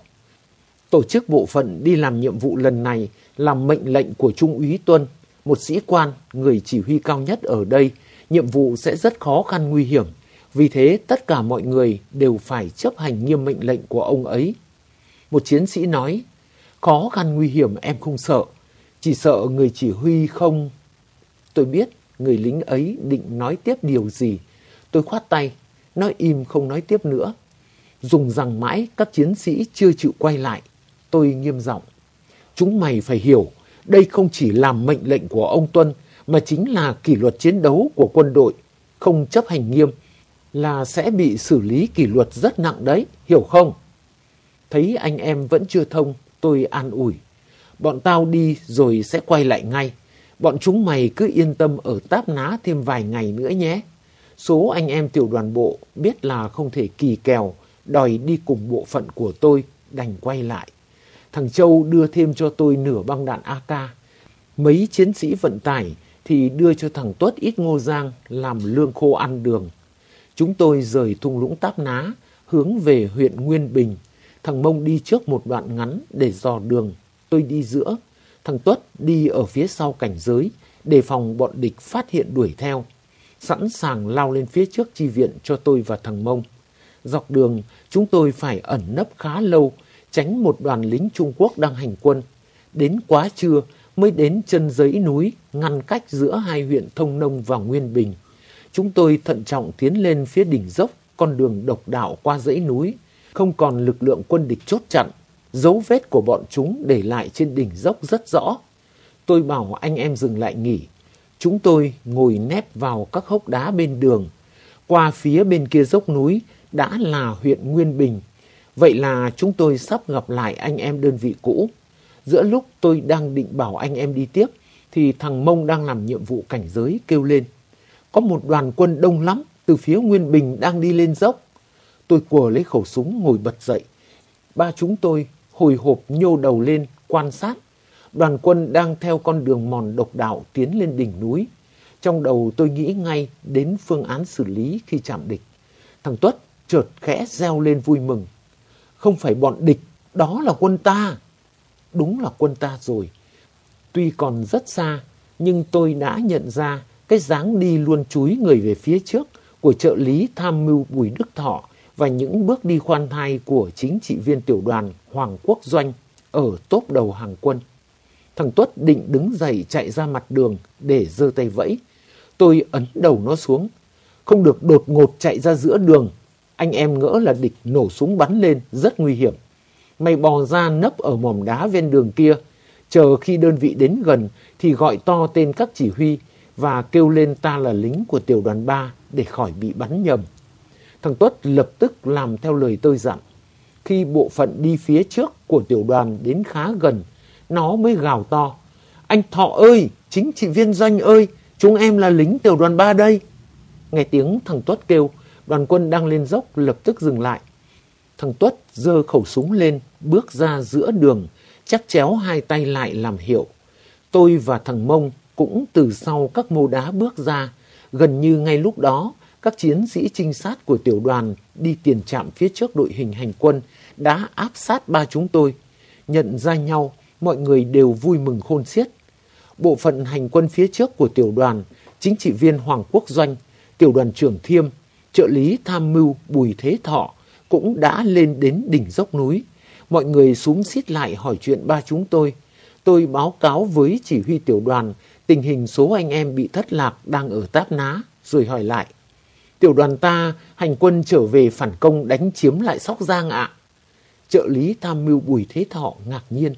S1: tổ chức bộ phận đi làm nhiệm vụ lần này là mệnh lệnh của Trung úy Tuân, một sĩ quan, người chỉ huy cao nhất ở đây. Nhiệm vụ sẽ rất khó khăn nguy hiểm. Vì thế tất cả mọi người đều phải chấp hành nghiêm mệnh lệnh của ông ấy. Một chiến sĩ nói, khó khăn nguy hiểm em không sợ, chỉ sợ người chỉ huy không... Tôi biết người lính ấy định nói tiếp điều gì. Tôi khoát tay, nói im không nói tiếp nữa. Dùng rằng mãi các chiến sĩ chưa chịu quay lại. Tôi nghiêm giọng, chúng mày phải hiểu, đây không chỉ làm mệnh lệnh của ông Tuân, mà chính là kỷ luật chiến đấu của quân đội. Không chấp hành nghiêm là sẽ bị xử lý kỷ luật rất nặng đấy, hiểu không? Thấy anh em vẫn chưa thông, tôi an ủi. Bọn tao đi rồi sẽ quay lại ngay. Bọn chúng mày cứ yên tâm ở Táp Ná thêm vài ngày nữa nhé. Số anh em tiểu đoàn bộ biết là không thể kỳ kèo, đòi đi cùng bộ phận của tôi, đành quay lại. Thằng Châu đưa thêm cho tôi nửa băng đạn AK. Mấy chiến sĩ vận tải thì đưa cho thằng Tuất ít ngô rang làm lương khô ăn đường. Chúng tôi rời thung lũng Táp Ná, hướng về huyện Nguyên Bình. Thằng Mông đi trước một đoạn ngắn để dò đường. Tôi đi giữa. Thằng Tuất đi ở phía sau cảnh giới, đề phòng bọn địch phát hiện đuổi theo. Sẵn sàng lao lên phía trước chi viện cho tôi và thằng Mông. Dọc đường, chúng tôi phải ẩn nấp khá lâu, tránh một đoàn lính Trung Quốc đang hành quân. Đến quá trưa mới đến chân dãy núi, ngăn cách giữa hai huyện Thông Nông và Nguyên Bình. Chúng tôi thận trọng tiến lên phía đỉnh dốc, con đường độc đạo qua dãy núi. Không còn lực lượng quân địch chốt chặn, dấu vết của bọn chúng để lại trên đỉnh dốc rất rõ. Tôi bảo anh em dừng lại nghỉ. Chúng tôi ngồi nép vào các hốc đá bên đường. Qua phía bên kia dốc núi đã là huyện Nguyên Bình. Vậy là chúng tôi sắp gặp lại anh em đơn vị cũ. Giữa lúc tôi đang định bảo anh em đi tiếp thì thằng Mông đang làm nhiệm vụ cảnh giới kêu lên. Có một đoàn quân đông lắm từ phía Nguyên Bình đang đi lên dốc. Tôi quờ lấy khẩu súng ngồi bật dậy. Ba chúng tôi hồi hộp nhô đầu lên quan sát. Đoàn quân đang theo con đường mòn độc đạo tiến lên đỉnh núi. Trong đầu tôi nghĩ ngay đến phương án xử lý khi chạm địch. Thằng Tuất chợt khẽ reo lên vui mừng. Không phải bọn địch, đó là quân ta. Đúng là quân ta rồi. Tuy còn rất xa, nhưng tôi đã nhận ra cái dáng đi luồn chúi người về phía trước của trợ lý tham mưu Bùi Đức Thọ và những bước đi khoan thai của chính trị viên tiểu đoàn Hoàng Quốc Doanh ở tốp đầu hàng quân. Thằng Tuất định đứng dậy chạy ra mặt đường để giơ tay vẫy. Tôi ấn đầu nó xuống. Không được đột ngột chạy ra giữa đường. Anh em ngỡ là địch nổ súng bắn lên, rất nguy hiểm. Mày bò ra nấp ở mỏm đá ven đường kia. Chờ khi đơn vị đến gần thì gọi to tên các chỉ huy và kêu lên ta là lính của tiểu đoàn 3 để khỏi bị bắn nhầm. Thằng Tuất lập tức làm theo lời tôi dặn. Khi bộ phận đi phía trước của tiểu đoàn đến khá gần, nó mới gào to. Anh Thọ ơi, chính trị viên Doanh ơi, chúng em là lính tiểu đoàn 3 đây. Nghe tiếng thằng Tuất kêu, đoàn quân đang lên dốc lập tức dừng lại. Thằng Tuất giơ khẩu súng lên, bước ra giữa đường, chắp chéo hai tay lại làm hiệu. Tôi và thằng Mông cũng từ sau các mô đá bước ra. Gần như ngay lúc đó, các chiến sĩ trinh sát của tiểu đoàn đi tiền trạm phía trước đội hình hành quân đã áp sát ba chúng tôi. Nhận ra nhau, mọi người đều vui mừng khôn xiết. Bộ phận hành quân phía trước của tiểu đoàn, chính trị viên Hoàng Quốc Doanh, tiểu đoàn trưởng Thiêm, trợ lý tham mưu Bùi Thế Thọ cũng đã lên đến đỉnh dốc núi. Mọi người xúm xít lại hỏi chuyện ba chúng tôi. Tôi báo cáo với chỉ huy tiểu đoàn tình hình số anh em bị thất lạc đang ở Táp Ná, rồi hỏi lại. Tiểu đoàn ta hành quân trở về phản công đánh chiếm lại Sóc Giang ạ. Trợ lý tham mưu Bùi Thế Thọ ngạc nhiên.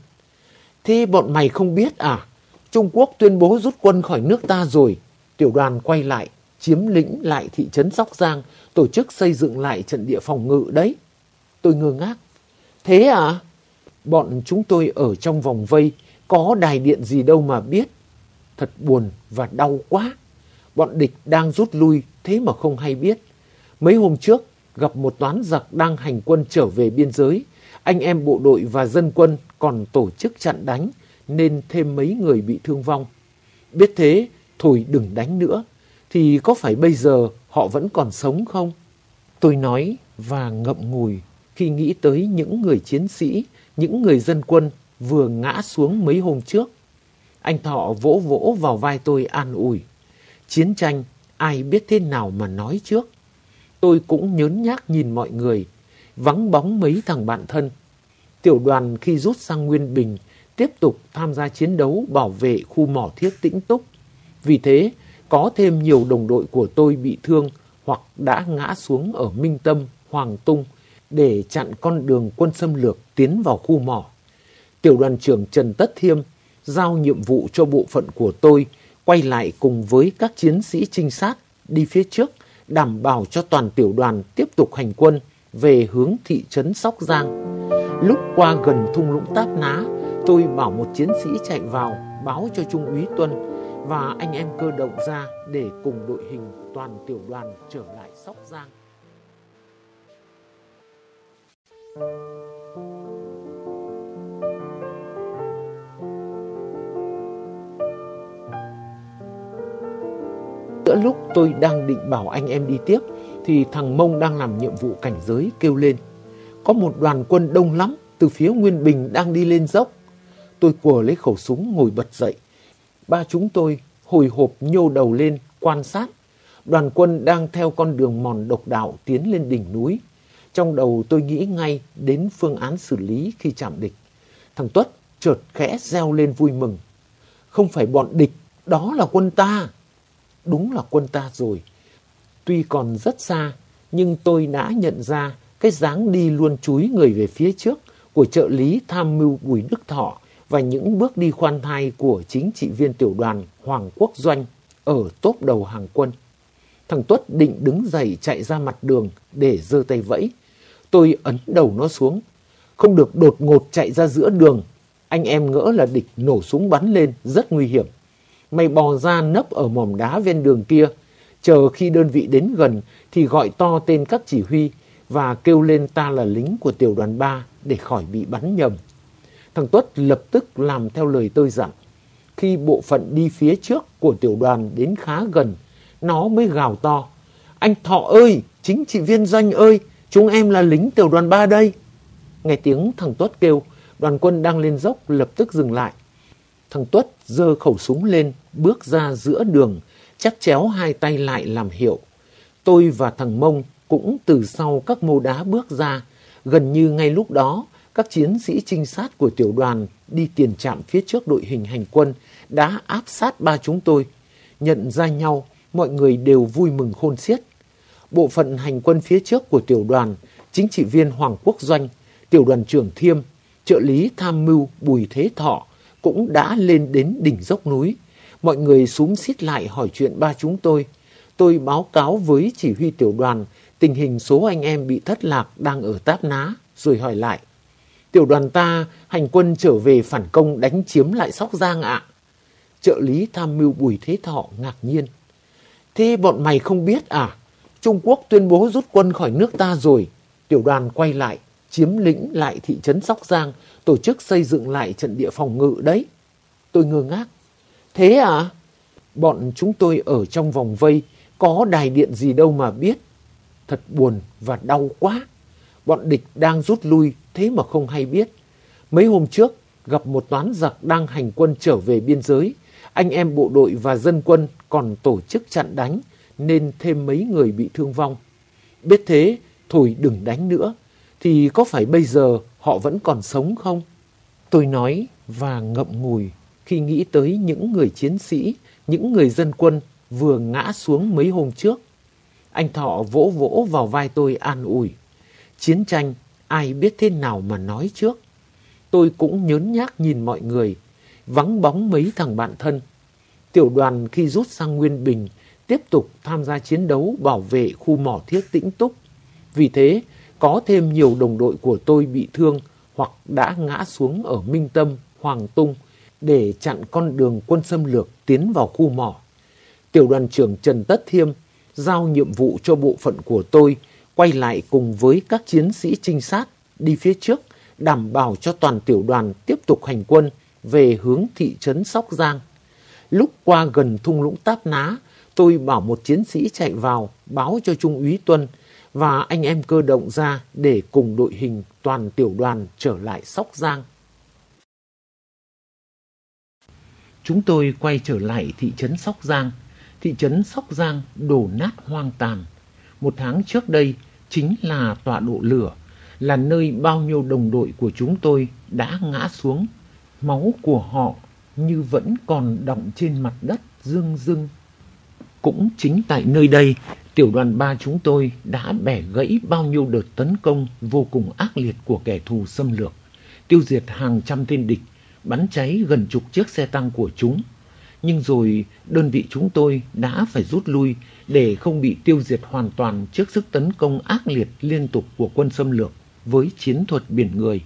S1: Thế bọn mày không biết à? Trung Quốc tuyên bố rút quân khỏi nước ta rồi. Tiểu đoàn quay lại, chiếm lĩnh lại thị trấn Sóc Giang, tổ chức xây dựng lại trận địa phòng ngự đấy. Tôi ngơ ngác. Thế à? Bọn chúng tôi ở trong vòng vây, có đài điện gì đâu mà biết. Thật buồn và đau quá. Bọn địch đang rút lui, thế mà không hay biết. Mấy hôm trước, gặp một toán giặc đang hành quân trở về biên giới. Anh em bộ đội và dân quân còn tổ chức chặn đánh, nên thêm mấy người bị thương vong. Biết thế, thôi đừng đánh nữa. Thì có phải bây giờ họ vẫn còn sống không? Tôi nói và ngậm ngùi khi nghĩ tới những người chiến sĩ, những người dân quân vừa ngã xuống mấy hôm trước. Anh Thọ vỗ vỗ vào vai tôi an ủi. Chiến tranh, ai biết thế nào mà nói trước. Tôi cũng nhớn nhác nhìn mọi người, vắng bóng mấy thằng bạn thân. Tiểu đoàn khi rút sang Nguyên Bình, tiếp tục tham gia chiến đấu bảo vệ khu mỏ thiết Tĩnh Túc. Vì thế, có thêm nhiều đồng đội của tôi bị thương hoặc đã ngã xuống ở Minh Tâm, Hoàng Tung để chặn con đường quân xâm lược tiến vào khu mỏ. Tiểu đoàn trưởng Trần Tất Thiêm giao nhiệm vụ cho bộ phận của tôi quay lại cùng với các chiến sĩ trinh sát đi phía trước, đảm bảo cho toàn tiểu đoàn tiếp tục hành quân về hướng thị trấn Sóc Giang. Lúc qua gần thung lũng Táp Ná, tôi bảo một chiến sĩ chạy vào báo cho Trung úy Tuân và anh em cơ động ra để cùng đội hình toàn tiểu đoàn trở lại Sóc Giang. Giữa lúc tôi đang định bảo anh em đi tiếp thì thằng Mông đang làm nhiệm vụ cảnh giới kêu lên. Có một đoàn quân đông lắm từ phía Nguyên Bình đang đi lên dốc. Tôi quờ lấy khẩu súng ngồi bật dậy. Ba chúng tôi hồi hộp nhô đầu lên quan sát. Đoàn quân đang theo con đường mòn độc đạo tiến lên đỉnh núi. Trong đầu tôi nghĩ ngay đến phương án xử lý khi chạm địch. Thằng Tuất chợt khẽ reo lên vui mừng. Không phải bọn địch, đó là quân ta. Đúng là quân ta rồi. Tuy còn rất xa, nhưng tôi đã nhận ra cái dáng đi luồn chúi người về phía trước của trợ lý tham mưu Bùi Đức Thọ và những bước đi khoan thai của chính trị viên tiểu đoàn Hoàng Quốc Doanh ở tốp đầu hàng quân. Thằng Tuất định đứng dậy chạy ra mặt đường để giơ tay vẫy. Tôi ấn đầu nó xuống. Không được đột ngột chạy ra giữa đường. Anh em ngỡ là địch nổ súng bắn lên, rất nguy hiểm. Mày bò ra nấp ở mỏm đá ven đường kia. Chờ khi đơn vị đến gần thì gọi to tên các chỉ huy và kêu lên ta là lính của tiểu đoàn 3 để khỏi bị bắn nhầm. Thằng Tuất lập tức làm theo lời tôi dặn. Khi bộ phận đi phía trước của tiểu đoàn đến khá gần, nó mới gào to: "Anh Thọ ơi, chính trị viên Doanh ơi, chúng em là lính tiểu đoàn 3 đây." Nghe tiếng thằng Tuất kêu, đoàn quân đang lên dốc lập tức dừng lại. Thằng Tuất giơ khẩu súng lên, bước ra giữa đường, chắp chéo hai tay lại làm hiệu. Tôi và thằng Mông cũng từ sau các mô đá bước ra. Gần như ngay lúc đó, các chiến sĩ trinh sát của tiểu đoàn đi tiền trạm phía trước đội hình hành quân đã áp sát ba chúng tôi. Nhận ra nhau, mọi người đều vui mừng khôn xiết. Bộ phận hành quân phía trước của tiểu đoàn, chính trị viên Hoàng Quốc Doanh, tiểu đoàn trưởng Thiêm, trợ lý tham mưu Bùi Thế Thọ cũng đã lên đến đỉnh dốc núi. Mọi người xúm xít lại hỏi chuyện ba chúng tôi. Tôi báo cáo với chỉ huy tiểu đoàn tình hình số anh em bị thất lạc đang ở Táp Ná, rồi hỏi lại: "Tiểu đoàn ta hành quân trở về phản công đánh chiếm lại Sóc Giang ạ." Trợ lý tham mưu Bùi Thế Thọ ngạc nhiên: "Thế bọn mày không biết à? Trung Quốc tuyên bố rút quân khỏi nước ta rồi. Tiểu đoàn quay lại, chiếm lĩnh lại thị trấn Sóc Giang, tổ chức xây dựng lại trận địa phòng ngự đấy." Tôi ngơ ngác: "Thế à?" Bọn chúng tôi ở trong vòng vây, có đài điện gì đâu mà biết. Thật buồn và đau quá. Bọn địch đang rút lui, thế mà không hay biết. Mấy hôm trước, gặp một toán giặc đang hành quân trở về biên giới. Anh em bộ đội và dân quân còn tổ chức chặn đánh, nên thêm mấy người bị thương vong. Biết thế, thôi đừng đánh nữa. Thì có phải bây giờ họ vẫn còn sống không? Tôi nói và ngậm ngùi khi nghĩ tới những người chiến sĩ, những người dân quân vừa ngã xuống mấy hôm trước. Anh Thọ vỗ vỗ vào vai tôi an ủi: "Chiến tranh ai biết thế nào mà nói trước." Tôi cũng nhớn nhác nhìn mọi người, vắng bóng mấy thằng bạn thân. Tiểu đoàn khi rút sang Nguyên Bình tiếp tục tham gia chiến đấu bảo vệ khu mỏ thiết Tĩnh Túc. Vì thế, có thêm nhiều đồng đội của tôi bị thương hoặc đã ngã xuống ở Minh Tâm, Hoàng Tung để chặn con đường quân xâm lược tiến vào khu mỏ. Tiểu đoàn trưởng Trần Tất Thiêm giao nhiệm vụ cho bộ phận của tôi quay lại cùng với các chiến sĩ trinh sát đi phía trước, đảm bảo cho toàn tiểu đoàn tiếp tục hành quân về hướng thị trấn Sóc Giang. Lúc qua gần thung lũng Táp Ná, tôi bảo một chiến sĩ chạy vào báo cho Trung úy Tuân và anh em cơ động ra để cùng đội hình toàn tiểu đoàn trở lại Sóc Giang. Chúng tôi quay trở lại thị trấn Sóc Giang. Thị trấn Sóc Giang đổ nát hoang tàn. Một tháng trước đây chính là tọa độ lửa, là nơi bao nhiêu đồng đội của chúng tôi đã ngã xuống. Máu của họ như vẫn còn đọng trên mặt đất rưng rưng. Cũng chính tại nơi đây, tiểu đoàn 3 chúng tôi đã bẻ gãy bao nhiêu đợt tấn công vô cùng ác liệt của kẻ thù xâm lược, tiêu diệt hàng trăm tên địch, bắn cháy gần chục chiếc xe tăng của chúng. Nhưng rồi đơn vị chúng tôi đã phải rút lui để không bị tiêu diệt hoàn toàn trước sức tấn công ác liệt liên tục của quân xâm lược với chiến thuật biển người.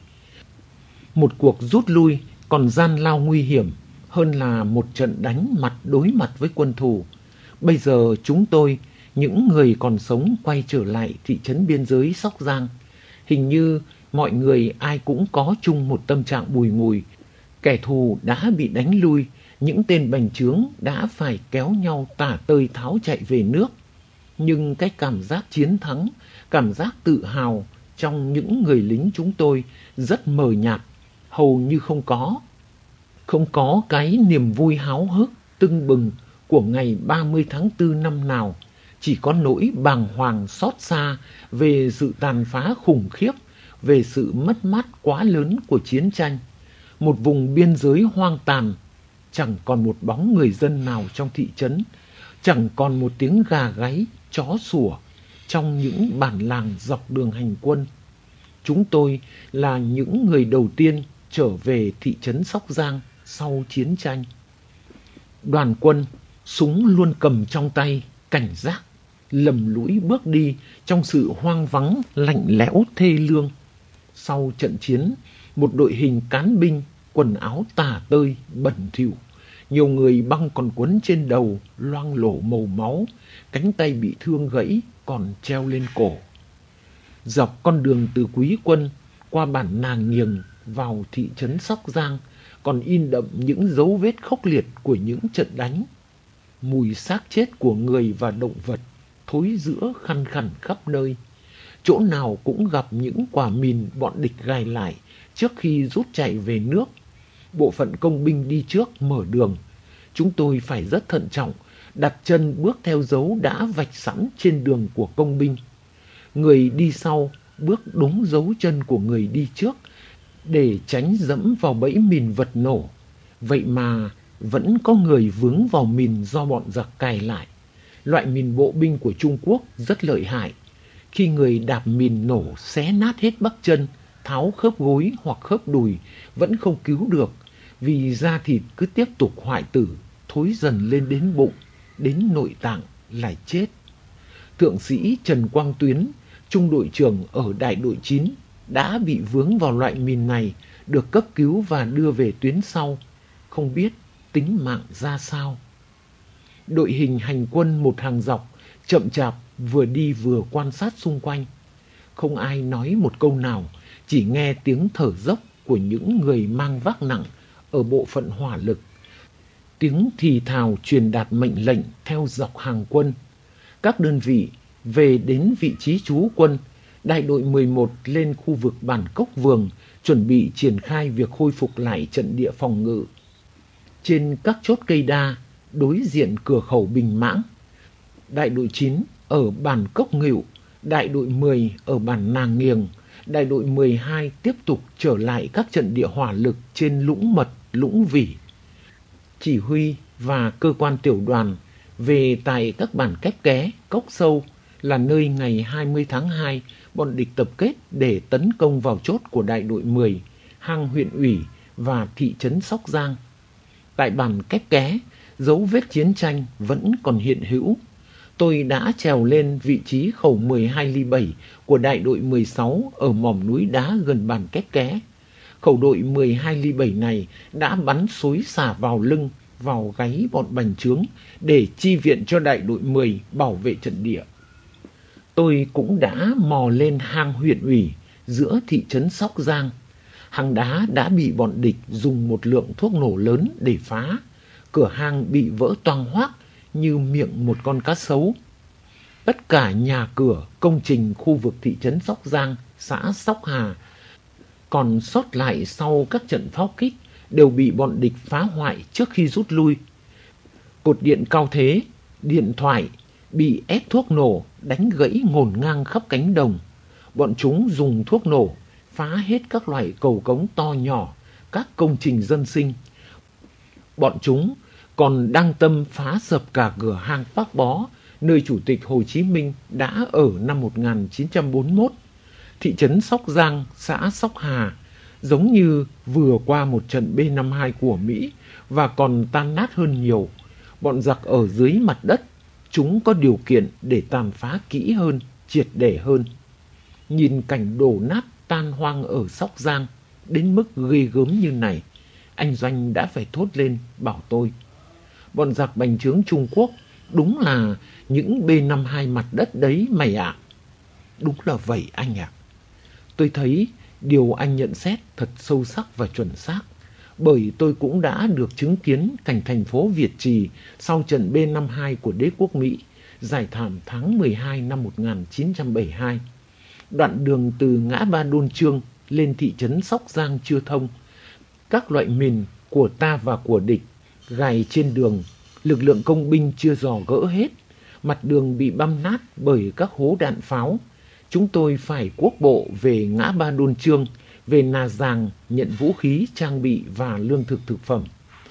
S1: Một cuộc rút lui còn gian lao nguy hiểm hơn là một trận đánh mặt đối mặt với quân thù. Bây giờ chúng tôi, những người còn sống quay trở lại thị trấn biên giới Sóc Giang. Hình như mọi người ai cũng có chung một tâm trạng bùi ngùi. Kẻ thù đã bị đánh lui, những tên bành trướng đã phải kéo nhau tả tơi tháo chạy về nước. Nhưng cái cảm giác chiến thắng, cảm giác tự hào trong những người lính chúng tôi rất mờ nhạt, hầu như không có. Không có cái niềm vui háo hức, tưng bừng của ngày 30 tháng 4 năm nào. Chỉ có nỗi bàng hoàng xót xa về sự tàn phá khủng khiếp, về sự mất mát quá lớn của chiến tranh. Một vùng biên giới hoang tàn, chẳng còn một bóng người dân nào trong thị trấn, chẳng còn một tiếng gà gáy, chó sủa trong những bản làng dọc đường hành quân. Chúng tôi là những người đầu tiên trở về thị trấn Sóc Giang sau chiến tranh. Đoàn quân, súng luôn cầm trong tay, cảnh giác, lầm lũi bước đi trong sự hoang vắng, lạnh lẽo thê lương. Sau trận chiến, một đội hình cán binh, quần áo tả tơi, bẩn thỉu, nhiều người băng còn quấn trên đầu, loang lổ màu máu, cánh tay bị thương gãy còn treo lên cổ. Dọc con đường từ Quý Quân qua bản Nàng Nghiềng vào thị trấn Sóc Giang còn in đậm những dấu vết khốc liệt của những trận đánh. Mùi xác chết của người và động vật thối rữa khăn khẳn khắp nơi. Chỗ nào cũng gặp những quả mìn bọn địch gài lại trước khi rút chạy về nước. Bộ phận công binh đi trước mở đường. Chúng tôi phải rất thận trọng, đặt chân bước theo dấu đã vạch sẵn trên đường của công binh. Người đi sau bước đúng dấu chân của người đi trước để tránh dẫm vào bẫy mìn vật nổ. Vậy mà vẫn có người vướng vào mìn do bọn giặc cài lại. Loại mìn bộ binh của Trung Quốc rất lợi hại. Khi người đạp mìn nổ xé nát hết bắp chân, tháo khớp gối hoặc khớp đùi vẫn không cứu được, vì da thịt cứ tiếp tục hoại tử, thối dần lên đến bụng, đến nội tạng lại chết. Thượng sĩ Trần Quang Tuyến, trung đội trưởng ở đại đội 9, đã bị vướng vào loại mìn này, được cấp cứu và đưa về tuyến sau, không biết tính mạng ra sao. Đội hình hành quân một hàng dọc, chậm chạp, vừa đi vừa quan sát xung quanh. Không ai nói một câu nào, chỉ nghe tiếng thở dốc của những người mang vác nặng ở bộ phận hỏa lực. Tiếng thì thào truyền đạt mệnh lệnh theo dọc hàng quân. Các đơn vị về đến vị trí trú quân, đại đội 11 lên khu vực bản Cốc Vường, chuẩn bị triển khai việc khôi phục lại trận địa phòng ngự. Trên các chốt cây đa, đối diện cửa khẩu Bình Mãng, đại đội 9 ở bản Cốc Ngự, đại đội 10 ở bản Nàng Nghiềng, đại đội 12 tiếp tục trở lại các trận địa hỏa lực trên Lũng Mật, Lũng Vỉ. Chỉ huy và cơ quan tiểu đoàn về tại các bản Kép Ké, Cốc Sâu là nơi ngày 20 tháng 2 bọn địch tập kết để tấn công vào chốt của đại đội 10, hang huyện ủy và thị trấn Sóc Giang. Tại bản Kép Ké, dấu vết chiến tranh vẫn còn hiện hữu. Tôi đã trèo lên vị trí khẩu 12 ly 7 của đại đội 16 ở mỏm núi đá gần bản Kép Ké. Khẩu đội 12 ly 7 này đã bắn xối xả vào lưng, vào gáy bọn bành trướng để chi viện cho đại đội 10 bảo vệ trận địa. Tôi cũng đã mò lên hang huyện ủy giữa thị trấn Sóc Giang. Hang đá đã bị bọn địch dùng một lượng thuốc nổ lớn để phá. Cửa hang bị vỡ toang hoác như miệng một con cá sấu. Tất cả nhà cửa, công trình khu vực thị trấn Sóc Giang, xã Sóc Hà còn sót lại sau các trận pháo kích đều bị bọn địch phá hoại trước khi rút lui. Cột điện cao thế, điện thoại bị ép thuốc nổ đánh gãy ngổn ngang khắp cánh đồng. Bọn chúng dùng thuốc nổ phá hết các loại cầu cống to nhỏ, các công trình dân sinh. Bọn chúng còn đang tâm phá sập cả cửa hang Bác Bó, nơi Chủ tịch Hồ Chí Minh đã ở năm 1941. Thị trấn Sóc Giang, xã Sóc Hà, giống như vừa qua một trận B-52 của Mỹ và còn tan nát hơn nhiều. Bọn giặc ở dưới mặt đất, chúng có điều kiện để tàn phá kỹ hơn, triệt để hơn. Nhìn cảnh đổ nát tan hoang ở Sóc Giang đến mức ghê gớm như này, anh Doanh đã phải thốt lên bảo tôi: bọn giặc bành trướng Trung Quốc đúng là những B-52 mặt đất đấy mày ạ. Đúng là vậy anh ạ. Tôi thấy điều anh nhận xét thật sâu sắc và chuẩn xác, bởi tôi cũng đã được chứng kiến cảnh thành phố Việt Trì sau trận B-52 của đế quốc Mỹ, giải thảm tháng 12 năm 1972. Đoạn đường từ ngã ba Đôn Trương lên thị trấn Sóc Giang chưa thông. Các loại mìn của ta và của địch gài trên đường, lực lượng công binh chưa dò gỡ hết. Mặt đường bị băm nát bởi các hố đạn pháo. Chúng tôi phải cuốc bộ về ngã ba Đôn Trương, về Nà Giàng nhận vũ khí, trang bị và lương thực thực phẩm.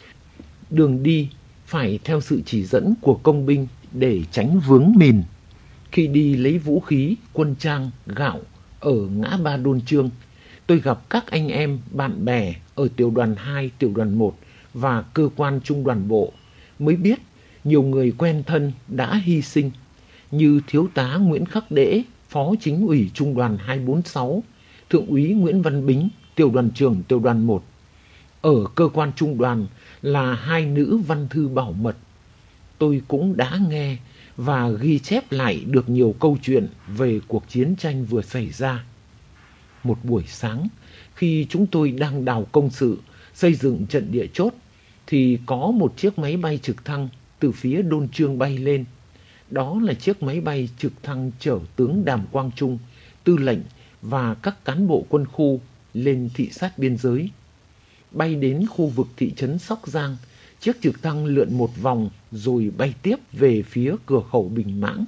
S1: Đường đi phải theo sự chỉ dẫn của công binh để tránh vướng mìn. Khi đi lấy vũ khí, quân trang, gạo ở ngã ba Đôn Trương, tôi gặp các anh em, bạn bè ở tiểu đoàn 2, tiểu đoàn 1 và cơ quan trung đoàn bộ, mới biết nhiều người quen thân đã hy sinh, như thiếu tá Nguyễn Khắc Đễ, phó chính ủy trung đoàn 246, thượng úy Nguyễn Văn Bính, tiểu đoàn trưởng tiểu đoàn 1. Ở cơ quan trung đoàn là hai nữ văn thư bảo mật. Tôi cũng đã nghe và ghi chép lại được nhiều câu chuyện về cuộc chiến tranh vừa xảy ra. một buổi sáng, khi chúng tôi đang đào công sự, xây dựng trận địa chốt, thì có một chiếc máy bay trực thăng từ phía Đôn Trương bay lên. Đó là chiếc máy bay trực thăng chở tướng Đàm Quang Trung, tư lệnh và các cán bộ quân khu lên thị sát biên giới. Bay đến khu vực thị trấn Sóc Giang, chiếc trực thăng lượn một vòng rồi bay tiếp về phía cửa khẩu Bình Mãng.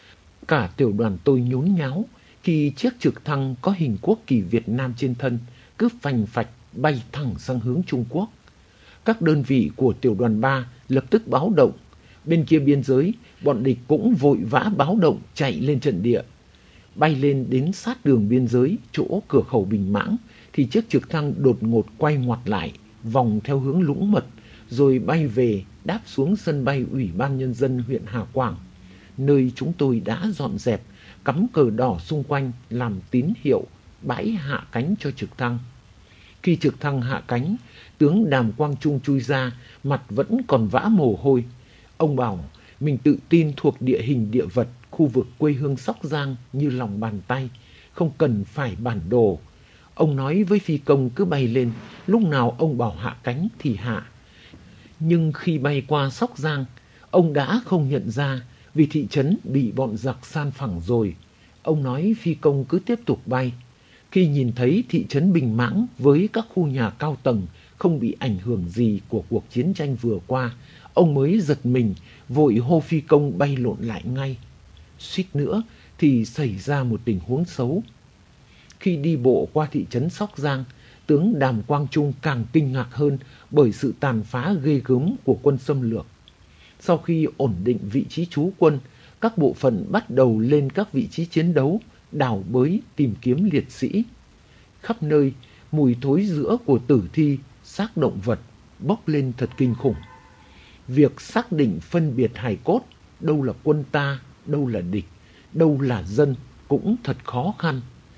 S1: Cả tiểu đoàn tôi nhốn nháo khi chiếc trực thăng có hình quốc kỳ Việt Nam trên thân cứ phành phạch bay thẳng sang hướng Trung Quốc. Các đơn vị của tiểu đoàn 3 lập tức báo động. Bên kia biên giới, bọn địch cũng vội vã báo động chạy lên trận địa. Bay lên đến sát đường biên giới, chỗ cửa khẩu Bình Mãng, thì chiếc trực thăng đột ngột quay ngoặt lại, vòng theo hướng Lũng Mật, rồi bay về đáp xuống sân bay Ủy ban Nhân dân huyện Hà Quảng, nơi chúng tôi đã dọn dẹp, cắm cờ đỏ xung quanh làm tín hiệu bãi hạ cánh cho trực thăng. Khi trực thăng hạ cánh, tướng Đàm Quang Trung chui ra, mặt vẫn còn vã mồ hôi. Ông bảo mình tự tin thuộc địa hình địa vật khu vực quê hương Sóc Giang như lòng bàn tay, không cần phải bản đồ. Ông nói với phi công cứ bay lên, lúc nào ông bảo hạ cánh thì hạ. Nhưng khi bay qua Sóc Giang, ông đã không nhận ra vì thị trấn bị bọn giặc san phẳng rồi. Ông nói phi công cứ tiếp tục bay. Khi nhìn thấy thị trấn Bình Mãng với các khu nhà cao tầng không bị ảnh hưởng gì của cuộc chiến tranh vừa qua, ông mới giật mình, vội hô phi công bay lộn lại ngay. Suýt nữa thì xảy ra một tình huống xấu. Khi đi bộ qua thị trấn Sóc Giang, tướng Đàm Quang Trung càng kinh ngạc hơn bởi sự tàn phá ghê gớm của quân xâm lược. Sau khi ổn định vị trí trú quân, các bộ phận bắt đầu lên các vị trí chiến đấu, đào bới tìm kiếm liệt sĩ. Khắp nơi, mùi thối rữa của tử thi, xác động vật bốc lên thật kinh khủng. Việc xác định phân biệt hài cốt, đâu là quân ta, đâu là địch, đâu là dân cũng thật khó khăn.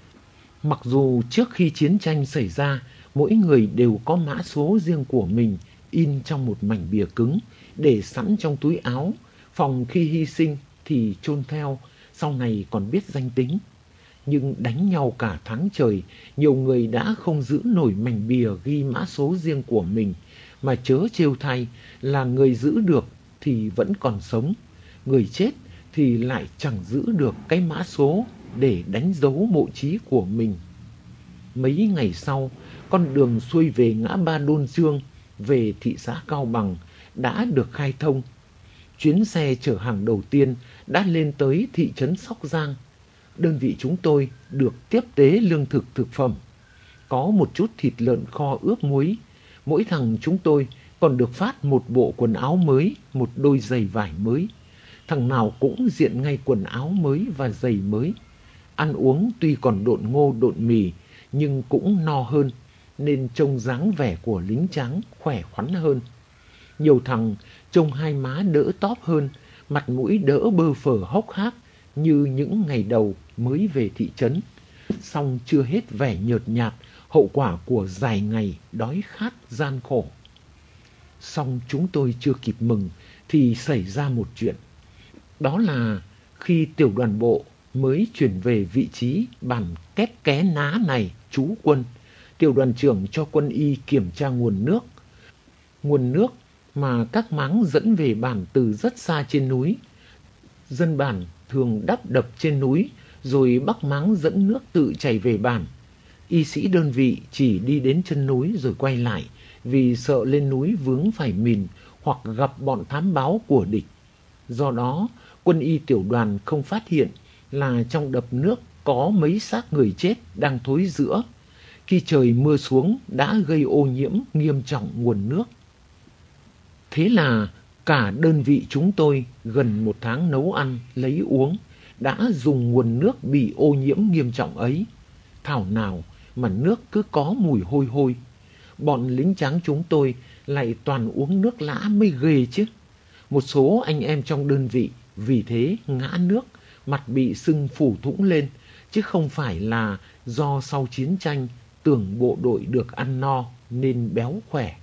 S1: Mặc dù trước khi chiến tranh xảy ra, mỗi người đều có mã số riêng của mình in trong một mảnh bìa cứng, để sẵn trong túi áo, phòng khi hy sinh thì chôn theo, sau này còn biết danh tính. Nhưng đánh nhau cả tháng trời, nhiều người đã không giữ nổi mảnh bìa ghi mã số riêng của mình, mà chớ trêu thay là người giữ được thì vẫn còn sống, người chết thì lại chẳng giữ được cái mã số để đánh dấu mộ chí của mình. Mấy ngày sau, con đường xuôi về ngã ba Đôn Dương về thị xã Cao Bằng đã được khai thông. Chuyến xe chở hàng đầu tiên đã lên tới thị trấn Sóc Giang. Đơn vị chúng tôi được tiếp tế lương thực thực phẩm. Có một chút thịt lợn kho ướp muối. Mỗi thằng chúng tôi còn được phát một bộ quần áo mới, một đôi giày vải mới. Thằng nào cũng diện ngay quần áo mới và giày mới. Ăn uống tuy còn độn ngô độn mì, nhưng cũng no hơn, nên trông dáng vẻ của lính tráng khỏe khoắn hơn. Nhiều thằng trông hai má đỡ tóp hơn, mặt mũi đỡ bơ phờ hốc hác như những ngày đầu mới về thị trấn. Song chưa hết vẻ nhợt nhạt, hậu quả của dài ngày đói khát gian khổ. Song chúng tôi chưa kịp mừng thì xảy ra một chuyện. Đó là khi tiểu đoàn bộ mới chuyển về vị trí bản Kép Ké Ná này trú quân, tiểu đoàn trưởng cho quân y kiểm tra nguồn nước. Nguồn nước mà các máng dẫn về bản từ rất xa trên núi. Dân bản thường đắp đập trên núi rồi bắt máng dẫn nước tự chảy về bản. Y sĩ đơn vị chỉ đi đến chân núi rồi quay lại vì sợ lên núi vướng phải mìn hoặc gặp bọn thám báo của địch. Do đó, quân y tiểu đoàn không phát hiện là trong đập nước có mấy xác người chết đang thối rữa. Khi trời mưa xuống đã gây ô nhiễm nghiêm trọng nguồn nước. Thế là cả đơn vị chúng tôi gần một tháng nấu ăn, lấy uống đã dùng nguồn nước bị ô nhiễm nghiêm trọng ấy. Thảo nào mà nước cứ có mùi hôi hôi. Bọn lính tráng chúng tôi lại toàn uống nước lã mới ghê chứ. Một số anh em trong đơn vị vì thế ngã nước, mặt bị sưng phủ thủng lên, chứ không phải là do sau chiến tranh tưởng bộ đội được ăn no nên béo khỏe.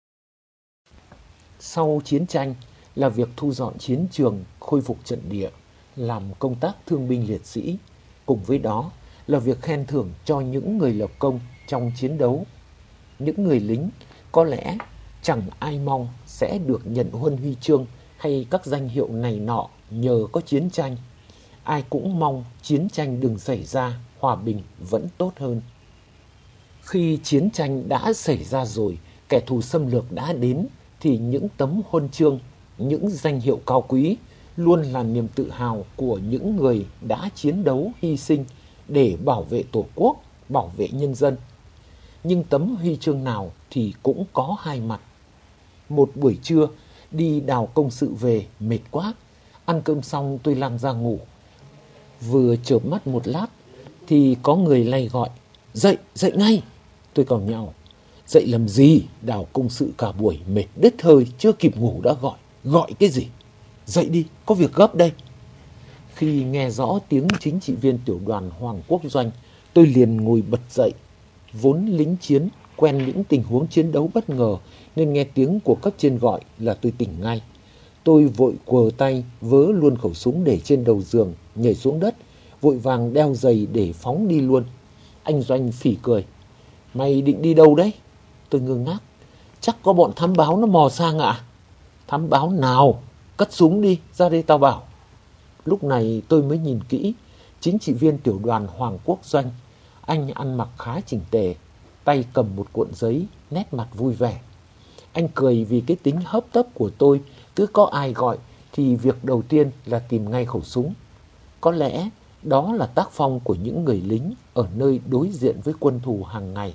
S1: Sau chiến tranh là việc thu dọn chiến trường, khôi phục trận địa, làm công tác thương binh liệt sĩ. Cùng với đó là việc khen thưởng cho những người lập công trong chiến đấu. Những người lính có lẽ chẳng ai mong sẽ được nhận huân huy chương hay các danh hiệu này nọ nhờ có chiến tranh. Ai cũng mong chiến tranh đừng xảy ra, hòa bình vẫn tốt hơn. Khi chiến tranh đã xảy ra rồi, kẻ thù xâm lược đã đến, thì những tấm huân chương, những danh hiệu cao quý luôn là niềm tự hào của những người đã chiến đấu hy sinh để bảo vệ Tổ quốc, bảo vệ nhân dân. Nhưng tấm huy chương nào thì cũng có hai mặt. Một buổi trưa, đi đào công sự về, mệt quá. Ăn cơm xong tôi lăn ra ngủ. Vừa chợp mắt một lát, thì có người lay gọi. Dậy, dậy ngay! Tôi càu nhàu. Dậy làm gì? Đào công sự cả buổi, mệt đứt hơi, chưa kịp ngủ đã gọi. Gọi cái gì? Dậy đi, có việc gấp đây. Khi nghe rõ tiếng chính trị viên tiểu đoàn Hoàng Quốc Doanh, tôi liền ngồi bật dậy. Vốn lính chiến, quen những tình huống chiến đấu bất ngờ, nên nghe tiếng của cấp trên gọi là tôi tỉnh ngay. Tôi vội quờ tay, vớ luôn khẩu súng để trên đầu giường, nhảy xuống đất, vội vàng đeo giày để phóng đi luôn. Anh Doanh phỉ cười. Mày định đi đâu đấy? Tôi ngơ ngác. Chắc có bọn thám báo nó mò sang ạ. Thám báo nào? Cất súng đi, ra đây tao bảo. Lúc này tôi mới nhìn kỹ, chính trị viên tiểu đoàn Hoàng Quốc Doanh. Anh ăn mặc khá chỉnh tề, tay cầm một cuộn giấy, nét mặt vui vẻ. Anh cười vì cái tính hấp tấp của tôi, cứ có ai gọi thì việc đầu tiên là tìm ngay khẩu súng. Có lẽ đó là tác phong của những người lính ở nơi đối diện với quân thù hàng ngày.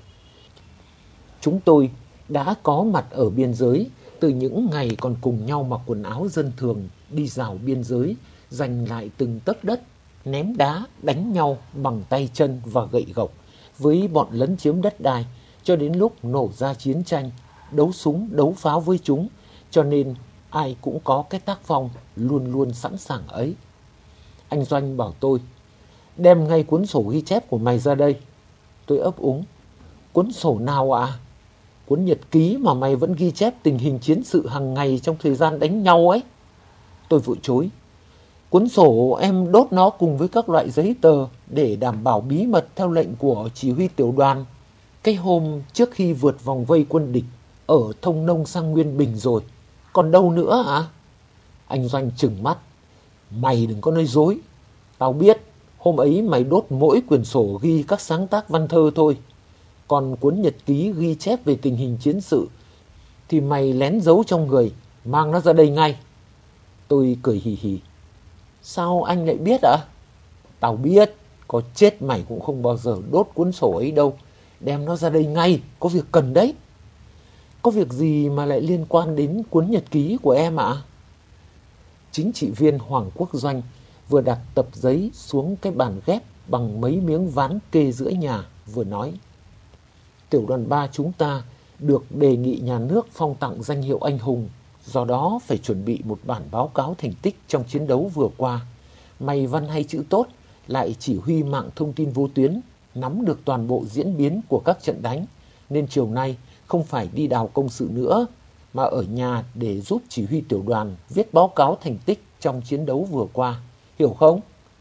S1: Chúng tôi đã có mặt ở biên giới từ những ngày còn cùng nhau mặc quần áo dân thường đi rào biên giới, giành lại từng tấc đất, ném đá, đánh nhau bằng tay chân và gậy gộc với bọn lấn chiếm đất đai, cho đến lúc nổ ra chiến tranh, đấu súng, đấu pháo với chúng, cho nên ai cũng có cái tác phong luôn luôn sẵn sàng ấy. Anh Doanh bảo tôi, đem ngay cuốn sổ ghi chép của mày ra đây. Tôi ấp úng, cuốn sổ nào ạ? Cuốn nhật ký mà mày vẫn ghi chép tình hình chiến sự hàng ngày trong thời gian đánh nhau ấy. Tôi vội chối. Cuốn sổ em đốt nó cùng với các loại giấy tờ để đảm bảo bí mật theo lệnh của chỉ huy tiểu đoàn. Cái hôm trước khi vượt vòng vây quân địch ở Thông Nông sang Nguyên Bình rồi. Còn đâu nữa hả? Anh Doanh trừng mắt. Mày đừng có nói dối. Tao biết hôm ấy mày đốt mỗi quyển sổ ghi các sáng tác văn thơ thôi. Còn cuốn nhật ký ghi chép về tình hình chiến sự thì mày lén giấu trong người, mang nó ra đây ngay. Tôi cười hì hì. Sao anh lại biết ạ? Tao biết, có chết mày cũng không bao giờ đốt cuốn sổ ấy đâu. Đem nó ra đây ngay, có việc cần đấy. Có việc gì mà lại liên quan đến cuốn nhật ký của em ạ? Chính trị viên Hoàng Quốc Doanh vừa đặt tập giấy xuống cái bàn ghép bằng mấy miếng ván kê giữa nhà, vừa nói. Tiểu đoàn 3 chúng ta được đề nghị nhà nước phong tặng danh hiệu anh hùng, do đó phải chuẩn bị một bản báo cáo thành tích trong chiến đấu vừa qua. Mày văn hay chữ tốt, lại chỉ huy mạng thông tin vô tuyến, nắm được toàn bộ diễn biến của các trận đánh, nên chiều nay không phải đi đào công sự nữa, mà ở nhà để giúp chỉ huy tiểu đoàn viết báo cáo thành tích trong chiến đấu vừa qua. Hiểu không?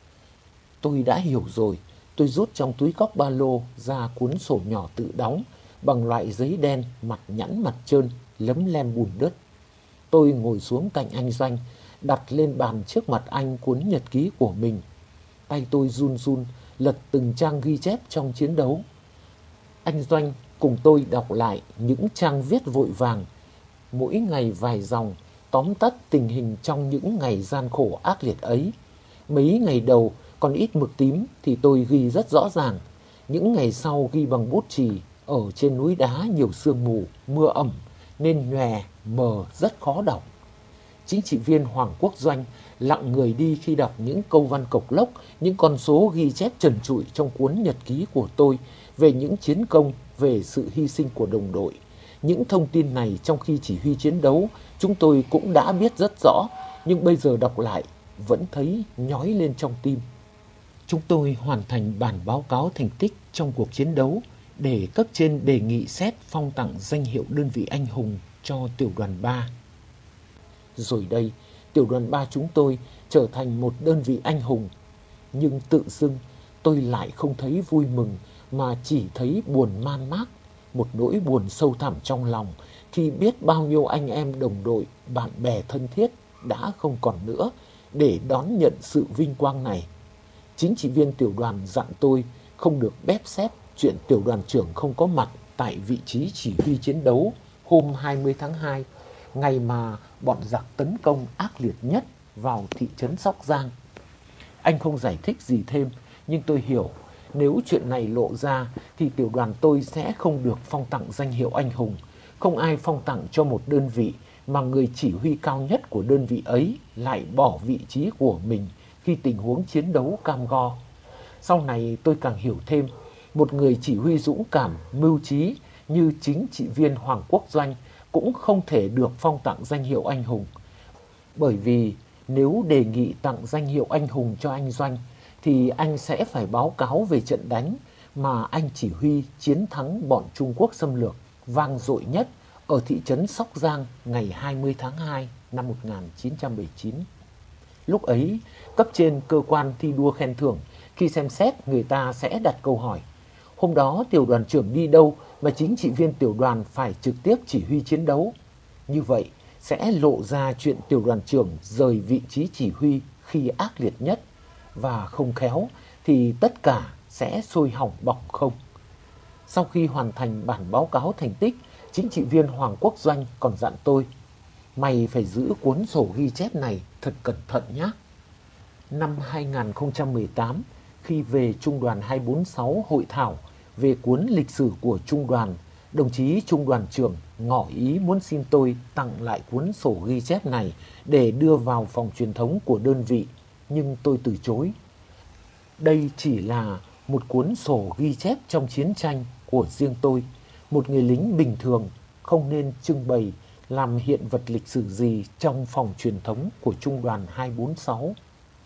S1: Tôi đã hiểu rồi. Tôi rút trong túi cóc ba lô ra cuốn sổ nhỏ tự đóng bằng loại giấy đen, mặt nhẵn mặt trơn, lấm lem bùn đất. Tôi ngồi xuống cạnh anh Doanh, đặt lên bàn trước mặt anh cuốn nhật ký của mình. Tay tôi run run, lật từng trang ghi chép trong chiến đấu. Anh Doanh cùng tôi đọc lại những trang viết vội vàng, mỗi ngày vài dòng, tóm tắt tình hình trong những ngày gian khổ ác liệt ấy. Mấy ngày đầu còn ít mực tím thì tôi ghi rất rõ ràng. Những ngày sau ghi bằng bút chì, ở trên núi đá nhiều sương mù, mưa ẩm, nên nhòe, mờ, rất khó đọc. Chính trị viên Hoàng Quốc Doanh lặng người đi khi đọc những câu văn cộc lốc, những con số ghi chép trần trụi trong cuốn nhật ký của tôi về những chiến công, về sự hy sinh của đồng đội. Những thông tin này trong khi chỉ huy chiến đấu, chúng tôi cũng đã biết rất rõ, nhưng bây giờ đọc lại vẫn thấy nhói lên trong tim. Chúng tôi hoàn thành bản báo cáo thành tích trong cuộc chiến đấu để cấp trên đề nghị xét phong tặng danh hiệu đơn vị anh hùng cho tiểu đoàn 3. Rồi đây, tiểu đoàn 3 chúng tôi trở thành một đơn vị anh hùng, nhưng tự dưng tôi lại không thấy vui mừng mà chỉ thấy buồn man mác, một nỗi buồn sâu thẳm trong lòng khi biết bao nhiêu anh em đồng đội, bạn bè thân thiết đã không còn nữa để đón nhận sự vinh quang này. Chính trị viên tiểu đoàn dặn tôi không được bép xép chuyện tiểu đoàn trưởng không có mặt tại vị trí chỉ huy chiến đấu hôm 20 tháng 2, ngày mà bọn giặc tấn công ác liệt nhất vào thị trấn Sóc Giang. Anh không giải thích gì thêm, nhưng tôi hiểu nếu chuyện này lộ ra thì tiểu đoàn tôi sẽ không được phong tặng danh hiệu anh hùng. Không ai phong tặng cho một đơn vị mà người chỉ huy cao nhất của đơn vị ấy lại bỏ vị trí của mình khi tình huống chiến đấu cam go. Sau này tôi càng hiểu thêm, một người chỉ huy dũng cảm, mưu trí như chính trị viên Hoàng Quốc Doanh cũng không thể được phong tặng danh hiệu anh hùng. Bởi vì nếu đề nghị tặng danh hiệu anh hùng cho anh Doanh thì anh sẽ phải báo cáo về trận đánh mà anh chỉ huy chiến thắng bọn Trung Quốc xâm lược vang dội nhất ở thị trấn Sóc Giang ngày 20 tháng 2 năm 1979. Lúc ấy, cấp trên cơ quan thi đua khen thưởng khi xem xét người ta sẽ đặt câu hỏi: hôm đó tiểu đoàn trưởng đi đâu mà chính trị viên tiểu đoàn phải trực tiếp chỉ huy chiến đấu? Như vậy sẽ lộ ra chuyện tiểu đoàn trưởng rời vị trí chỉ huy khi ác liệt nhất, và không khéo thì tất cả sẽ sôi hỏng bỏng không. Sau khi hoàn thành bản báo cáo thành tích, chính trị viên Hoàng Quốc Doanh còn dặn tôi: mày phải giữ cuốn sổ ghi chép này thật cẩn thận nhé. Năm 2018, khi về Trung đoàn 246 hội thảo về cuốn lịch sử của Trung đoàn, đồng chí Trung đoàn trưởng ngỏ ý muốn xin tôi tặng lại cuốn sổ ghi chép này để đưa vào phòng truyền thống của đơn vị, nhưng tôi từ chối. Đây chỉ là một cuốn sổ ghi chép trong chiến tranh của riêng tôi, một người lính bình thường, không nên trưng bày làm hiện vật lịch sử gì trong phòng truyền thống của Trung đoàn 246.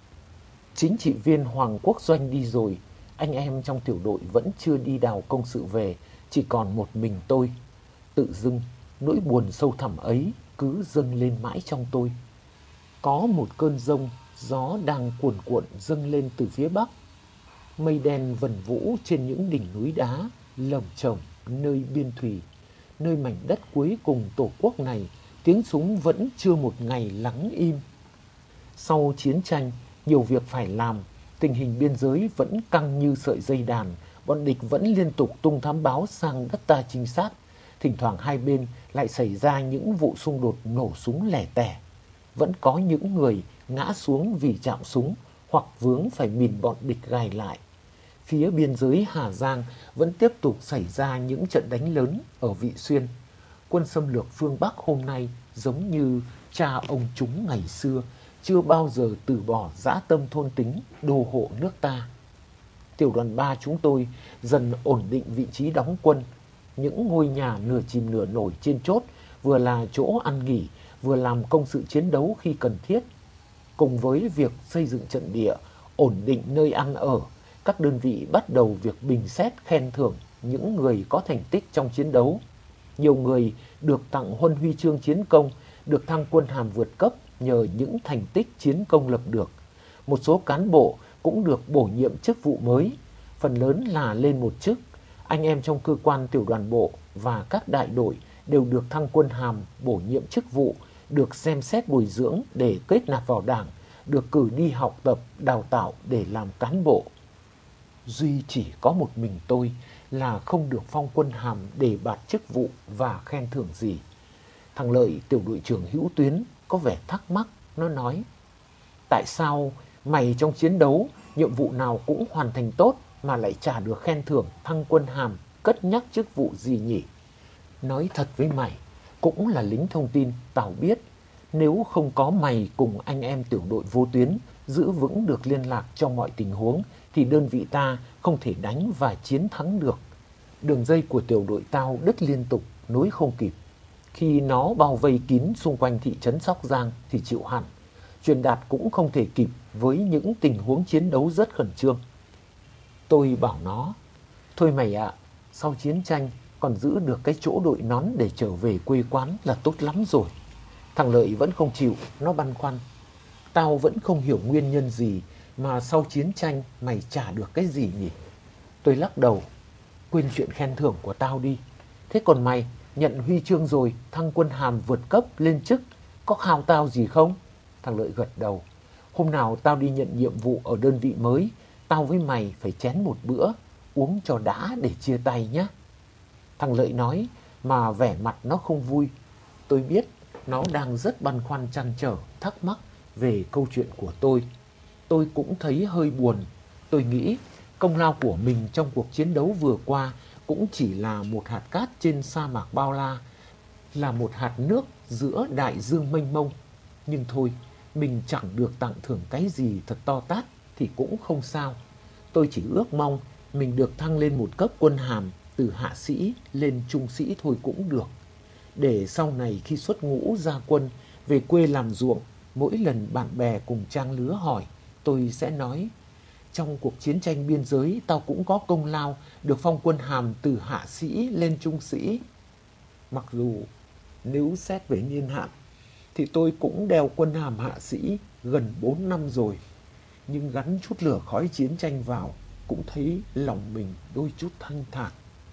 S1: Chính trị viên Hoàng Quốc Doanh đi rồi, anh em trong tiểu đội vẫn chưa đi đào công sự về, chỉ còn một mình tôi. Tự dưng, nỗi buồn sâu thẳm ấy cứ dâng lên mãi trong tôi. Có một cơn giông, gió đang cuồn cuộn dâng lên từ phía bắc. Mây đen vần vũ trên những đỉnh núi đá, lởm chởm nơi biên thùy, nơi mảnh đất cuối cùng tổ quốc này, tiếng súng vẫn chưa một ngày lắng im. Sau chiến tranh, nhiều việc phải làm, tình hình biên giới vẫn căng như sợi dây đàn, bọn địch vẫn liên tục tung thám báo sang đất ta trinh sát. Thỉnh thoảng hai bên lại xảy ra những vụ xung đột nổ súng lẻ tẻ. Vẫn có những người ngã xuống vì chạm súng hoặc vướng phải mìn bọn địch gài lại. Phía biên giới Hà Giang vẫn tiếp tục xảy ra những trận đánh lớn ở Vị Xuyên. Quân xâm lược phương Bắc hôm nay giống như cha ông chúng ngày xưa, chưa bao giờ từ bỏ dã tâm thôn tính đô hộ nước ta. Tiểu đoàn 3 chúng tôi dần ổn định vị trí đóng quân. Những ngôi nhà nửa chìm nửa nổi trên chốt vừa là chỗ ăn nghỉ, vừa làm công sự chiến đấu khi cần thiết. Cùng với việc xây dựng trận địa, ổn định nơi ăn ở, các đơn vị bắt đầu việc bình xét khen thưởng những người có thành tích trong chiến đấu. Nhiều người được tặng huân huy chương chiến công, được thăng quân hàm vượt cấp nhờ những thành tích chiến công lập được. Một số cán bộ cũng được bổ nhiệm chức vụ mới, phần lớn là lên một chức. Anh em trong cơ quan tiểu đoàn bộ và các đại đội đều được thăng quân hàm, bổ nhiệm chức vụ, được xem xét bồi dưỡng để kết nạp vào đảng, được cử đi học tập, đào tạo để làm cán bộ. Duy chỉ có một mình tôi là không được phong quân hàm để bạt chức vụ và khen thưởng gì. Thằng Lợi, tiểu đội trưởng hữu tuyến, có vẻ thắc mắc. Nó nói: tại sao mày trong chiến đấu nhiệm vụ nào cũng hoàn thành tốt mà lại chả được khen thưởng, thăng quân hàm, cất nhắc chức vụ gì nhỉ? Nói thật với mày, cũng là lính thông tin, tao biết. Nếu không có mày cùng anh em tiểu đội vô tuyến giữ vững được liên lạc trong mọi tình huống thì đơn vị ta không thể đánh và chiến thắng được. Đường dây của tiểu đội tao đứt liên tục, nối không kịp. Khi nó bao vây kín xung quanh thị trấn Sóc Giang thì chịu hẳn. Truyền đạt cũng không thể kịp với những tình huống chiến đấu rất khẩn trương. Tôi bảo nó: thôi mày ạ, sau chiến tranh còn giữ được cái chỗ đội nón để trở về quê quán là tốt lắm rồi. Thằng Lợi vẫn không chịu, nó băn khoăn. Tao vẫn không hiểu nguyên nhân gì mà sau chiến tranh mày chả được cái gì nhỉ? Tôi lắc đầu. Quên chuyện khen thưởng của tao đi. Thế còn mày, nhận huy chương rồi, thăng quân hàm vượt cấp lên chức, có khao tao gì không? Thằng Lợi gật đầu. Hôm nào tao đi nhận nhiệm vụ ở đơn vị mới, tao với mày phải chén một bữa, uống cho đã để chia tay nhé. Thằng Lợi nói mà vẻ mặt nó không vui. Tôi biết nó đang rất băn khoăn trăn trở, thắc mắc về câu chuyện của tôi. Tôi cũng thấy hơi buồn. Tôi nghĩ công lao của mình trong cuộc chiến đấu vừa qua cũng chỉ là một hạt cát trên sa mạc bao la, là một hạt nước giữa đại dương mênh mông. Nhưng thôi, mình chẳng được tặng thưởng cái gì thật to tát thì cũng không sao. Tôi chỉ ước mong mình được thăng lên một cấp quân hàm, từ hạ sĩ lên trung sĩ thôi cũng được. Để sau này khi xuất ngũ ra quân, về quê làm ruộng, mỗi lần bạn bè cùng trang lứa hỏi, tôi sẽ nói: trong cuộc chiến tranh biên giới tao cũng có công lao, được phong quân hàm từ hạ sĩ lên trung sĩ. Mặc dù nếu xét về niên hạn thì tôi cũng đeo quân hàm hạ sĩ gần 4 năm rồi, nhưng gắn chút lửa khói chiến tranh vào cũng thấy lòng mình đôi chút thanh thản.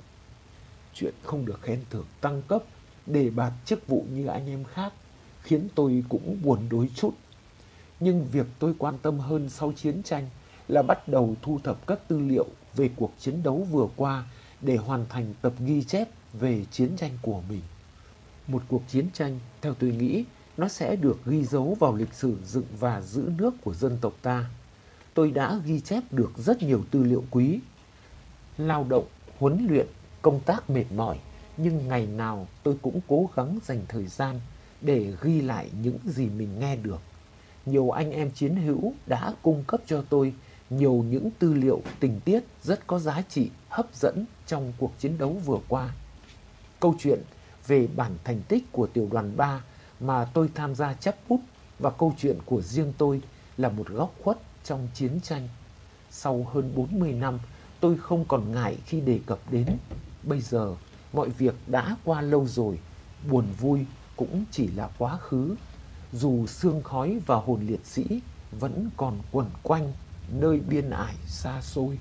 S1: Chuyện không được khen thưởng tăng cấp, đề bạt chức vụ như anh em khác khiến tôi cũng buồn đôi chút. Nhưng việc tôi quan tâm hơn sau chiến tranh là bắt đầu thu thập các tư liệu về cuộc chiến đấu vừa qua để hoàn thành tập ghi chép về chiến tranh của mình. Một cuộc chiến tranh, theo tôi nghĩ, nó sẽ được ghi dấu vào lịch sử dựng và giữ nước của dân tộc ta. Tôi đã ghi chép được rất nhiều tư liệu quý. Lao động, huấn luyện, công tác mệt mỏi, nhưng ngày nào tôi cũng cố gắng dành thời gian để ghi lại những gì mình nghe được. Nhiều anh em chiến hữu đã cung cấp cho tôi nhiều những tư liệu tình tiết rất có giá trị, hấp dẫn trong cuộc chiến đấu vừa qua. Câu chuyện về bản thành tích của tiểu đoàn 3 mà tôi tham gia chép bút và câu chuyện của riêng tôi là một góc khuất trong chiến tranh. Sau hơn 40 năm, tôi không còn ngại khi đề cập đến. Bây giờ, mọi việc đã qua lâu rồi, buồn vui cũng chỉ là quá khứ. Dù sương khói và hồn liệt sĩ vẫn còn quẩn quanh nơi biên ải xa xôi.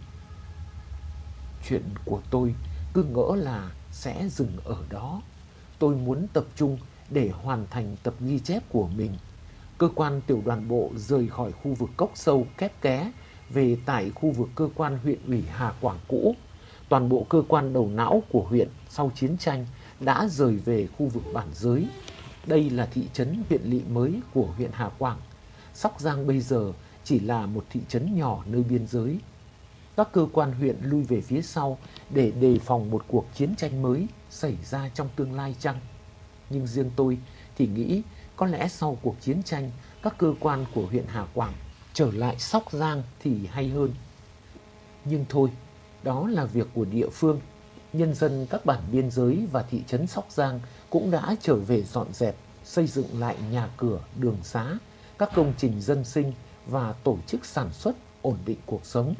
S1: Chuyện của tôi cứ ngỡ là sẽ dừng ở đó. Tôi muốn tập trung để hoàn thành tập ghi chép của mình. Cơ quan tiểu đoàn bộ rời khỏi khu vực Cốc Sâu Kép Ké về tại khu vực cơ quan huyện ủy Hà Quảng cũ. Toàn bộ cơ quan đầu não của huyện sau chiến tranh đã rời về khu vực Bản Giới. Đây là thị trấn huyện lỵ mới của huyện Hà Quảng. Sóc Giang bây giờ chỉ là một thị trấn nhỏ nơi biên giới. Các cơ quan huyện lui về phía sau để đề phòng một cuộc chiến tranh mới xảy ra trong tương lai chăng? Nhưng riêng tôi thì nghĩ có lẽ sau cuộc chiến tranh, các cơ quan của huyện Hà Quảng trở lại Sóc Giang thì hay hơn. Nhưng thôi, đó là việc của địa phương. Nhân dân các bản biên giới và thị trấn Sóc Giang cũng đã trở về dọn dẹp, xây dựng lại nhà cửa, đường xá, các công trình dân sinh và tổ chức sản xuất, ổn định cuộc sống.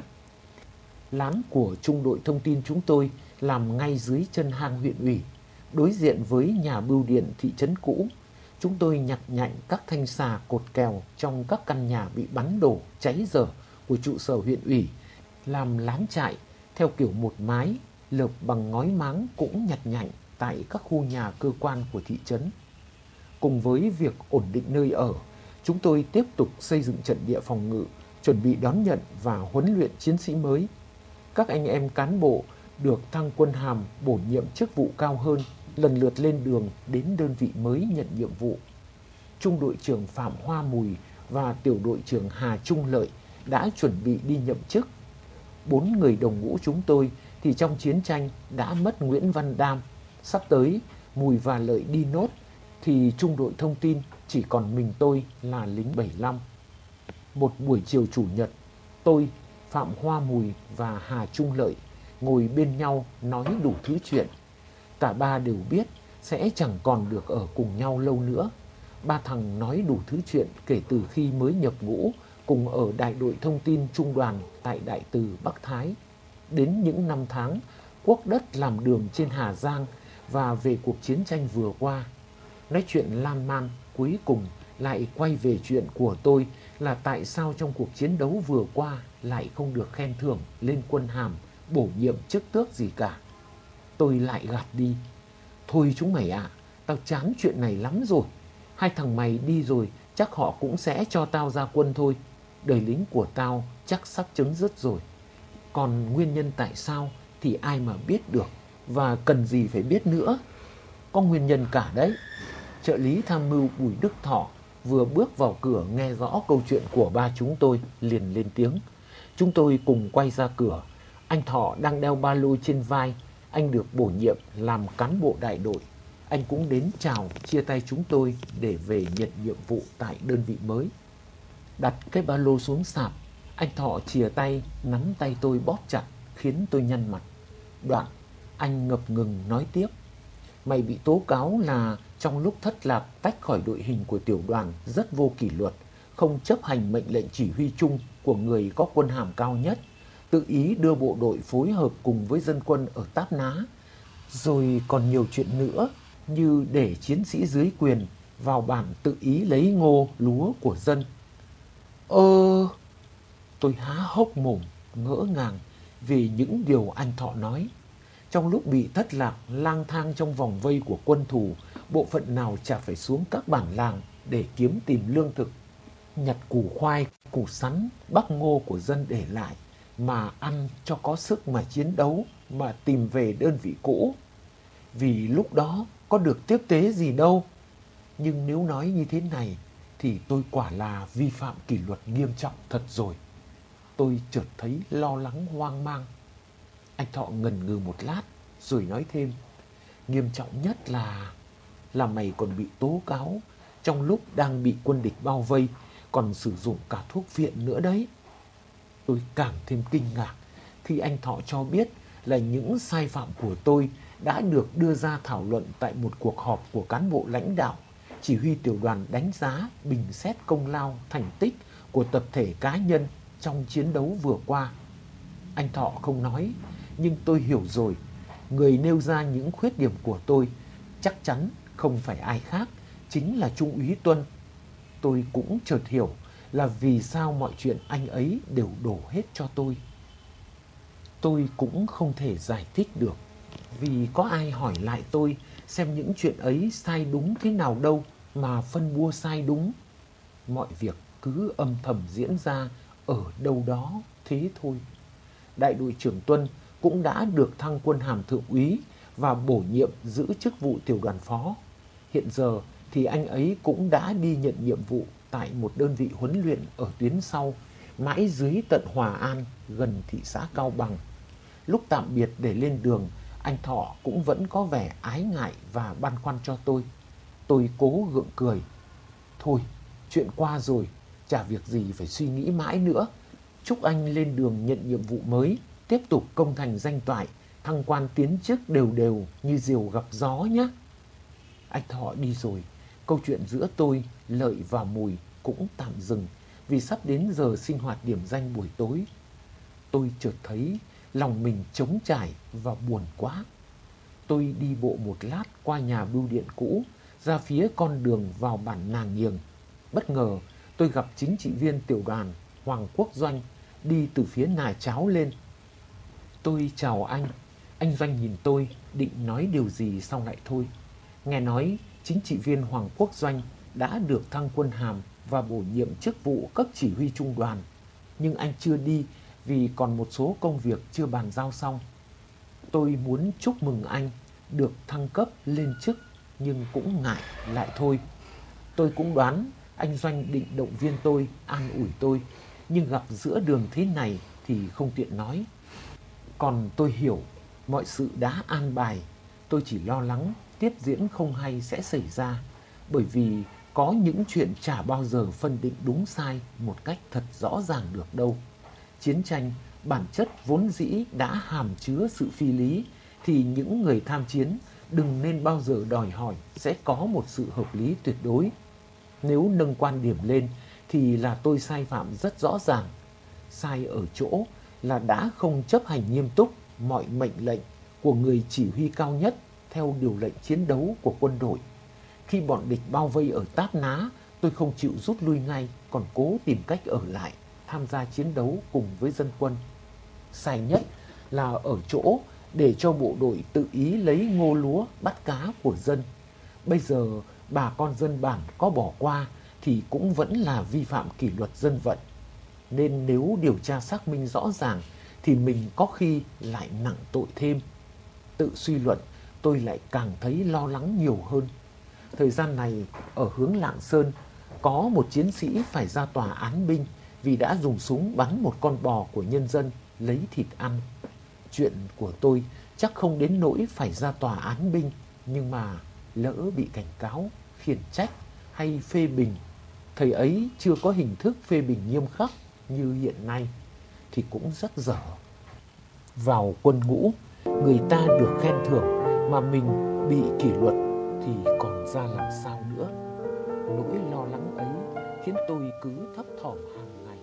S1: Lán của trung đội thông tin chúng tôi làm ngay dưới chân hang huyện ủy, đối diện với nhà bưu điện thị trấn cũ. Chúng tôi nhặt nhạnh các thanh xà cột kèo trong các căn nhà bị bắn đổ, cháy dở của trụ sở huyện ủy, làm lán trại theo kiểu một mái, lợp bằng ngói máng cũng nhặt nhạnh tại các khu nhà cơ quan của thị trấn. Cùng với việc ổn định nơi ở, chúng tôi tiếp tục xây dựng trận địa phòng ngự, chuẩn bị đón nhận và huấn luyện chiến sĩ mới. Các anh em cán bộ được thăng quân hàm, bổ nhiệm chức vụ cao hơn, lần lượt lên đường đến đơn vị mới nhận nhiệm vụ. Trung đội trưởng Phạm Hoa Mùi và tiểu đội trưởng Hà Trung Lợi đã chuẩn bị đi nhậm chức. 4 người đồng ngũ chúng tôi thì trong chiến tranh đã mất Nguyễn Văn Đam. Sắp tới Mùi và Lợi đi nốt thì trung đội thông tin chỉ còn mình tôi là lính 75. Một buổi chiều chủ nhật, tôi, Phạm Hoa Mùi và Hà Trung Lợi ngồi bên nhau nói đủ thứ chuyện. Cả ba đều biết sẽ chẳng còn được ở cùng nhau lâu nữa. Ba thằng nói đủ thứ chuyện kể từ khi mới nhập ngũ cùng ở đại đội thông tin trung đoàn tại Đại Từ Bắc Thái. Đến những năm tháng quốc đất làm đường trên Hà Giang và về cuộc chiến tranh vừa qua. Nói chuyện lan man cuối cùng lại quay về chuyện của tôi là tại sao trong cuộc chiến đấu vừa qua lại không được khen thưởng, lên quân hàm, bổ nhiệm chức tước gì cả. Tôi lại gạt đi. Thôi chúng mày ạ, tao chán chuyện này lắm rồi. Hai thằng mày đi rồi chắc họ cũng sẽ cho tao ra quân thôi. Đời lính của tao chắc sắp chấm dứt rồi. Còn nguyên nhân tại sao thì ai mà biết được, và cần gì phải biết nữa. Có nguyên nhân cả đấy. Trợ lý tham mưu Bùi Đức Thọ vừa bước vào cửa nghe rõ câu chuyện của ba chúng tôi liền lên tiếng. Chúng tôi cùng quay ra cửa. Anh Thọ đang đeo ba lô trên vai. Anh được bổ nhiệm làm cán bộ đại đội. Anh cũng đến chào chia tay chúng tôi để về nhận nhiệm vụ tại đơn vị mới. Đặt cái ba lô xuống sạp, anh Thọ chìa tay nắm tay tôi bóp chặt khiến tôi nhăn mặt. Đoạn anh ngập ngừng nói tiếp. Mày bị tố cáo là trong lúc thất lạc tách khỏi đội hình của tiểu đoàn rất vô kỷ luật, không chấp hành mệnh lệnh chỉ huy chung của người có quân hàm cao nhất, tự ý đưa bộ đội phối hợp cùng với dân quân ở Táp Ná, rồi còn nhiều chuyện nữa như để chiến sĩ dưới quyền vào bản tự ý lấy ngô lúa của dân. Tôi há hốc mồm ngỡ ngàng vì những điều anh Thọ nói. Trong lúc bị thất lạc lang thang trong vòng vây của quân thù, bộ phận nào chả phải xuống các bản làng để kiếm tìm lương thực, nhặt củ khoai, củ sắn, bắp ngô của dân để lại mà ăn cho có sức mà chiến đấu, mà tìm về đơn vị cũ. Vì lúc đó có được tiếp tế gì đâu. Nhưng nếu nói như thế này thì tôi quả là vi phạm kỷ luật nghiêm trọng thật rồi. Tôi chợt thấy lo lắng hoang mang. Anh Thọ ngần ngừ một lát rồi nói thêm. Nghiêm trọng nhất là mày còn bị tố cáo trong lúc đang bị quân địch bao vây, còn sử dụng cả thuốc viện nữa đấy. Tôi càng thêm kinh ngạc khi anh Thọ cho biết là những sai phạm của tôi đã được đưa ra thảo luận tại một cuộc họp của cán bộ lãnh đạo, chỉ huy tiểu đoàn đánh giá, bình xét công lao, thành tích của tập thể cá nhân trong chiến đấu vừa qua. Anh Thọ không nói, nhưng tôi hiểu rồi. Người nêu ra những khuyết điểm của tôi chắc chắn không phải ai khác, chính là Trung úy Tuân. Tôi cũng chợt hiểu là vì sao mọi chuyện anh ấy đều đổ hết cho tôi. Tôi cũng không thể giải thích được, vì có ai hỏi lại tôi xem những chuyện ấy sai đúng thế nào đâu mà phân bua sai đúng. Mọi việc cứ âm thầm diễn ra ở đâu đó thế thôi. Đại đội trưởng Tuân cũng đã được thăng quân hàm thượng úy và bổ nhiệm giữ chức vụ tiểu đoàn phó. Hiện giờ thì anh ấy cũng đã đi nhận nhiệm vụ tại một đơn vị huấn luyện ở tuyến sau, mãi dưới tận Hòa An, gần thị xã Cao Bằng. Lúc tạm biệt để lên đường, anh Thọ cũng vẫn có vẻ ái ngại và băn khoăn cho tôi. Tôi cố gượng cười. Thôi, chuyện qua rồi, chả việc gì phải suy nghĩ mãi nữa. Chúc anh lên đường nhận nhiệm vụ mới, tiếp tục công thành danh toại, thăng quan tiến chức đều đều như diều gặp gió nhé. Anh Thọ đi rồi, câu chuyện giữa tôi, Lợi và Mùi cũng tạm dừng vì sắp đến giờ sinh hoạt điểm danh buổi tối. Tôi chợt thấy lòng mình trống trải và buồn quá. Tôi đi bộ một lát qua nhà bưu điện cũ, ra phía con đường vào bản Nàng Nghiềng. Bất ngờ tôi gặp chính trị viên tiểu đoàn Hoàng Quốc Doanh đi từ phía Nà Cháo lên. Tôi chào anh Doanh nhìn tôi định nói điều gì xong lại thôi. Nghe nói chính trị viên Hoàng Quốc Doanh đã được thăng quân hàm và bổ nhiệm chức vụ cấp chỉ huy trung đoàn. Nhưng anh chưa đi vì còn một số công việc chưa bàn giao xong. Tôi muốn chúc mừng anh được thăng cấp lên chức nhưng cũng ngại lại thôi. Tôi cũng đoán anh Doanh định động viên tôi, an ủi tôi, nhưng gặp giữa đường thế này thì không tiện nói. Còn tôi hiểu mọi sự đã an bài, tôi chỉ lo lắng tiếp diễn không hay sẽ xảy ra, bởi vì có những chuyện chả bao giờ phân định đúng sai một cách thật rõ ràng được đâu. Chiến tranh bản chất vốn dĩ đã hàm chứa sự phi lý, thì những người tham chiến đừng nên bao giờ đòi hỏi sẽ có một sự hợp lý tuyệt đối. Nếu nâng quan điểm lên thì là tôi sai phạm rất rõ ràng. Sai ở chỗ là đã không chấp hành nghiêm túc mọi mệnh lệnh của người chỉ huy cao nhất theo điều lệnh chiến đấu của quân đội. Khi bọn địch bao vây ở Táp Ná Tôi không chịu rút lui ngay, còn cố tìm cách ở lại, tham gia chiến đấu cùng với dân quân. Sai nhất là ở chỗ để cho bộ đội tự ý lấy ngô lúa bắt cá của dân. Bây giờ bà con dân bản có bỏ qua thì cũng vẫn là vi phạm kỷ luật dân vận. Nên nếu điều tra xác minh rõ ràng thì mình có khi lại nặng tội thêm. Tự suy luận, tôi lại càng thấy lo lắng nhiều hơn. Thời gian này ở hướng Lạng Sơn có một chiến sĩ phải ra tòa án binh vì đã dùng súng bắn một con bò của nhân dân lấy thịt ăn. Chuyện của tôi chắc không đến nỗi phải ra tòa án binh, nhưng mà lỡ bị cảnh cáo, khiển trách hay phê bình, thời ấy chưa có hình thức phê bình nghiêm khắc như hiện nay, thì cũng rất dở. Vào quân ngũ, người ta được khen thưởng mà mình bị kỷ luật thì còn ra làm sao nữa. Nỗi lo lắng ấy khiến tôi cứ thấp thỏm hàng ngày.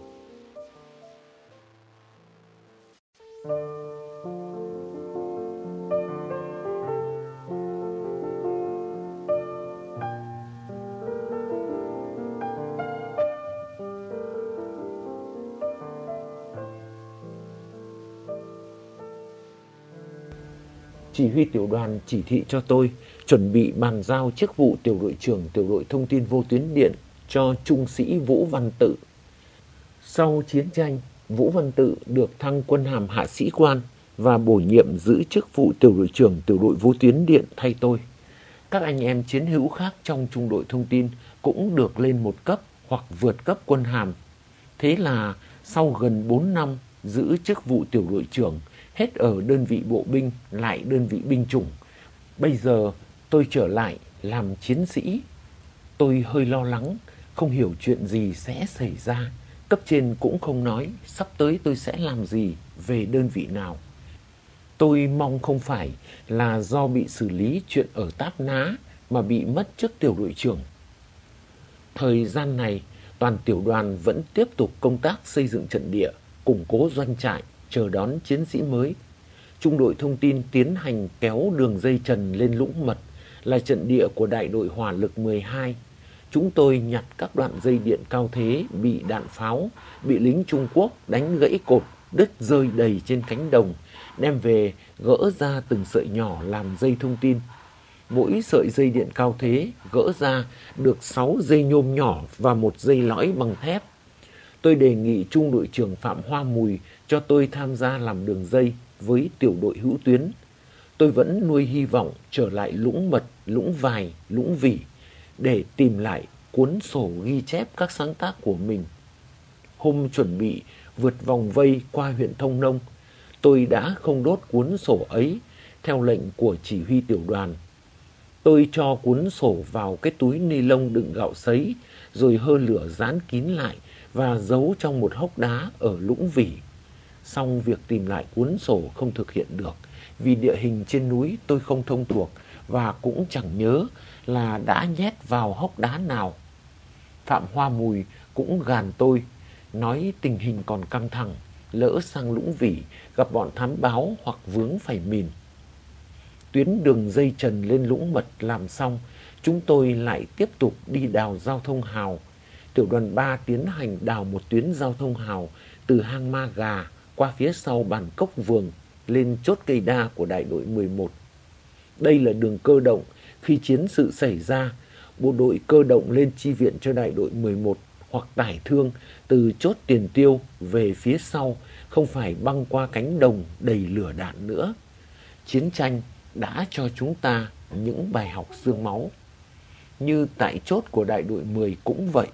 S1: Chỉ huy tiểu đoàn chỉ thị cho tôi chuẩn bị bàn giao chức vụ tiểu đội trưởng tiểu đội thông tin vô tuyến điện cho trung sĩ Vũ Văn Tự. Sau chiến tranh, Vũ Văn Tự được thăng quân hàm hạ sĩ quan và bổ nhiệm giữ chức vụ tiểu đội trưởng tiểu đội vô tuyến điện thay tôi. Các anh em chiến hữu khác trong trung đội thông tin cũng được lên một cấp hoặc vượt cấp quân hàm. Thế là sau gần 4 năm giữ chức vụ tiểu đội trưởng, hết ở đơn vị bộ binh lại đơn vị binh chủng, bây giờ tôi trở lại làm chiến sĩ. Tôi hơi lo lắng, không hiểu chuyện gì sẽ xảy ra. Cấp trên cũng không nói sắp tới tôi sẽ làm gì, về đơn vị nào. Tôi mong không phải là do bị xử lý chuyện ở Táp Ná mà bị mất chức tiểu đội trưởng. Thời gian này, toàn tiểu đoàn vẫn tiếp tục công tác xây dựng trận địa, củng cố doanh trại, chờ đón chiến sĩ mới. Trung đội thông tin tiến hành kéo đường dây trần lên Lũng Mật, là trận địa của đại đội hỏa lực 12. Chúng tôi nhặt các đoạn dây điện cao thế bị đạn pháo, bị lính Trung Quốc đánh gãy cột, đứt rơi đầy trên cánh đồng, đem về gỡ ra từng sợi nhỏ làm dây thông tin. Mỗi sợi dây điện cao thế gỡ ra được 6 dây nhôm nhỏ và 1 dây lõi bằng thép. Tôi đề nghị trung đội trưởng Phạm Hoa Mùi cho tôi tham gia làm đường dây với tiểu đội hữu tuyến. Tôi vẫn nuôi hy vọng trở lại Lũng Mật, Lũng Vài, Lũng Vỉ để tìm lại cuốn sổ ghi chép các sáng tác của mình. Hôm chuẩn bị vượt vòng vây qua huyện Thông Nông, tôi đã không đốt cuốn sổ ấy theo lệnh của chỉ huy tiểu đoàn. Tôi cho cuốn sổ vào cái túi ni lông đựng gạo sấy, rồi hơ lửa dán kín lại và giấu trong một hốc đá ở Lũng Vỉ. Xong việc tìm lại cuốn sổ không thực hiện được, vì địa hình trên núi tôi không thông thuộc và cũng chẳng nhớ là đã nhét vào hốc đá nào. Phạm Hoa Mùi cũng gàn tôi, nói tình hình còn căng thẳng, lỡ sang Lũng Vỉ gặp bọn thám báo hoặc vướng phải mìn. Tuyến đường dây trần lên Lũng Mật làm xong, chúng tôi lại tiếp tục đi đào giao thông hào. Tiểu đoàn 3 tiến hành đào một tuyến giao thông hào từ hang Ma Gà qua phía sau bản Cốc Vườn lên chốt cây đa của đại đội 11. Đây là đường cơ động. Khi chiến sự xảy ra, bộ đội cơ động lên chi viện cho đại đội 11 hoặc tải thương từ chốt Tiền Tiêu về phía sau, không phải băng qua cánh đồng đầy lửa đạn nữa. Chiến tranh đã cho chúng ta những bài học xương máu. Như tại chốt của đại đội 10 cũng vậy.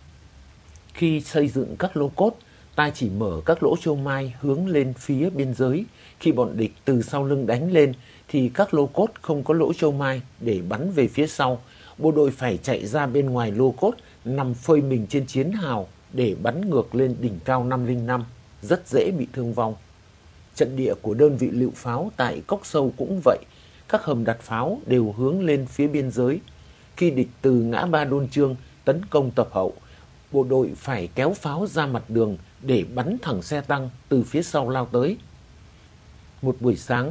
S1: Khi xây dựng các lô cốt, ta chỉ mở các lỗ châu mai hướng lên phía biên giới. Khi bọn địch từ sau lưng đánh lên thì các lô cốt không có lỗ châu mai để bắn về phía sau. Bộ đội phải chạy ra bên ngoài lô cốt, nằm phơi mình trên chiến hào để bắn ngược lên đỉnh cao 505, rất dễ bị thương vong. Trận địa của đơn vị lựu pháo tại Cốc Sâu cũng vậy. Các hầm đặt pháo đều hướng lên phía biên giới. Khi địch từ ngã ba Đôn Trương tấn công tập hậu, bộ đội phải kéo pháo ra mặt đường để bắn thẳng xe tăng từ phía sau lao tới. Một buổi sáng,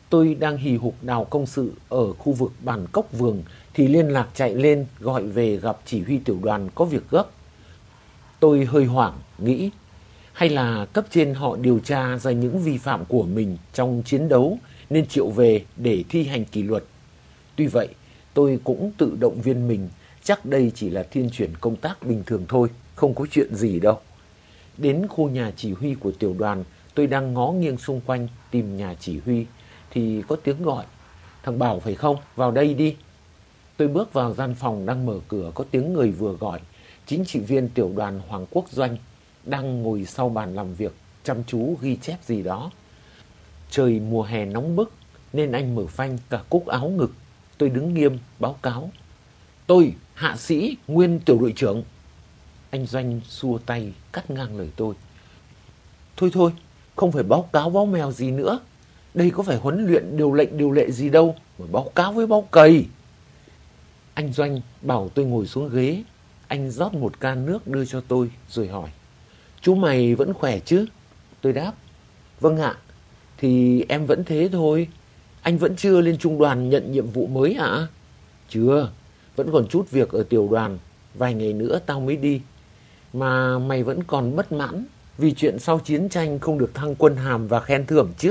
S1: Tôi đang hì hục đào công sự ở khu vực bản Cốc Vườn thì liên lạc chạy lên gọi về gặp chỉ huy tiểu đoàn có việc gấp. Tôi hơi hoảng, nghĩ hay là cấp trên họ điều tra ra những vi phạm của mình trong chiến đấu nên triệu về để thi hành kỷ luật. Tuy vậy, tôi cũng tự động viên mình, chắc đây chỉ là thiên chuyển công tác bình thường thôi, không có chuyện gì đâu. Đến khu nhà chỉ huy của tiểu đoàn, tôi đang ngó nghiêng xung quanh tìm nhà chỉ huy thì có tiếng gọi. Thằng Bảo phải không? Vào đây đi. Tôi bước vào gian phòng đang mở cửa, có tiếng người vừa gọi. Chính trị viên tiểu đoàn Hoàng Quốc Doanh đang ngồi sau bàn làm việc chăm chú ghi chép gì đó. Trời mùa hè nóng bức nên anh mở phanh cả cúc áo ngực. Tôi đứng nghiêm báo cáo. Tôi, hạ sĩ, nguyên tiểu đội trưởng. Anh Doanh xua tay cắt ngang lời tôi. Thôi thôi, không phải báo cáo báo mèo gì nữa. Đây có phải huấn luyện điều lệnh điều lệ gì đâu mà báo cáo với báo cày. Anh Doanh bảo tôi ngồi xuống ghế. Anh rót một can nước đưa cho tôi rồi hỏi. Chú mày vẫn khỏe chứ? Tôi đáp. Vâng ạ. Thì em vẫn thế thôi. Anh vẫn chưa lên trung đoàn nhận nhiệm vụ mới ạ? Chưa. Vẫn còn chút việc ở tiểu đoàn. Vài ngày nữa tao mới đi. Mà mày vẫn còn bất mãn vì chuyện sau chiến tranh không được thăng quân hàm và khen thưởng chứ?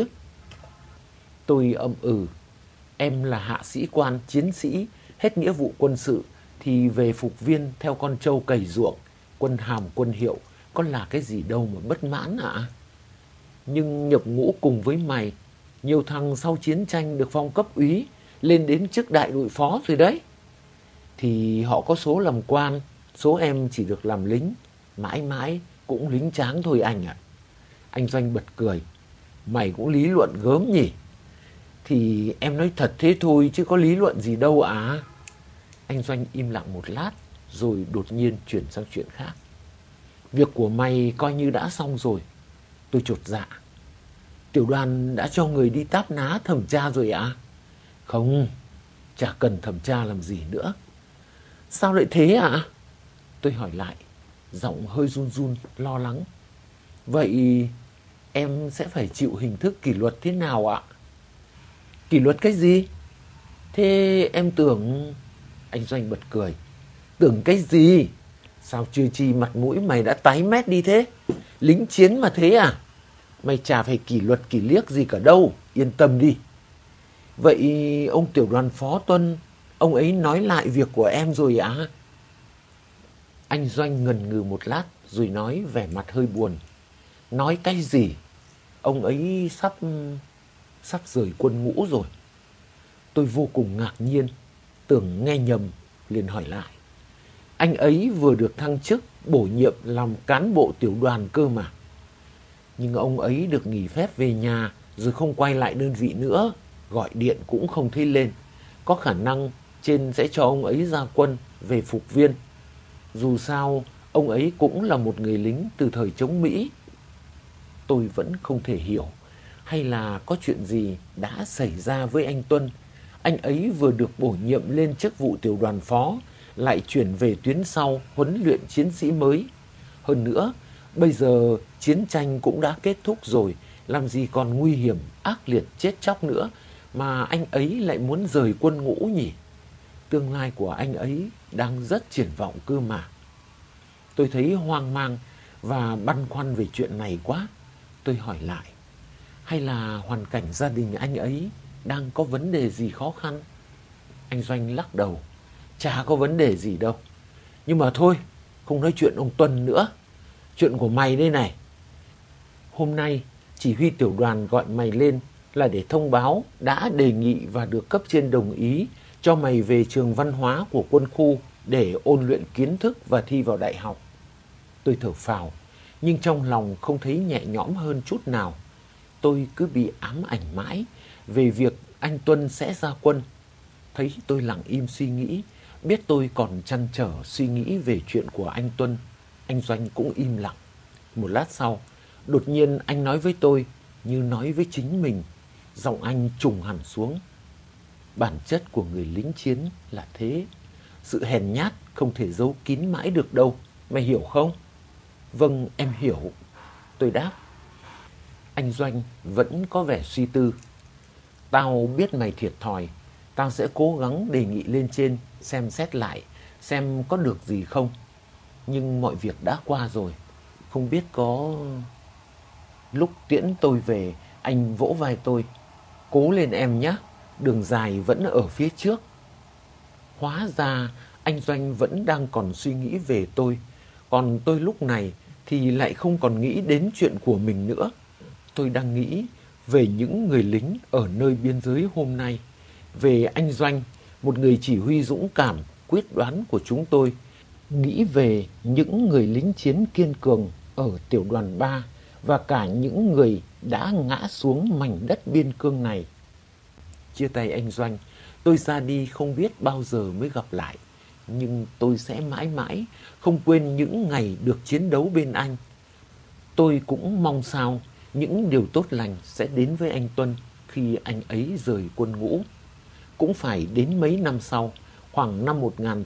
S1: Tôi ậm ừ. Em là hạ sĩ quan, chiến sĩ, hết nghĩa vụ quân sự thì về phục viên theo con trâu cày ruộng, quân hàm quân hiệu, có là cái gì đâu mà bất mãn ạ? Nhưng nhập ngũ cùng với mày, nhiều thằng sau chiến tranh được phong cấp úy, lên đến chức đại đội phó rồi đấy. Thì họ có số làm quan, số em chỉ được làm lính, mãi mãi cũng lính tráng thôi anh ạ. Anh Doanh bật cười. Mày cũng lý luận gớm nhỉ? Thì em nói thật thế thôi chứ có lý luận gì đâu à? Anh Doanh im lặng một lát rồi đột nhiên chuyển sang chuyện khác. Việc của mày coi như đã xong rồi. Tôi chột dạ. Tiểu đoàn đã cho người đi táp ná thẩm tra rồi ạ? Không, chả cần thẩm tra làm gì nữa. Sao lại thế ạ? Tôi hỏi lại, giọng hơi run run, lo lắng. Vậy em sẽ phải chịu hình thức kỷ luật thế nào ạ? Kỷ luật cái gì? Thế em tưởng... Anh Doanh bật cười. Tưởng cái gì? Sao chưa chi mặt mũi mày đã tái mét đi thế? Lính chiến mà thế à? Mày chả phải kỷ luật kỷ liếc gì cả đâu, yên tâm đi. Vậy ông tiểu đoàn phó Tuân, ông ấy nói lại việc của em rồi ạ? Anh Doanh ngần ngừ một lát rồi nói vẻ mặt hơi buồn. Nói cái gì? Ông ấy sắp rời quân ngũ rồi. Tôi vô cùng ngạc nhiên, tưởng nghe nhầm, liền hỏi lại. Anh ấy vừa được thăng chức bổ nhiệm làm cán bộ tiểu đoàn cơ mà. Nhưng ông ấy được nghỉ phép về nhà rồi không quay lại đơn vị nữa. Gọi điện cũng không thấy lên. Có khả năng trên sẽ cho ông ấy ra quân về phục viên. Dù sao, ông ấy cũng là một người lính từ thời chống Mỹ. Tôi vẫn không thể hiểu. Hay là có chuyện gì đã xảy ra với anh Tuân? Anh ấy vừa được bổ nhiệm lên chức vụ tiểu đoàn phó, lại chuyển về tuyến sau huấn luyện chiến sĩ mới. Hơn nữa, bây giờ chiến tranh cũng đã kết thúc rồi, làm gì còn nguy hiểm, ác liệt chết chóc nữa mà anh ấy lại muốn rời quân ngũ nhỉ? Tương lai của anh ấy đang rất triển vọng cơ mà. Tôi thấy hoang mang và băn khoăn về chuyện này quá. Tôi hỏi lại, hay là hoàn cảnh gia đình anh ấy đang có vấn đề gì khó khăn? Anh Doanh lắc đầu, chả có vấn đề gì đâu. Nhưng mà thôi, không nói chuyện ông Tuân nữa. Chuyện của mày đây này. Hôm nay, chỉ huy tiểu đoàn gọi mày lên là để thông báo đã đề nghị và được cấp trên đồng ý cho mày về trường văn hóa của quân khu để ôn luyện kiến thức và thi vào đại học. Tôi thở phào, nhưng trong lòng không thấy nhẹ nhõm hơn chút nào. Tôi cứ bị ám ảnh mãi về việc anh Tuân sẽ ra quân. Thấy tôi lặng im suy nghĩ, biết tôi còn trăn trở suy nghĩ về chuyện của anh Tuân. Anh Doanh cũng im lặng. Một lát sau, đột nhiên anh nói với tôi như nói với chính mình. Giọng anh trùng hẳn xuống. Bản chất của người lính chiến là thế. Sự hèn nhát không thể giấu kín mãi được đâu. Mày hiểu không? Vâng, em hiểu. Tôi đáp. Anh Doanh vẫn có vẻ suy tư. Tao biết mày thiệt thòi. Tao sẽ cố gắng đề nghị lên trên xem xét lại, xem có được gì không. Nhưng mọi việc đã qua rồi. Không biết có... Lúc tiễn tôi về, anh vỗ vai tôi. Cố lên em nhé, đường dài vẫn ở phía trước. Hóa ra anh Doanh vẫn đang còn suy nghĩ về tôi. Còn tôi lúc này thì lại không còn nghĩ đến chuyện của mình nữa. Tôi đang nghĩ về những người lính ở nơi biên giới hôm nay. Về anh Doanh, một người chỉ huy dũng cảm, quyết đoán của chúng tôi. Nghĩ về những người lính chiến kiên cường ở tiểu đoàn 3 và cả những người đã ngã xuống mảnh đất biên cương này. Chia tay anh Doanh, tôi ra đi không biết bao giờ mới gặp lại. Nhưng tôi sẽ mãi mãi không quên những ngày được chiến đấu bên anh. Tôi cũng mong sao những điều tốt lành sẽ đến với anh Tuân khi anh ấy rời quân ngũ. Cũng phải đến mấy năm sau, khoảng năm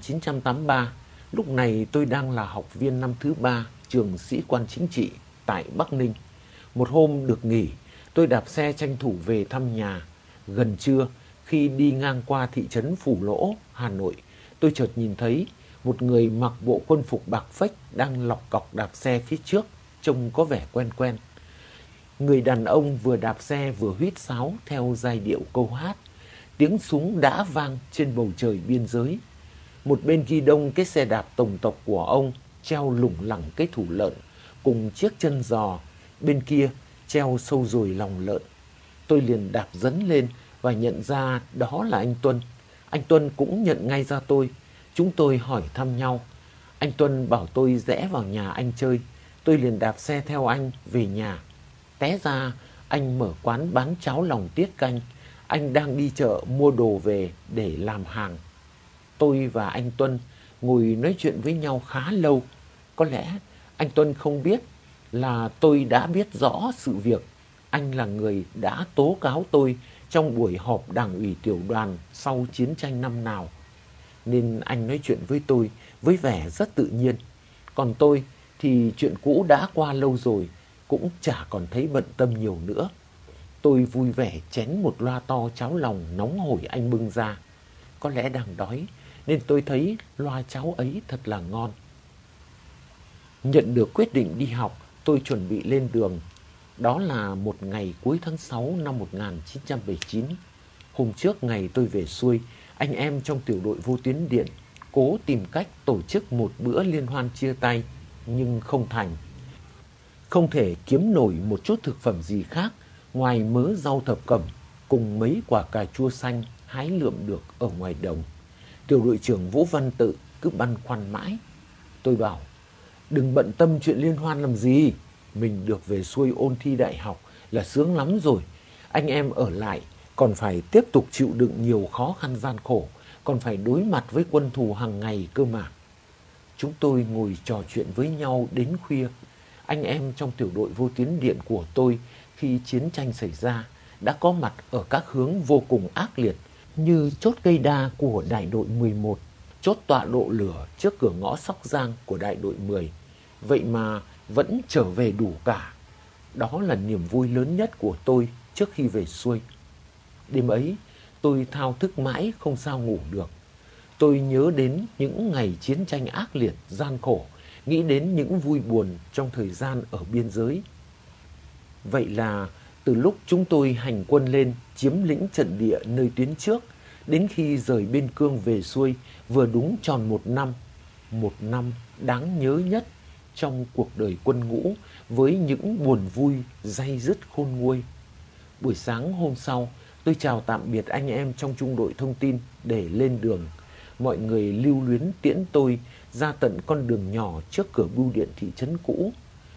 S1: 1983, lúc này tôi đang là học viên năm thứ 3 trường sĩ quan chính trị tại Bắc Ninh. Một hôm được nghỉ, tôi đạp xe tranh thủ về thăm nhà. Gần trưa, khi đi ngang qua thị trấn Phủ Lỗ, Hà Nội, tôi chợt nhìn thấy một người mặc bộ quân phục bạc phách đang lọc cọc đạp xe phía trước, trông có vẻ quen quen. Người đàn ông vừa đạp xe vừa huýt sáo theo giai điệu câu hát. Tiếng súng đã vang trên bầu trời biên giới. Một bên ghi đông cái xe đạp tổng tộc của ông treo lủng lẳng cái thủ lợn cùng chiếc chân giò, bên kia treo sâu dồi lòng lợn. Tôi liền đạp dấn lên và nhận ra đó là anh Tuân. Anh Tuân cũng nhận ngay ra tôi. Chúng tôi hỏi thăm nhau. Anh Tuân bảo tôi rẽ vào nhà anh chơi. Tôi liền đạp xe theo anh về nhà. Té ra anh mở quán bán cháo lòng tiết canh. Anh đang đi chợ mua đồ về để làm hàng. Tôi và anh Tuân ngồi nói chuyện với nhau khá lâu. Có lẽ anh Tuân không biết là tôi đã biết rõ sự việc. Anh là người đã tố cáo tôi trong buổi họp đảng ủy tiểu đoàn sau chiến tranh năm nào. Nên anh nói chuyện với tôi với vẻ rất tự nhiên. Còn tôi thì chuyện cũ đã qua lâu rồi, cũng chả còn thấy bận tâm nhiều nữa. Tôi vui vẻ chén một loa to cháo lòng nóng hổi anh bưng ra. Có lẽ đang đói nên tôi thấy loa cháo ấy thật là ngon. Nhận được quyết định đi học, tôi chuẩn bị lên đường. Đó là một ngày cuối tháng 6 năm 1979. Hôm trước ngày tôi về xuôi, anh em trong tiểu đội vô tuyến điện cố tìm cách tổ chức một bữa liên hoan chia tay, nhưng không thành. Không thể kiếm nổi một chút thực phẩm gì khác ngoài mớ rau thập cẩm cùng mấy quả cà chua xanh hái lượm được ở ngoài đồng. Tiểu đội trưởng Vũ Văn Tự cứ băn khoăn mãi. Tôi bảo, đừng bận tâm chuyện liên hoan làm gì. Mình được về xuôi ôn thi đại học là sướng lắm rồi. Anh em ở lại còn phải tiếp tục chịu đựng nhiều khó khăn gian khổ, còn phải đối mặt với quân thù hàng ngày cơ mà. Chúng tôi ngồi trò chuyện với nhau đến khuya. Anh em trong tiểu đội vô tuyến điện của tôi khi chiến tranh xảy ra đã có mặt ở các hướng vô cùng ác liệt, như chốt cây đa của đại đội 11, chốt tọa độ lửa trước cửa ngõ Sóc Giang của đại đội 10. Vậy mà vẫn trở về đủ cả. Đó là niềm vui lớn nhất của tôi trước khi về xuôi. Đêm ấy, tôi thao thức mãi không sao ngủ được. Tôi nhớ đến những ngày chiến tranh ác liệt, gian khổ, nghĩ đến những vui buồn trong thời gian ở biên giới. Vậy là từ lúc chúng tôi hành quân lên chiếm lĩnh trận địa nơi tuyến trước, đến khi rời biên cương về xuôi vừa đúng tròn một năm đáng nhớ nhất trong cuộc đời quân ngũ với những buồn vui day dứt khôn nguôi. Buổi sáng hôm sau, tôi chào tạm biệt anh em trong trung đội thông tin để lên đường. Mọi người lưu luyến tiễn tôi ra tận con đường nhỏ trước cửa bưu điện thị trấn cũ.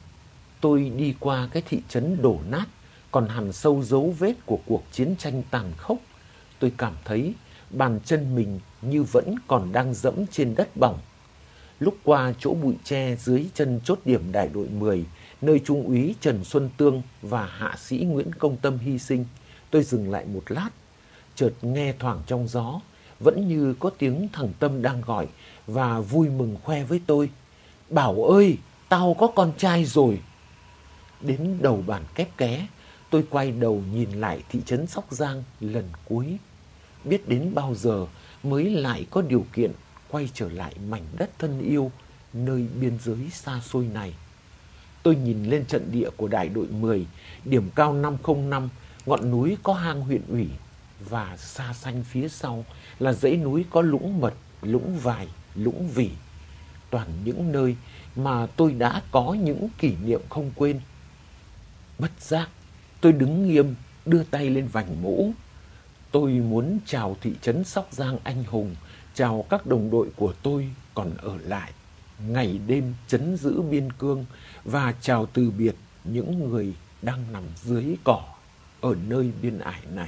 S1: Tôi đi qua cái thị trấn đổ nát, còn hằn sâu dấu vết của cuộc chiến tranh tàn khốc. Tôi cảm thấy bàn chân mình như vẫn còn đang dẫm trên đất bỏng. Lúc qua chỗ bụi tre dưới chân chốt điểm đại đội 10, nơi trung úy Trần Xuân Tương và hạ sĩ Nguyễn Công Tâm hy sinh, tôi dừng lại một lát. Chợt nghe thoảng trong gió, vẫn như có tiếng thằng Tâm đang gọi và vui mừng khoe với tôi. Bảo ơi, tao có con trai rồi. Đến đầu bản Kép Ké, tôi quay đầu nhìn lại thị trấn Sóc Giang lần cuối. Biết đến bao giờ mới lại có điều kiện quay trở lại mảnh đất thân yêu, nơi biên giới xa xôi này. Tôi nhìn lên trận địa của đại đội 10, điểm cao 505, ngọn núi có hang huyện ủy, và xa xanh phía sau là dãy núi có lũng mật, lũng vài, lũng vỉ. Toàn những nơi mà tôi đã có những kỷ niệm không quên. Bất giác, tôi đứng nghiêm, đưa tay lên vành mũ. Tôi muốn chào thị trấn Sóc Giang anh hùng, chào các đồng đội của tôi còn ở lại, ngày đêm trấn giữ biên cương, và chào từ biệt những người đang nằm dưới cỏ ở nơi biên ải này.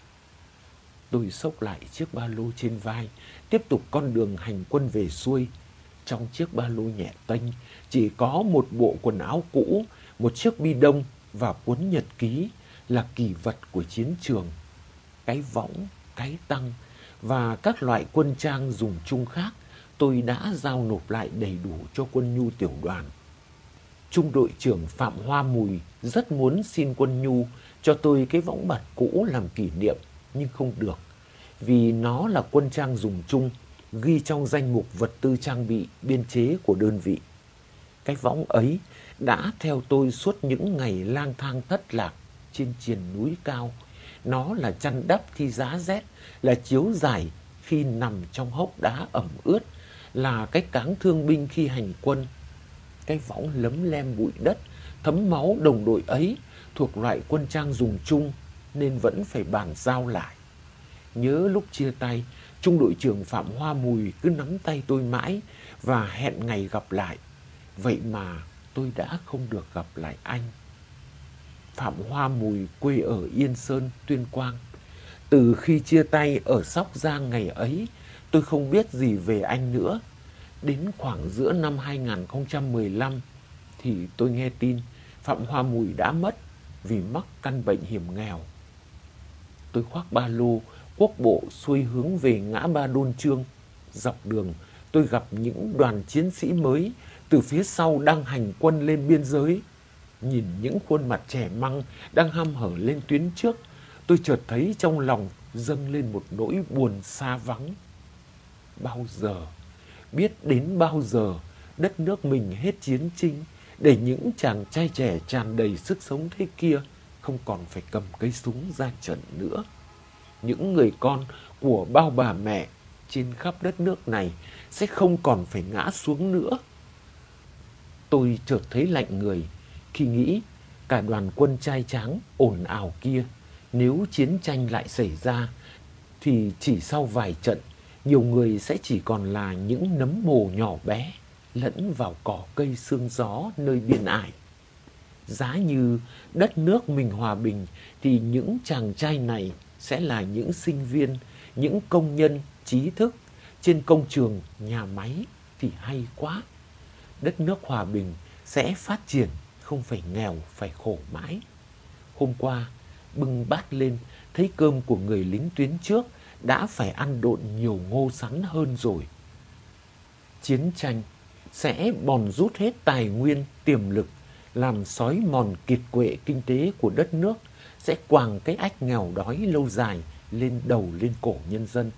S1: Tôi xốc lại chiếc ba lô trên vai, tiếp tục con đường hành quân về xuôi. Trong chiếc ba lô nhẹ tênh chỉ có một bộ quần áo cũ, một chiếc bi đông và cuốn nhật ký là kỷ vật của chiến trường. Cái võng, cái tăng và các loại quân trang dùng chung khác tôi đã giao nộp lại đầy đủ cho quân nhu tiểu đoàn. Trung đội trưởng Phạm Hoa Mùi rất muốn xin quân nhu cho tôi cái võng bạt cũ làm kỷ niệm, nhưng không được, vì nó là quân trang dùng chung, ghi trong danh mục vật tư trang bị biên chế của đơn vị. Cái võng ấy đã theo tôi suốt những ngày lang thang thất lạc trên triền núi cao. Nó là chăn đắp khi giá rét, là chiếu rải khi nằm trong hốc đá ẩm ướt, là cái cáng thương binh khi hành quân. Cái võng lấm lem bụi đất, thấm máu đồng đội ấy thuộc loại quân trang dùng chung nên vẫn phải bàn giao lại. Nhớ lúc chia tay, trung đội trưởng Phạm Hoa Mùi cứ nắm tay tôi mãi và hẹn ngày gặp lại. Vậy mà tôi đã không được gặp lại anh. Phạm Hoa Mùi quê ở Yên Sơn, Tuyên Quang. Từ khi chia tay ở Sóc Giang ngày ấy, tôi không biết gì về anh nữa. Đến khoảng giữa năm 2015 thì tôi nghe tin Phạm Hoa Mùi đã mất vì mắc căn bệnh hiểm nghèo. Tôi khoác ba lô, quốc bộ xuôi hướng về ngã ba Đôn Trương. Dọc đường tôi gặp những đoàn chiến sĩ mới từ phía sau đang hành quân lên biên giới. Nhìn những khuôn mặt trẻ măng đang hăm hở lên tuyến trước, tôi chợt thấy trong lòng dâng lên một nỗi buồn xa vắng. Bao giờ, biết đến bao giờ đất nước mình hết chiến tranh, để những chàng trai trẻ tràn đầy sức sống thế kia không còn phải cầm cây súng ra trận nữa. Những người con của bao bà mẹ trên khắp đất nước này sẽ không còn phải ngã xuống nữa. Tôi chợt thấy lạnh người khi nghĩ cả đoàn quân trai tráng ồn ào kia, nếu chiến tranh lại xảy ra thì chỉ sau vài trận, nhiều người sẽ chỉ còn là những nấm mồ nhỏ bé lẫn vào cỏ cây sương gió nơi biên ải. Giá như đất nước mình hòa bình thì những chàng trai này sẽ là những sinh viên, những công nhân trí thức trên công trường, nhà máy thì hay quá. Đất nước hòa bình sẽ phát triển, không phải nghèo, phải khổ mãi. Hôm qua, bưng bát lên, thấy cơm của người lính tuyến trước đã phải ăn độn nhiều ngô sắn hơn rồi. Chiến tranh sẽ bòn rút hết tài nguyên, tiềm lực, làm xói mòn kiệt quệ kinh tế của đất nước, sẽ quàng cái ách nghèo đói lâu dài lên đầu lên cổ nhân dân.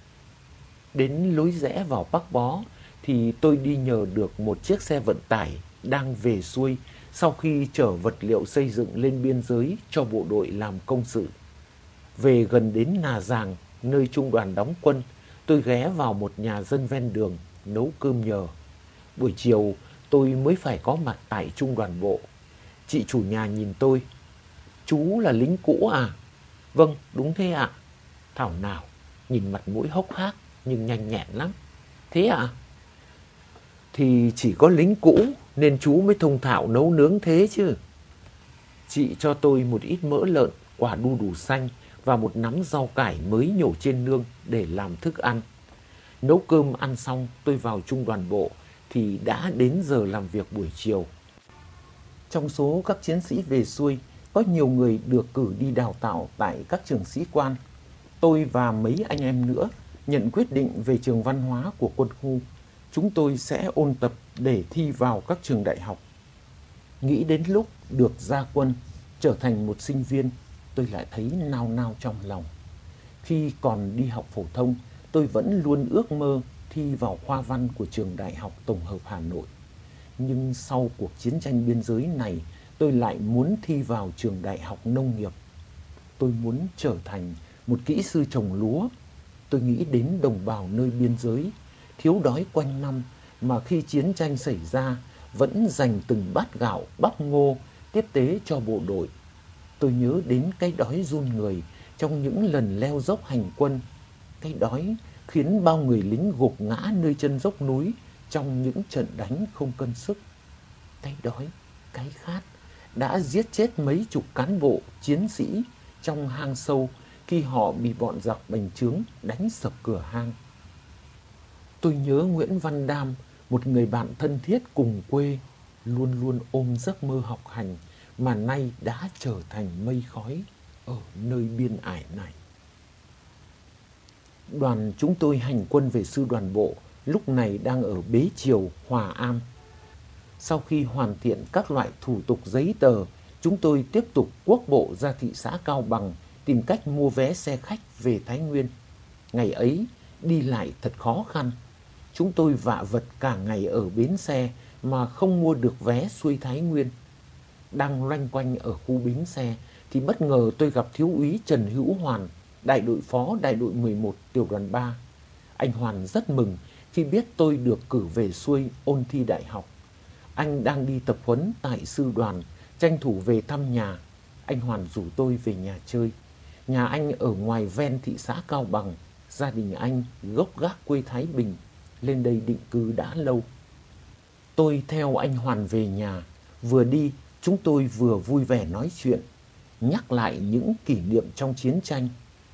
S1: Đến lối rẽ vào Bắc Bó thì tôi đi nhờ được một chiếc xe vận tải đang về xuôi sau khi chở vật liệu xây dựng lên biên giới cho bộ đội làm công sự. Về gần đến Nà Giàng, nơi trung đoàn đóng quân, tôi ghé vào một nhà dân ven đường nấu cơm nhờ. Buổi chiều tôi mới phải có mặt tại trung đoàn bộ. Chị chủ nhà nhìn tôi: "Chú là lính cũ à?" "Vâng, đúng thế ạ." Thảo nào nhìn mặt mũi hốc hác nhưng nhanh nhẹn lắm. "Thế ạ?" "Thì chỉ có lính cũ nên chú mới thông thạo nấu nướng thế chứ." Chị cho tôi một ít mỡ lợn, quả đu đủ xanh và một nắm rau cải mới nhổ trên nương để làm thức ăn. Nấu cơm ăn xong, tôi vào trung đoàn bộ thì đã đến giờ làm việc buổi chiều. Trong số các chiến sĩ về xuôi, có nhiều người được cử đi đào tạo tại các trường sĩ quan. Tôi và mấy anh em nữa nhận quyết định về trường văn hóa của quân khu. Chúng tôi sẽ ôn tập để thi vào các trường đại học. Nghĩ đến lúc được ra quân, Trở thành một sinh viên, tôi lại thấy nao nao trong lòng. Khi còn đi học phổ thông, tôi vẫn luôn ước mơ thi vào khoa văn của trường Đại học Tổng hợp Hà Nội. Nhưng sau cuộc chiến tranh biên giới này, tôi lại muốn thi vào trường Đại học Nông nghiệp. Tôi muốn trở thành một kỹ sư trồng lúa. Tôi nghĩ đến đồng bào nơi biên giới, thiếu đói quanh năm mà khi chiến tranh xảy ra vẫn dành từng bát gạo, bắp ngô tiếp tế cho bộ đội. Tôi nhớ đến cái đói run người trong những lần leo dốc hành quân. Cái đói khiến bao người lính gục ngã nơi chân dốc núi trong những trận đánh không cân sức. Cái đói, cái khát đã giết chết mấy chục cán bộ, chiến sĩ trong hang sâu khi họ bị bọn giặc bành trướng đánh sập cửa hang. Tôi nhớ Nguyễn Văn Đam, một người bạn thân thiết cùng quê, luôn luôn ôm giấc mơ học hành mà nay đã trở thành mây khói ở nơi biên ải này. Đoàn chúng tôi hành quân về sư đoàn bộ, lúc này đang ở Bế Triều, Hòa Am. Sau khi hoàn thiện các loại thủ tục giấy tờ, chúng tôi tiếp tục quốc bộ ra thị xã Cao Bằng tìm cách mua vé xe khách về Thái Nguyên. Ngày ấy, đi lại thật khó khăn. Chúng tôi vạ vật cả ngày ở bến xe mà không mua được vé xuôi Thái Nguyên. Đang loanh quanh ở khu bến xe thì bất ngờ tôi gặp thiếu úy Trần Hữu Hoàn, đại đội phó đại đội 11 tiểu đoàn 3. Anh Hoàn rất mừng khi biết tôi được cử về xuôi ôn thi đại học. Anh đang đi tập huấn tại sư đoàn, tranh thủ về thăm nhà. Anh Hoàn rủ tôi về nhà chơi. Nhà anh ở ngoài ven thị xã Cao Bằng. Gia đình anh gốc gác quê Thái Bình, lên đây định cư đã lâu. Tôi theo anh Hoàn về nhà. Vừa đi, chúng tôi vừa vui vẻ nói chuyện, nhắc lại những kỷ niệm trong chiến tranh.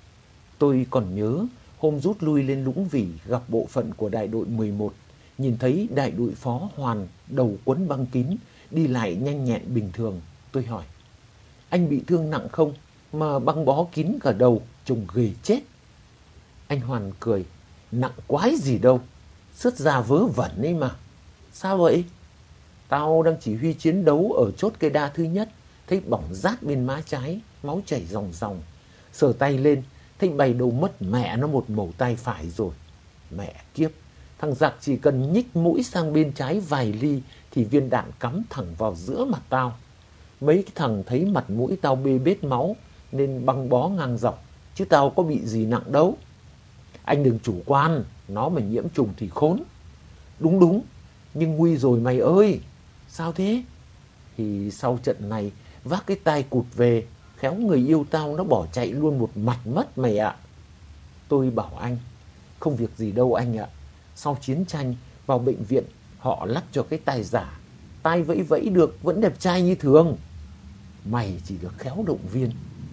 S1: Tôi còn nhớ hôm rút lui lên Lũng Vỉ gặp bộ phận của đại đội 11, nhìn thấy đại đội phó Hoàn đầu quấn băng kín, đi lại nhanh nhẹn bình thường. Tôi hỏi, anh bị thương nặng không mà băng bó kín cả đầu, trông ghê chết. Anh Hoàn cười, nặng quái gì đâu, sứt ra vớ vẩn ấy mà. Sao vậy? Tao đang chỉ huy chiến đấu ở chốt cây đa thứ nhất, thấy bỏng rát bên má trái, máu chảy ròng ròng. Sờ tay lên, thấy bay đầu mất mẹ nó một mẩu tay phải rồi. Mẹ kiếp, thằng giặc chỉ cần nhích mũi sang bên trái vài ly thì viên đạn cắm thẳng vào giữa mặt tao. Mấy cái thằng thấy mặt mũi tao bê bết máu nên băng bó ngang dọc, chứ tao có bị gì nặng đâu. Anh đừng chủ quan, nó mà nhiễm trùng thì khốn. Đúng đúng, nhưng nguy rồi mày ơi. Sao thế? Thì sau trận này vác cái tai cụt về, khéo người yêu tao nó bỏ chạy luôn một mặt mất mày ạ. Tôi bảo anh, không việc gì đâu anh ạ. Sau chiến tranh vào bệnh viện họ lắp cho cái tai giả, tai vẫy vẫy được vẫn đẹp trai như thường. Mày chỉ được khéo động viên.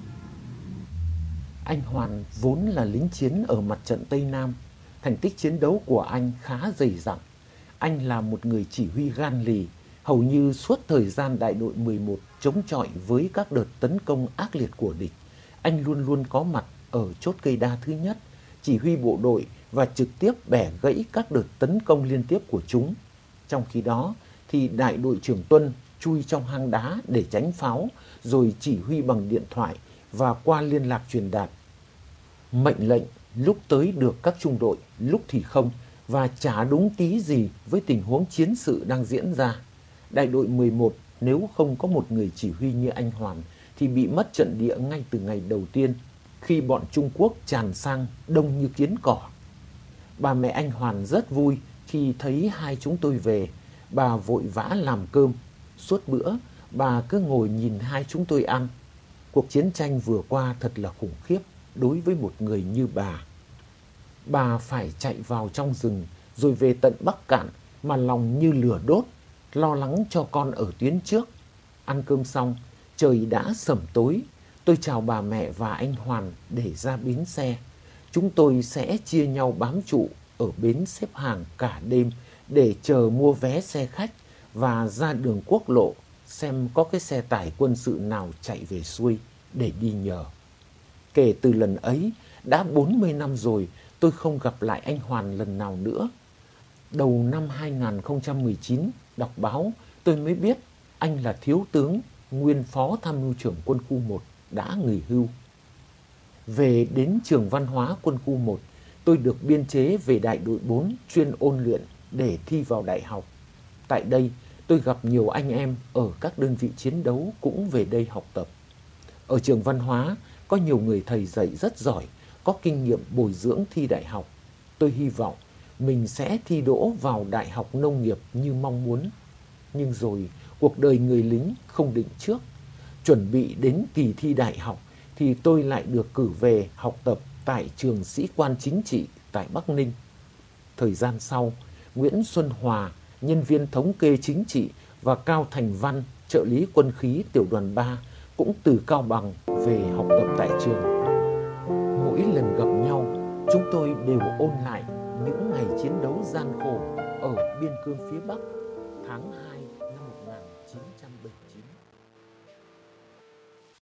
S1: Anh Hoàn vốn là lính chiến ở mặt trận Tây Nam. Thành tích chiến đấu của anh khá dày dặn. Anh là một người chỉ huy gan lì. Hầu như suốt thời gian đại đội 11 chống chọi với các đợt tấn công ác liệt của địch, anh luôn luôn có mặt ở chốt cây đa thứ nhất, chỉ huy bộ đội và trực tiếp bẻ gãy các đợt tấn công liên tiếp của chúng. Trong khi đó thì đại đội trưởng Tuân chui trong hang đá để tránh pháo, rồi chỉ huy bằng điện thoại và qua liên lạc truyền đạt. Mệnh lệnh lúc tới được các trung đội, lúc thì không, và chả đúng tí gì với tình huống chiến sự đang diễn ra. Đại đội 11 nếu không có một người chỉ huy như anh Hoàn thì bị mất trận địa ngay từ ngày đầu tiên, khi bọn Trung Quốc tràn sang đông như kiến cỏ. Bà mẹ anh Hoàn rất vui khi thấy hai chúng tôi về. Bà vội vã làm cơm. Suốt bữa bà cứ ngồi nhìn hai chúng tôi ăn. Cuộc chiến tranh vừa qua thật là khủng khiếp đối với một người như bà. Bà phải chạy vào trong rừng rồi về tận Bắc Cạn mà lòng như lửa đốt, lo lắng cho con ở tuyến trước. Ăn cơm xong, trời đã sẩm tối. Tôi chào bà mẹ và anh Hoàn để ra bến xe. Chúng tôi sẽ chia nhau bám trụ ở bến xếp hàng cả đêm để chờ mua vé xe khách và ra đường quốc lộ xem có cái xe tải quân sự nào chạy về xuôi để đi nhờ. Kể từ lần ấy, đã 40 năm rồi tôi không gặp lại anh Hoàn lần nào nữa. Đầu năm 2019, đọc báo tôi mới biết anh là thiếu tướng nguyên phó tham mưu trưởng quân khu 1 đã nghỉ hưu. Về đến trường văn hóa quân khu 1, tôi được biên chế về đại đội 4 chuyên ôn luyện để thi vào đại học. Tại đây, tôi gặp nhiều anh em ở các đơn vị chiến đấu cũng về đây học tập. Ở trường văn hóa, có nhiều người thầy dạy rất giỏi, có kinh nghiệm bồi dưỡng thi đại học. Tôi hy vọng mình sẽ thi đỗ vào Đại học Nông nghiệp như mong muốn. Nhưng rồi, cuộc đời người lính không định trước. Chuẩn bị đến kỳ thi đại học thì tôi lại được cử về học tập tại trường sĩ quan chính trị tại Bắc Ninh. Thời gian sau, Nguyễn Xuân Hòa, nhân viên thống kê chính trị, và Cao Thành Văn, trợ lý quân khí tiểu đoàn 3, cũng từ Cao Bằng về học tập tại trường. Mỗi lần gặp nhau, chúng tôi đều ôn lại những ngày chiến đấu gian khổ ở biên cương phía Bắc tháng 2 năm 1979.